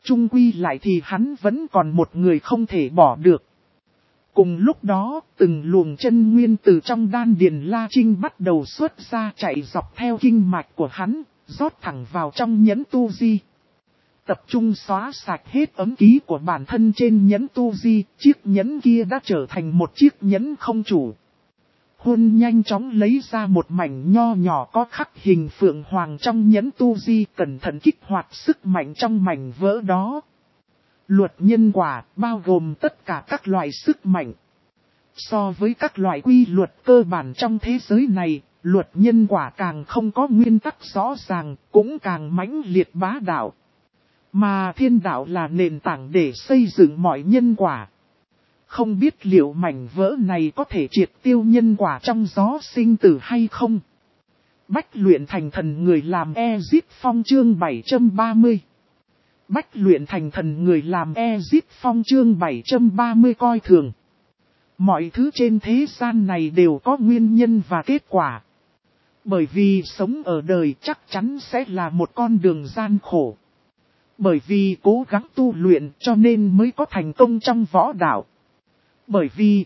Chung quy lại thì hắn vẫn còn một người không thể bỏ được. Cùng lúc đó, từng luồng chân nguyên từ trong đan điền La Trinh bắt đầu xuất ra chạy dọc theo kinh mạch của hắn, rót thẳng vào trong nhẫn tu di. Tập trung xóa sạch hết ấm ký của bản thân trên nhẫn tu di, chiếc nhẫn kia đã trở thành một chiếc nhẫn không chủ. Huân nhanh chóng lấy ra một mảnh nho nhỏ có khắc hình phượng hoàng trong nhẫn tu di, cẩn thận kích hoạt sức mạnh trong mảnh vỡ đó. Luật nhân quả bao gồm tất cả các loại sức mạnh. So với các loại quy luật cơ bản trong thế giới này, luật nhân quả càng không có nguyên tắc rõ ràng, cũng càng mãnh liệt bá đạo. Mà thiên đạo là nền tảng để xây dựng mọi nhân quả. Không biết liệu mảnh vỡ này có thể triệt tiêu nhân quả trong gió sinh tử hay không? Bách luyện thành thần người làm Ezip Phong chương bảy trăm ba mươi. Bách luyện thành thần người làm Ezip Phong chương bảy trăm ba mươi coi thường. Mọi thứ trên thế gian này đều có nguyên nhân và kết quả. Bởi vì sống ở đời chắc chắn sẽ là một con đường gian khổ. Bởi vì cố gắng tu luyện cho nên mới có thành công trong võ đạo. Bởi vì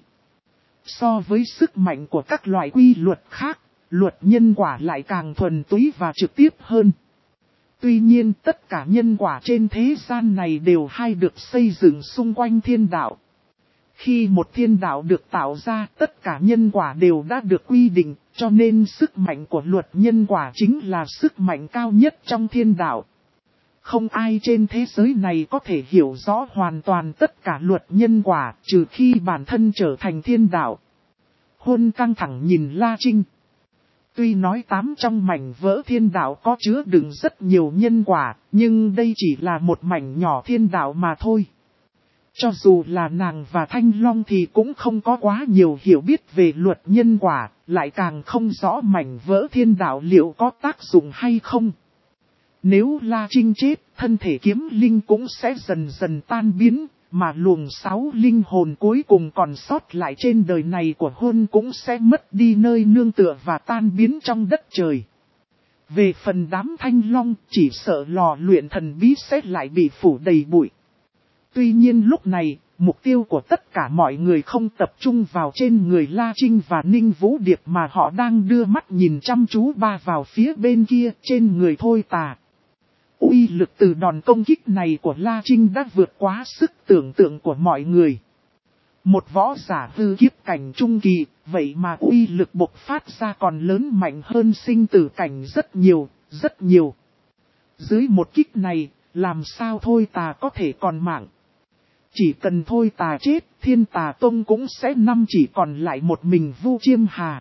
so với sức mạnh của các loại quy luật khác, luật nhân quả lại càng thuần túy và trực tiếp hơn. Tuy nhiên tất cả nhân quả trên thế gian này đều hay được xây dựng xung quanh thiên đạo. Khi một thiên đạo được tạo ra, tất cả nhân quả đều đã được quy định, cho nên sức mạnh của luật nhân quả chính là sức mạnh cao nhất trong thiên đạo. Không ai trên thế giới này có thể hiểu rõ hoàn toàn tất cả luật nhân quả, trừ khi bản thân trở thành thiên đạo. Huân căng thẳng nhìn La Trinh. Tuy nói tám trong mảnh vỡ thiên đạo có chứa đựng rất nhiều nhân quả, nhưng đây chỉ là một mảnh nhỏ thiên đạo mà thôi. Cho dù là nàng và Thanh Long thì cũng không có quá nhiều hiểu biết về luật nhân quả, lại càng không rõ mảnh vỡ thiên đạo liệu có tác dụng hay không. Nếu La Trinh chết, thân thể kiếm linh cũng sẽ dần dần tan biến, mà luồng sáu linh hồn cuối cùng còn sót lại trên đời này của Huân cũng sẽ mất đi nơi nương tựa và tan biến trong đất trời. Về phần đám Thanh Long, chỉ sợ lò luyện thần bí sẽ lại bị phủ đầy bụi. Tuy nhiên lúc này, mục tiêu của tất cả mọi người không tập trung vào trên người La Trinh và Ninh Vũ Điệp mà họ đang đưa mắt nhìn chăm chú ba vào phía bên kia trên người Thôi Tà. Uy lực từ đòn công kích này của La Trinh đã vượt quá sức tưởng tượng của mọi người. Một võ giả hư kiếp cảnh trung kỳ, vậy mà uy lực bộc phát ra còn lớn mạnh hơn sinh tử cảnh rất nhiều, rất nhiều. Dưới một kích này, làm sao Thôi Tà có thể còn mạng? Chỉ cần Thôi Tà chết, Thiên Tà Tông cũng sẽ năm chỉ còn lại một mình Vu Chiêm Hà.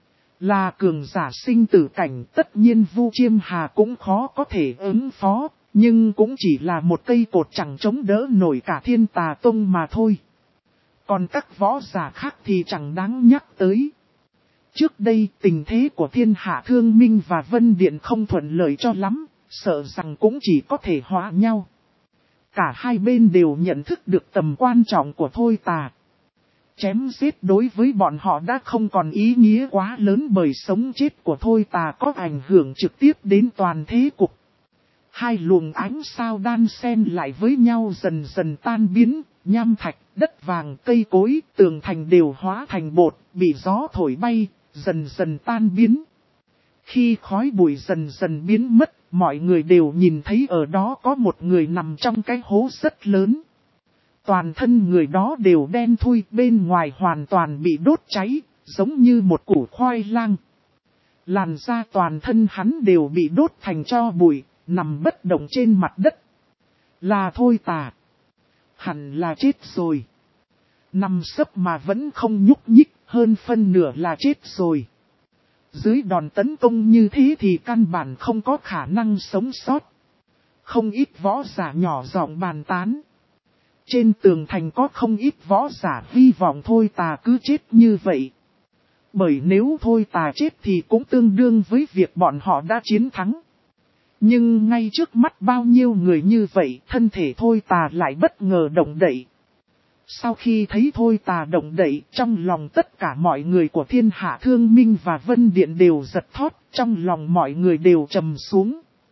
Là cường giả sinh tử cảnh, tất nhiên Vu Chiêm Hà cũng khó có thể ứng phó, nhưng cũng chỉ là một cây cột chẳng chống đỡ nổi cả Thiên Tà Tông mà thôi. Còn các võ giả khác thì chẳng đáng nhắc tới. Trước đây tình thế của Thiên Hạ Thương Minh và Vân Điện không thuận lợi cho lắm, sợ rằng cũng chỉ có thể hóa nhau. Cả hai bên đều nhận thức được tầm quan trọng của Thôi Tà. Chém giết đối với bọn họ đã không còn ý nghĩa quá lớn bởi sống chết của Thôi Tà có ảnh hưởng trực tiếp đến toàn thế cục. Hai luồng ánh sao đan xen lại với nhau dần dần tan biến, nham thạch, đất vàng, cây cối, tường thành đều hóa thành bột, bị gió thổi bay, dần dần tan biến. Khi khói bụi dần dần biến mất, mọi người đều nhìn thấy ở đó có một người nằm trong cái hố rất lớn. Toàn thân người đó đều đen thui, bên ngoài hoàn toàn bị đốt cháy, giống như một củ khoai lang. Làn da toàn thân hắn đều bị đốt thành tro bụi, nằm bất động trên mặt đất. Là Thôi Tà. Hẳn là chết rồi. Nằm sấp mà vẫn không nhúc nhích, hơn phân nửa là chết rồi. Dưới đòn tấn công như thế thì căn bản không có khả năng sống sót. Không ít võ giả nhỏ giọng bàn tán. Trên tường thành có không ít võ giả hy vọng Thôi Tà cứ chết như vậy. Bởi nếu Thôi Tà chết thì cũng tương đương với việc bọn họ đã chiến thắng. Nhưng ngay trước mắt bao nhiêu người như vậy, thân thể Thôi Tà lại bất ngờ động đậy. Sau khi thấy Thôi Tà động đậy, trong lòng tất cả mọi người của Thiên Hạ Thương Minh và Vân Điện đều giật thót, trong lòng mọi người đều trầm xuống.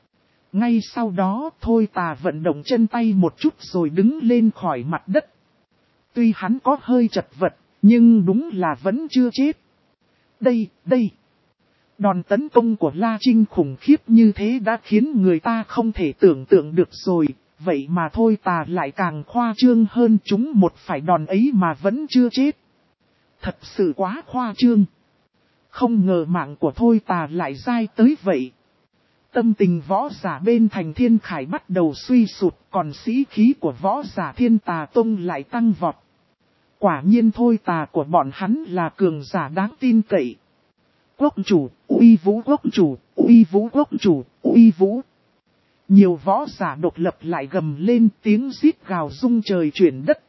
Ngay sau đó Thôi Tà vận động chân tay một chút rồi đứng lên khỏi mặt đất. Tuy hắn có hơi chật vật, nhưng đúng là vẫn chưa chết. Đây, đây. Đòn tấn công của La Trinh khủng khiếp như thế đã khiến người ta không thể tưởng tượng được rồi. Vậy mà Thôi Tà lại càng khoa trương hơn, chúng một phải đòn ấy mà vẫn chưa chết. Thật sự quá khoa trương. Không ngờ mạng của Thôi Tà lại dai tới vậy. Tâm tình võ giả bên Thành Thiên Khải bắt đầu suy sụt, còn sĩ khí của võ giả Thiên Tà Tông lại tăng vọt. Quả nhiên Thôi Tà của bọn hắn là cường giả đáng tin cậy. Quốc chủ, uy vũ quốc chủ, uy vũ quốc chủ, uy vũ. Nhiều võ giả độc lập lại gầm lên, tiếng rít gào rung trời chuyển đất.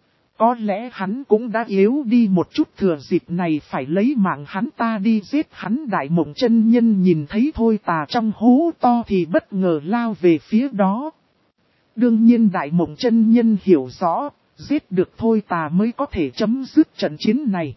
Có lẽ hắn cũng đã yếu đi một chút, thừa dịp này phải lấy mạng hắn ta đi giết hắn. Đại Mộng Chân Nhân nhìn thấy Thôi Tà trong hố to thì bất ngờ lao về phía đó. Đương nhiên Đại Mộng Chân Nhân hiểu rõ, giết được Thôi Tà mới có thể chấm dứt trận chiến này.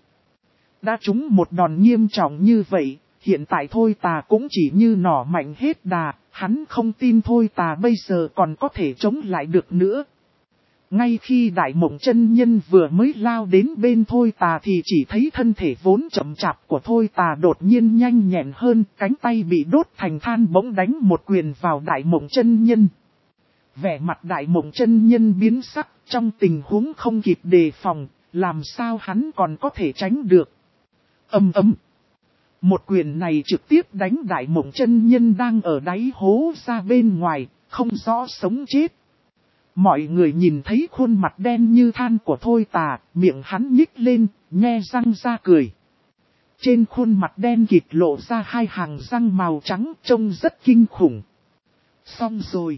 Đã trúng một đòn nghiêm trọng như vậy, hiện tại Thôi Tà cũng chỉ như nỏ mạnh hết đà, hắn không tin Thôi Tà bây giờ còn có thể chống lại được nữa. Ngay khi Đại Mộng Chân Nhân vừa mới lao đến bên Thôi Tà thì chỉ thấy thân thể vốn chậm chạp của Thôi Tà đột nhiên nhanh nhẹn hơn, cánh tay bị đốt thành than bỗng đánh một quyền vào Đại Mộng Chân Nhân. Vẻ mặt Đại Mộng Chân Nhân biến sắc, trong tình huống không kịp đề phòng, làm sao hắn còn có thể tránh được. Ầm ầm. Một quyền này trực tiếp đánh Đại Mộng Chân Nhân đang ở đáy hố ra bên ngoài, không rõ sống chết. Mọi người nhìn thấy khuôn mặt đen như than của Thôi Tà, miệng hắn nhích lên, nhe răng ra cười. Trên khuôn mặt đen kịt lộ ra hai hàng răng màu trắng, trông rất kinh khủng. Xong rồi.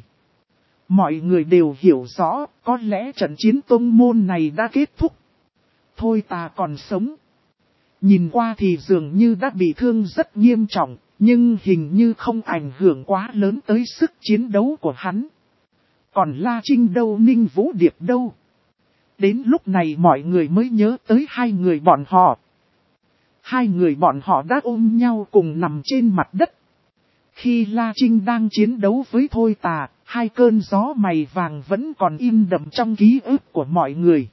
Mọi người đều hiểu rõ, có lẽ trận chiến tông môn này đã kết thúc. Thôi Tà còn sống. Nhìn qua thì dường như đã bị thương rất nghiêm trọng, nhưng hình như không ảnh hưởng quá lớn tới sức chiến đấu của hắn. Còn La Trinh đâu, Ninh Vũ Điệp đâu? Đến lúc này mọi người mới nhớ tới hai người bọn họ. Hai người bọn họ đã ôm nhau cùng nằm trên mặt đất. Khi La Trinh đang chiến đấu với Thôi Tà, hai cơn gió mày vàng vẫn còn in đậm trong ký ức của mọi người.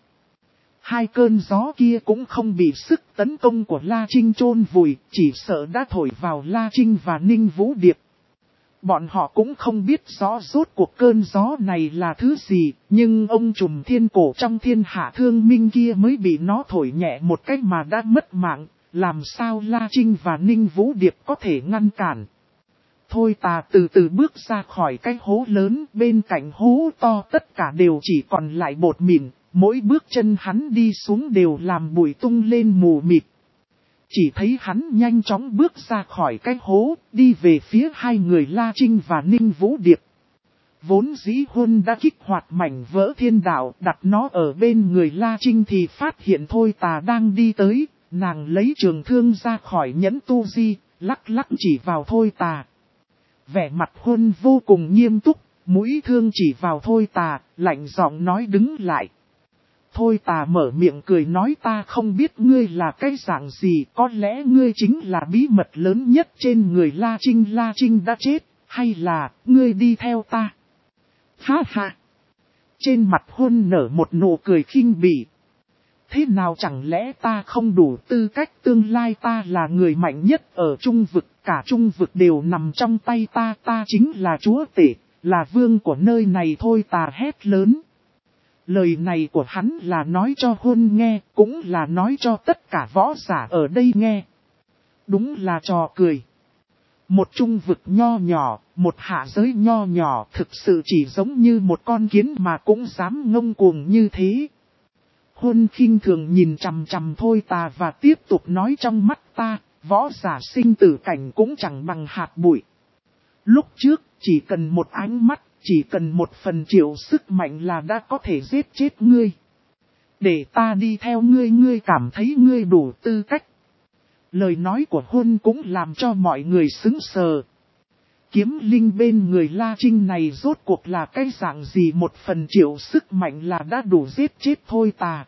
Hai cơn gió kia cũng không bị sức tấn công của La Trinh chôn vùi, chỉ sợ đã thổi vào La Trinh và Ninh Vũ Điệp. Bọn họ cũng không biết rõ rốt cuộc cơn gió này là thứ gì, nhưng ông trùm thiên cổ trong thiên hạ thương minh kia mới bị nó thổi nhẹ một cách mà đã mất mạng, làm sao La Trinh và Ninh Vũ Điệp có thể ngăn cản. Thôi Tà từ từ bước ra khỏi cái hố lớn, bên cạnh hố to tất cả đều chỉ còn lại bột mịn, mỗi bước chân hắn đi xuống đều làm bụi tung lên mù mịt. Chỉ thấy hắn nhanh chóng bước ra khỏi cái hố, đi về phía hai người La Trinh và Ninh Vũ Điệp. Vốn dĩ Huân đã kích hoạt mảnh vỡ thiên đạo, đặt nó ở bên người La Trinh thì phát hiện Thôi Tà đang đi tới, nàng lấy trường thương ra khỏi nhẫn tu di, lắc lắc chỉ vào Thôi Tà. Vẻ mặt Huân vô cùng nghiêm túc, mũi thương chỉ vào Thôi Tà, lạnh giọng nói đứng lại. Thôi Tà mở miệng cười nói ta không biết ngươi là cái dạng gì, có lẽ ngươi chính là bí mật lớn nhất trên người La Trinh. La Trinh đã chết, hay là ngươi đi theo ta? Ha ha! Trên mặt Huân nở một nụ cười khinh bỉ. Thế nào chẳng lẽ ta không đủ tư cách, tương lai ta là người mạnh nhất ở trung vực, cả trung vực đều nằm trong tay ta, ta chính là chúa tể, là vương của nơi này. Thôi Tà hét lớn. Lời này của hắn là nói cho Huân nghe, cũng là nói cho tất cả võ giả ở đây nghe. Đúng là trò cười. Một trung vực nho nhỏ, một hạ giới nho nhỏ, thực sự chỉ giống như một con kiến mà cũng dám ngông cuồng như thế. Huân khinh thường nhìn chằm chằm Thôi Tà và tiếp tục nói trong mắt ta, võ giả sinh tử cảnh cũng chẳng bằng hạt bụi. Lúc trước, chỉ cần một ánh mắt, chỉ cần một phần triệu sức mạnh là đã có thể giết chết ngươi. Để ta đi theo ngươi, ngươi cảm thấy ngươi đủ tư cách. Lời nói của Huân cũng làm cho mọi người sững sờ. Kiếm linh bên người La Trinh này rốt cuộc là cái dạng gì, một phần triệu sức mạnh là đã đủ giết chết Thôi Tà.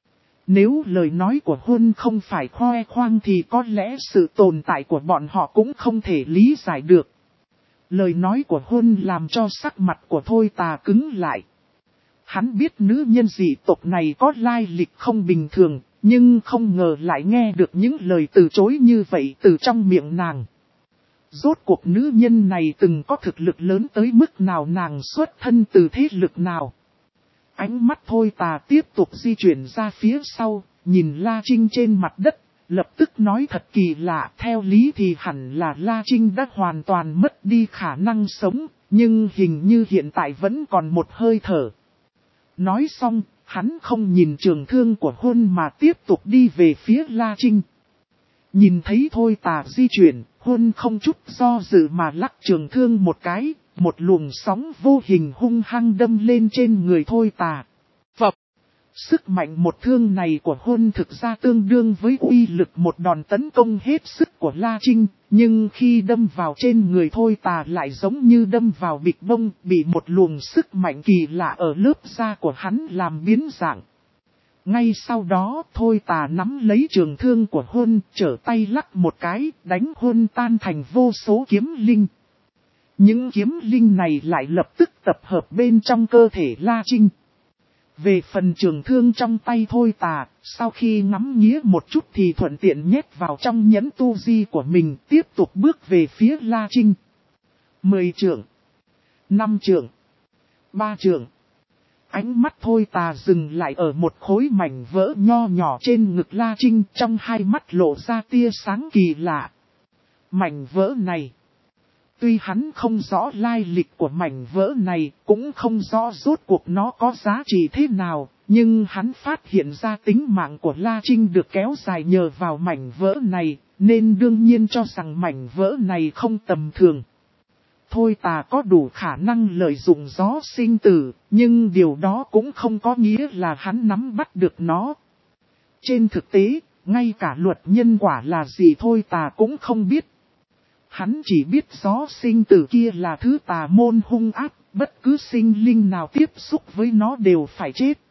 Nếu lời nói của Huân không phải khoe khoang thì có lẽ sự tồn tại của bọn họ cũng không thể lý giải được. Lời nói của Huân làm cho sắc mặt của Thôi Tà cứng lại. Hắn biết nữ nhân dị tộc này có lai lịch không bình thường, nhưng không ngờ lại nghe được những lời từ chối như vậy từ trong miệng nàng. Rốt cuộc nữ nhân này từng có thực lực lớn tới mức nào, nàng xuất thân từ thế lực nào. Ánh mắt Thôi Tà tiếp tục di chuyển ra phía sau, nhìn La Trinh trên mặt đất, lập tức nói thật kỳ lạ. Theo lý thì hẳn là La Trinh đã hoàn toàn mất đi khả năng sống, nhưng hình như hiện tại vẫn còn một hơi thở. Nói xong, hắn không nhìn trường thương của Huân mà tiếp tục đi về phía La Trinh. Nhìn thấy Thôi Tà di chuyển, Huân không chút do dự mà lắc trường thương một cái, một luồng sóng vô hình hung hăng đâm lên trên người Thôi Tà. Phập! Sức mạnh một thương này của Huân thực ra tương đương với uy lực một đòn tấn công hết sức của La Trinh, nhưng khi đâm vào trên người Thôi Tà lại giống như đâm vào bịch bông, bị một luồng sức mạnh kỳ lạ ở lớp da của hắn làm biến dạng. Ngay sau đó Thôi Tà nắm lấy trường thương của Huân, trở tay lắc một cái, đánh Huân tan thành vô số kiếm linh. Những kiếm linh này lại lập tức tập hợp bên trong cơ thể La Trinh. Về phần trường thương trong tay Thôi Tà, sau khi ngắm nghía một chút thì thuận tiện nhét vào trong nhẫn tu di của mình, tiếp tục bước về phía La Trinh. Mười trượng, năm trượng, ba trượng. Ánh mắt Thôi Tà dừng lại ở một khối mảnh vỡ nho nhỏ trên ngực La Trinh, trong hai mắt lộ ra tia sáng kỳ lạ. Mảnh vỡ này, tuy hắn không rõ lai lịch của mảnh vỡ này, cũng không rõ rốt cuộc nó có giá trị thế nào, nhưng hắn phát hiện ra tính mạng của La Trinh được kéo dài nhờ vào mảnh vỡ này, nên đương nhiên cho rằng mảnh vỡ này không tầm thường. Thôi Tà có đủ khả năng lợi dụng gió sinh tử, nhưng điều đó cũng không có nghĩa là hắn nắm bắt được nó. Trên thực tế, ngay cả luật nhân quả là gì Thôi Tà cũng không biết. Hắn chỉ biết gió sinh tử kia là thứ tà môn hung ác, bất cứ sinh linh nào tiếp xúc với nó đều phải chết.